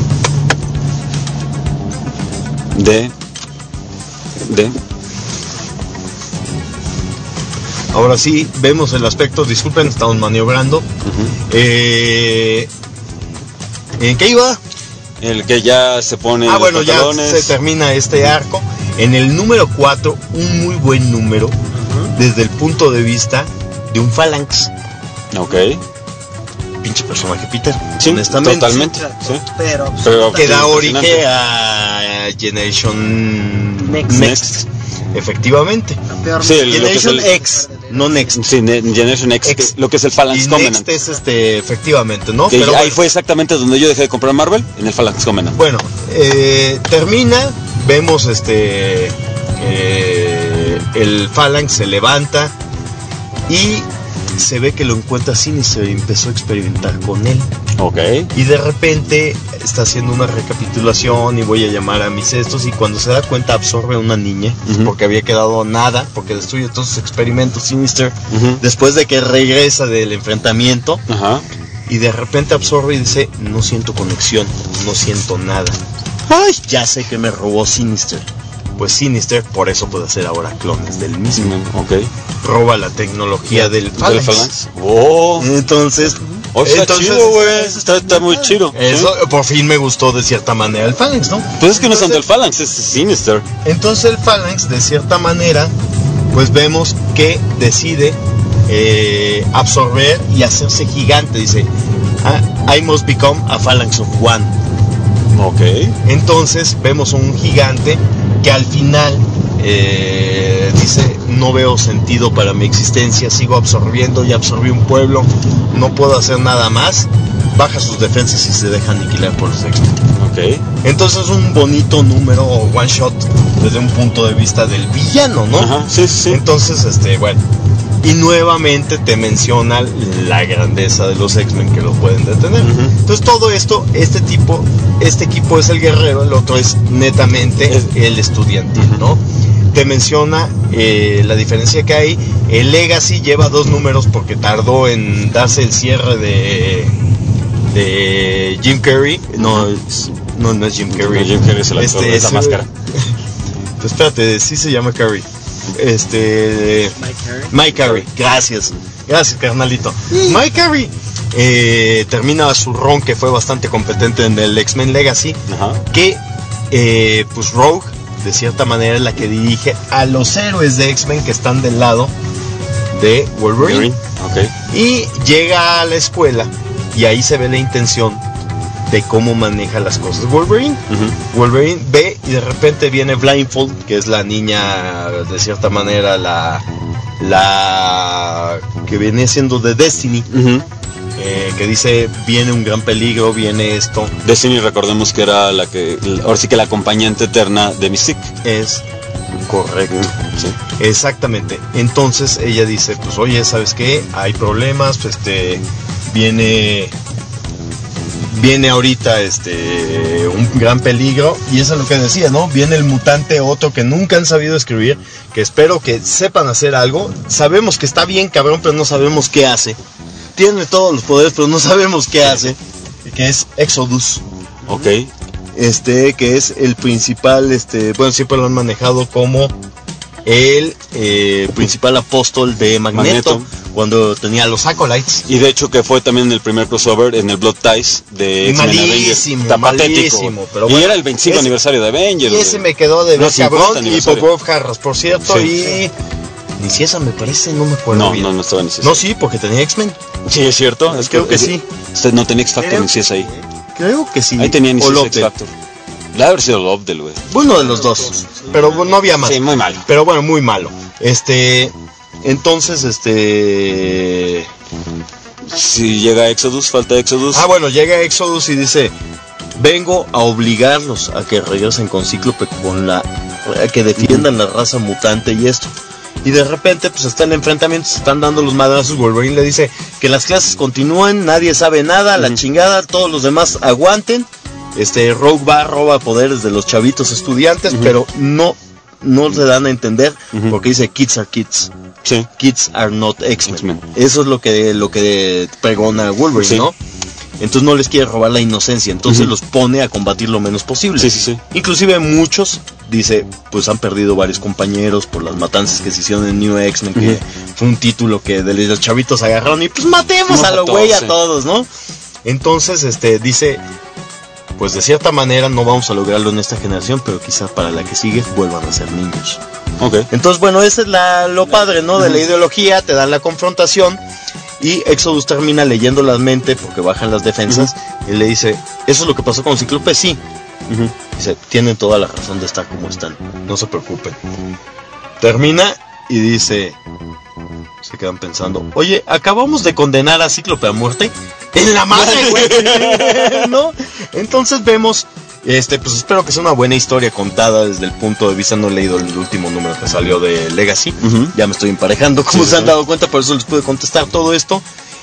Ahora sí, vemos el aspecto, disculpen, estamos maniobrando. ¿En qué iba? El que ya se pone bueno, ya se termina este arco. En el número 4, un muy buen número, desde el punto de vista de un Phalanx. Ok. Pinche personaje, Peter. Sí, honestamente. Totalmente. Sí. Pero que da origen a Generation Next. Efectivamente. Sí, Generation X, no Next. Sí, Generation X. Lo que es el Phalanx Covenant. Next es efectivamente, ¿no? Que pero ahí fue exactamente donde yo dejé de comprar Marvel, en el Phalanx Covenant. Bueno, termina, vemos el Phalanx se levanta y se ve que lo encuentra Sinister y empezó a experimentar con él. Ok. Y de repente está haciendo una recapitulación y voy a llamar a mis estos, y cuando se da cuenta absorbe a una niña, porque había quedado nada, porque destruye todos sus experimentos Sinister, después de que regresa del enfrentamiento, y de repente absorbe y dice, no siento conexión, no siento nada. Ay, ya sé que me robó Sinister. Pues Sinister por eso puede hacer ahora clones del mismo. Roba la tecnología del Phalanx. Entonces, está chido, güey. Está muy chido. Eso por fin me gustó de cierta manera el Phalanx, ¿no? Pues es que no es tanto el Phalanx, es Sinister. Entonces el Phalanx, de cierta manera, pues vemos que decide absorber y hacerse gigante. Dice, I must become a Phalanx of One. Ok. Entonces vemos un gigante que al final dice, no veo sentido para mi existencia, sigo absorbiendo, ya absorbí un pueblo, no puedo hacer nada más, baja sus defensas y se deja aniquilar por los X-Men. Ok. Entonces es un bonito número, one shot, desde un punto de vista del villano, ¿no? Sí. Entonces, bueno, y nuevamente te menciona la grandeza de los X-Men que lo pueden detener. Entonces todo esto, este equipo es el guerrero, el otro es netamente el estudiantil, ¿no? Te menciona la diferencia que hay. El Legacy lleva 2 números porque tardó en darse el cierre de Jim Carrey. No es Jim Carrey. No, Jim Carrey es el actor de esa máscara. Pues espérate, sí se llama Carrey. Mike Carrey, gracias carnalito. Mike Carrey termina su run, que fue bastante competente en el X-Men Legacy, que pues Rogue de cierta manera es la que dirige a los héroes de X-Men que están del lado de Wolverine. Y llega a la escuela y ahí se ve la intención de cómo maneja las cosas Wolverine. Wolverine ve y de repente viene Blindfold, que es la niña, de cierta manera la que viene siendo de Destiny, que dice, viene un gran peligro, viene esto. Destiny, recordemos que era ahora sí que la acompañante eterna de Mystique. Es correcto. Sí. Exactamente. Entonces ella dice, pues oye, ¿sabes qué? Hay problemas, viene ahorita un gran peligro, y eso es lo que decía, ¿no? Viene el mutante otro que nunca han sabido escribir, que espero que sepan hacer algo. Sabemos que está bien cabrón, pero no sabemos qué hace. Tiene todos los poderes, pero no sabemos qué hace, que es Exodus. Ok. Que es el principal, bueno, siempre lo han manejado como el principal apóstol de Magneto, cuando tenía los Acolytes. Y de hecho que fue también el primer crossover en el Blood Ties de X-Men Avengers. Está patético. Pero y era el 25 aniversario de Avengers. Y ese me quedó de ver cabrón. Y Bob Harras, por cierto. Sí. Y ni si esa me parece, no me acuerdo bien. No estaba ni si esa. No, sí, porque tenía X-Men. Sí, es cierto. Creo que sí. No tenía X-Factor ni si esa ahí. Creo que sí. Ahí tenía ni si esa X-Factor. Debe haber sido Lobdell, güey. Uno de los dos. Pero no había más. Sí, muy malo. Pero bueno, muy malo. Entonces, si llega Exodus, falta Exodus. Bueno, llega Exodus y dice: vengo a obligarlos a que regresen con Cíclope, a que defiendan la raza mutante y esto. Y de repente, pues están en enfrentamientos, se están dando los madrazos. Wolverine le dice que las clases continúen, nadie sabe nada, la chingada, todos los demás aguanten. Rogue roba poderes de los chavitos estudiantes, pero no se dan a entender, porque dice kids are kids. Sí. Kids are not X-Men. Eso es lo que pregona Wolverine, sí. ¿No? Entonces no les quiere robar la inocencia, entonces los pone a combatir lo menos posible. Sí. Inclusive muchos, dice, pues han perdido varios compañeros por las matanzas que se hicieron en New X-Men, que fue un título que de los chavitos agarraron y pues matemos a los güey a todos, ¿no? Entonces, dice, pues de cierta manera no vamos a lograrlo en esta generación, pero quizás para la que sigue vuelvan a ser niños. Okay. Entonces, bueno, ese es lo padre, ¿no? De la ideología, te dan la confrontación y Exodus termina leyendo la mente porque bajan las defensas y le dice, ¿eso es lo que pasó con Cíclope? Sí. Dice, tienen toda la razón de estar como están, no se preocupen. Termina y dice, se quedan pensando, oye, acabamos de condenar a Cíclope a muerte. ¡En la madre, güey! ¿No? Entonces vemos, pues espero que sea una buena historia contada desde el punto de vista, no he leído el último número que salió de Legacy, ya me estoy emparejando, como se han dado cuenta, por eso les pude contestar todo esto.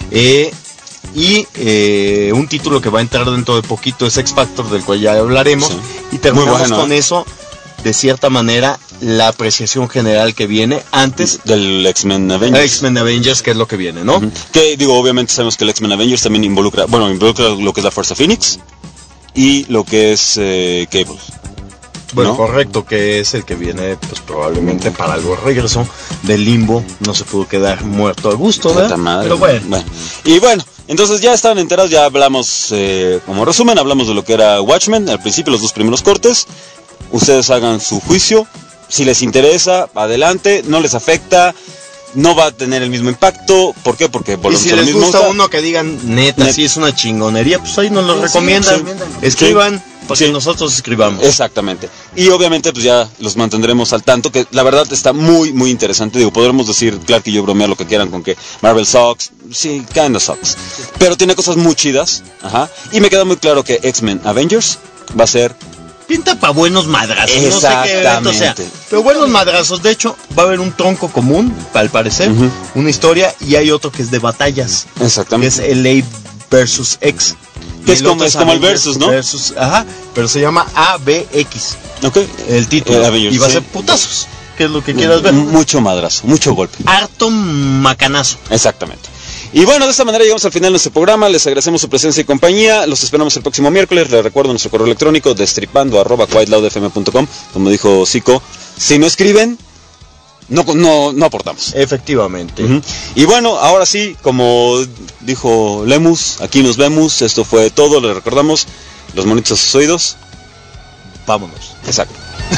Un título que va a entrar dentro de poquito es X-Factor, del cual ya hablaremos, y terminamos con eso, de cierta manera, la apreciación general que viene antes del X-Men Avengers. X-Men Avengers, que es lo que viene, ¿no? Que digo, obviamente sabemos que el X-Men Avengers también involucra lo que es la Fuerza Phoenix y lo que es Cable. Bueno, ¿no? Correcto, que es el que viene, pues probablemente para algo regreso del Limbo, no se pudo quedar muerto a gusto, ¿verdad? Madre, pero bueno. Y bueno, entonces ya estaban enterados, ya hablamos, como resumen, hablamos de lo que era Watchmen, al principio los 2 primeros cortes. Ustedes hagan su juicio, si les interesa, adelante, no les afecta, no va a tener el mismo impacto. ¿Por qué? Porque volvemos a lo mismo. Y si les gusta uno que digan, neta, sí es una chingonería, pues ahí nos lo recomiendan. Escriban, para que nosotros escribamos. Exactamente. Y obviamente pues ya los mantendremos al tanto, que la verdad está muy, muy interesante. Digo, podremos decir, Clark y yo bromear lo que quieran con que Marvel sucks, sí, kinda sucks. Pero tiene cosas muy chidas, y me queda muy claro que X-Men Avengers va a ser... Pinta para buenos madrazos, no sé qué evento sea, pero buenos madrazos. De hecho, va a haber un tronco común, al parecer, una historia, y hay otro que es de batallas. Exactamente. Que es LA versus X. Que es como el versus, ¿no? Pero se llama ABX. Ok. El título. Y va a ser putazos, que es lo que quieras ver. Mucho madrazo, mucho golpe. Harto macanazo. Exactamente. Y bueno, de esta manera llegamos al final de nuestro programa. Les agradecemos su presencia y compañía. Los esperamos el próximo miércoles. Les recuerdo nuestro correo electrónico destripando@quieloudfm.com. Como dijo Zico, si no escriben, no aportamos. Efectivamente. Y bueno, ahora sí, como dijo Lemus, aquí nos vemos. Esto fue todo. Les recordamos, los monitos a sus oídos. Vámonos. Exacto.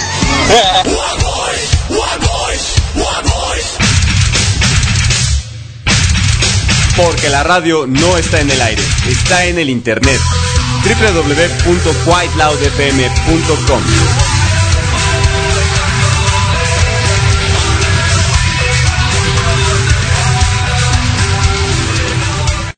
Porque la radio no está en el aire, está en el internet. www.quieloudfm.com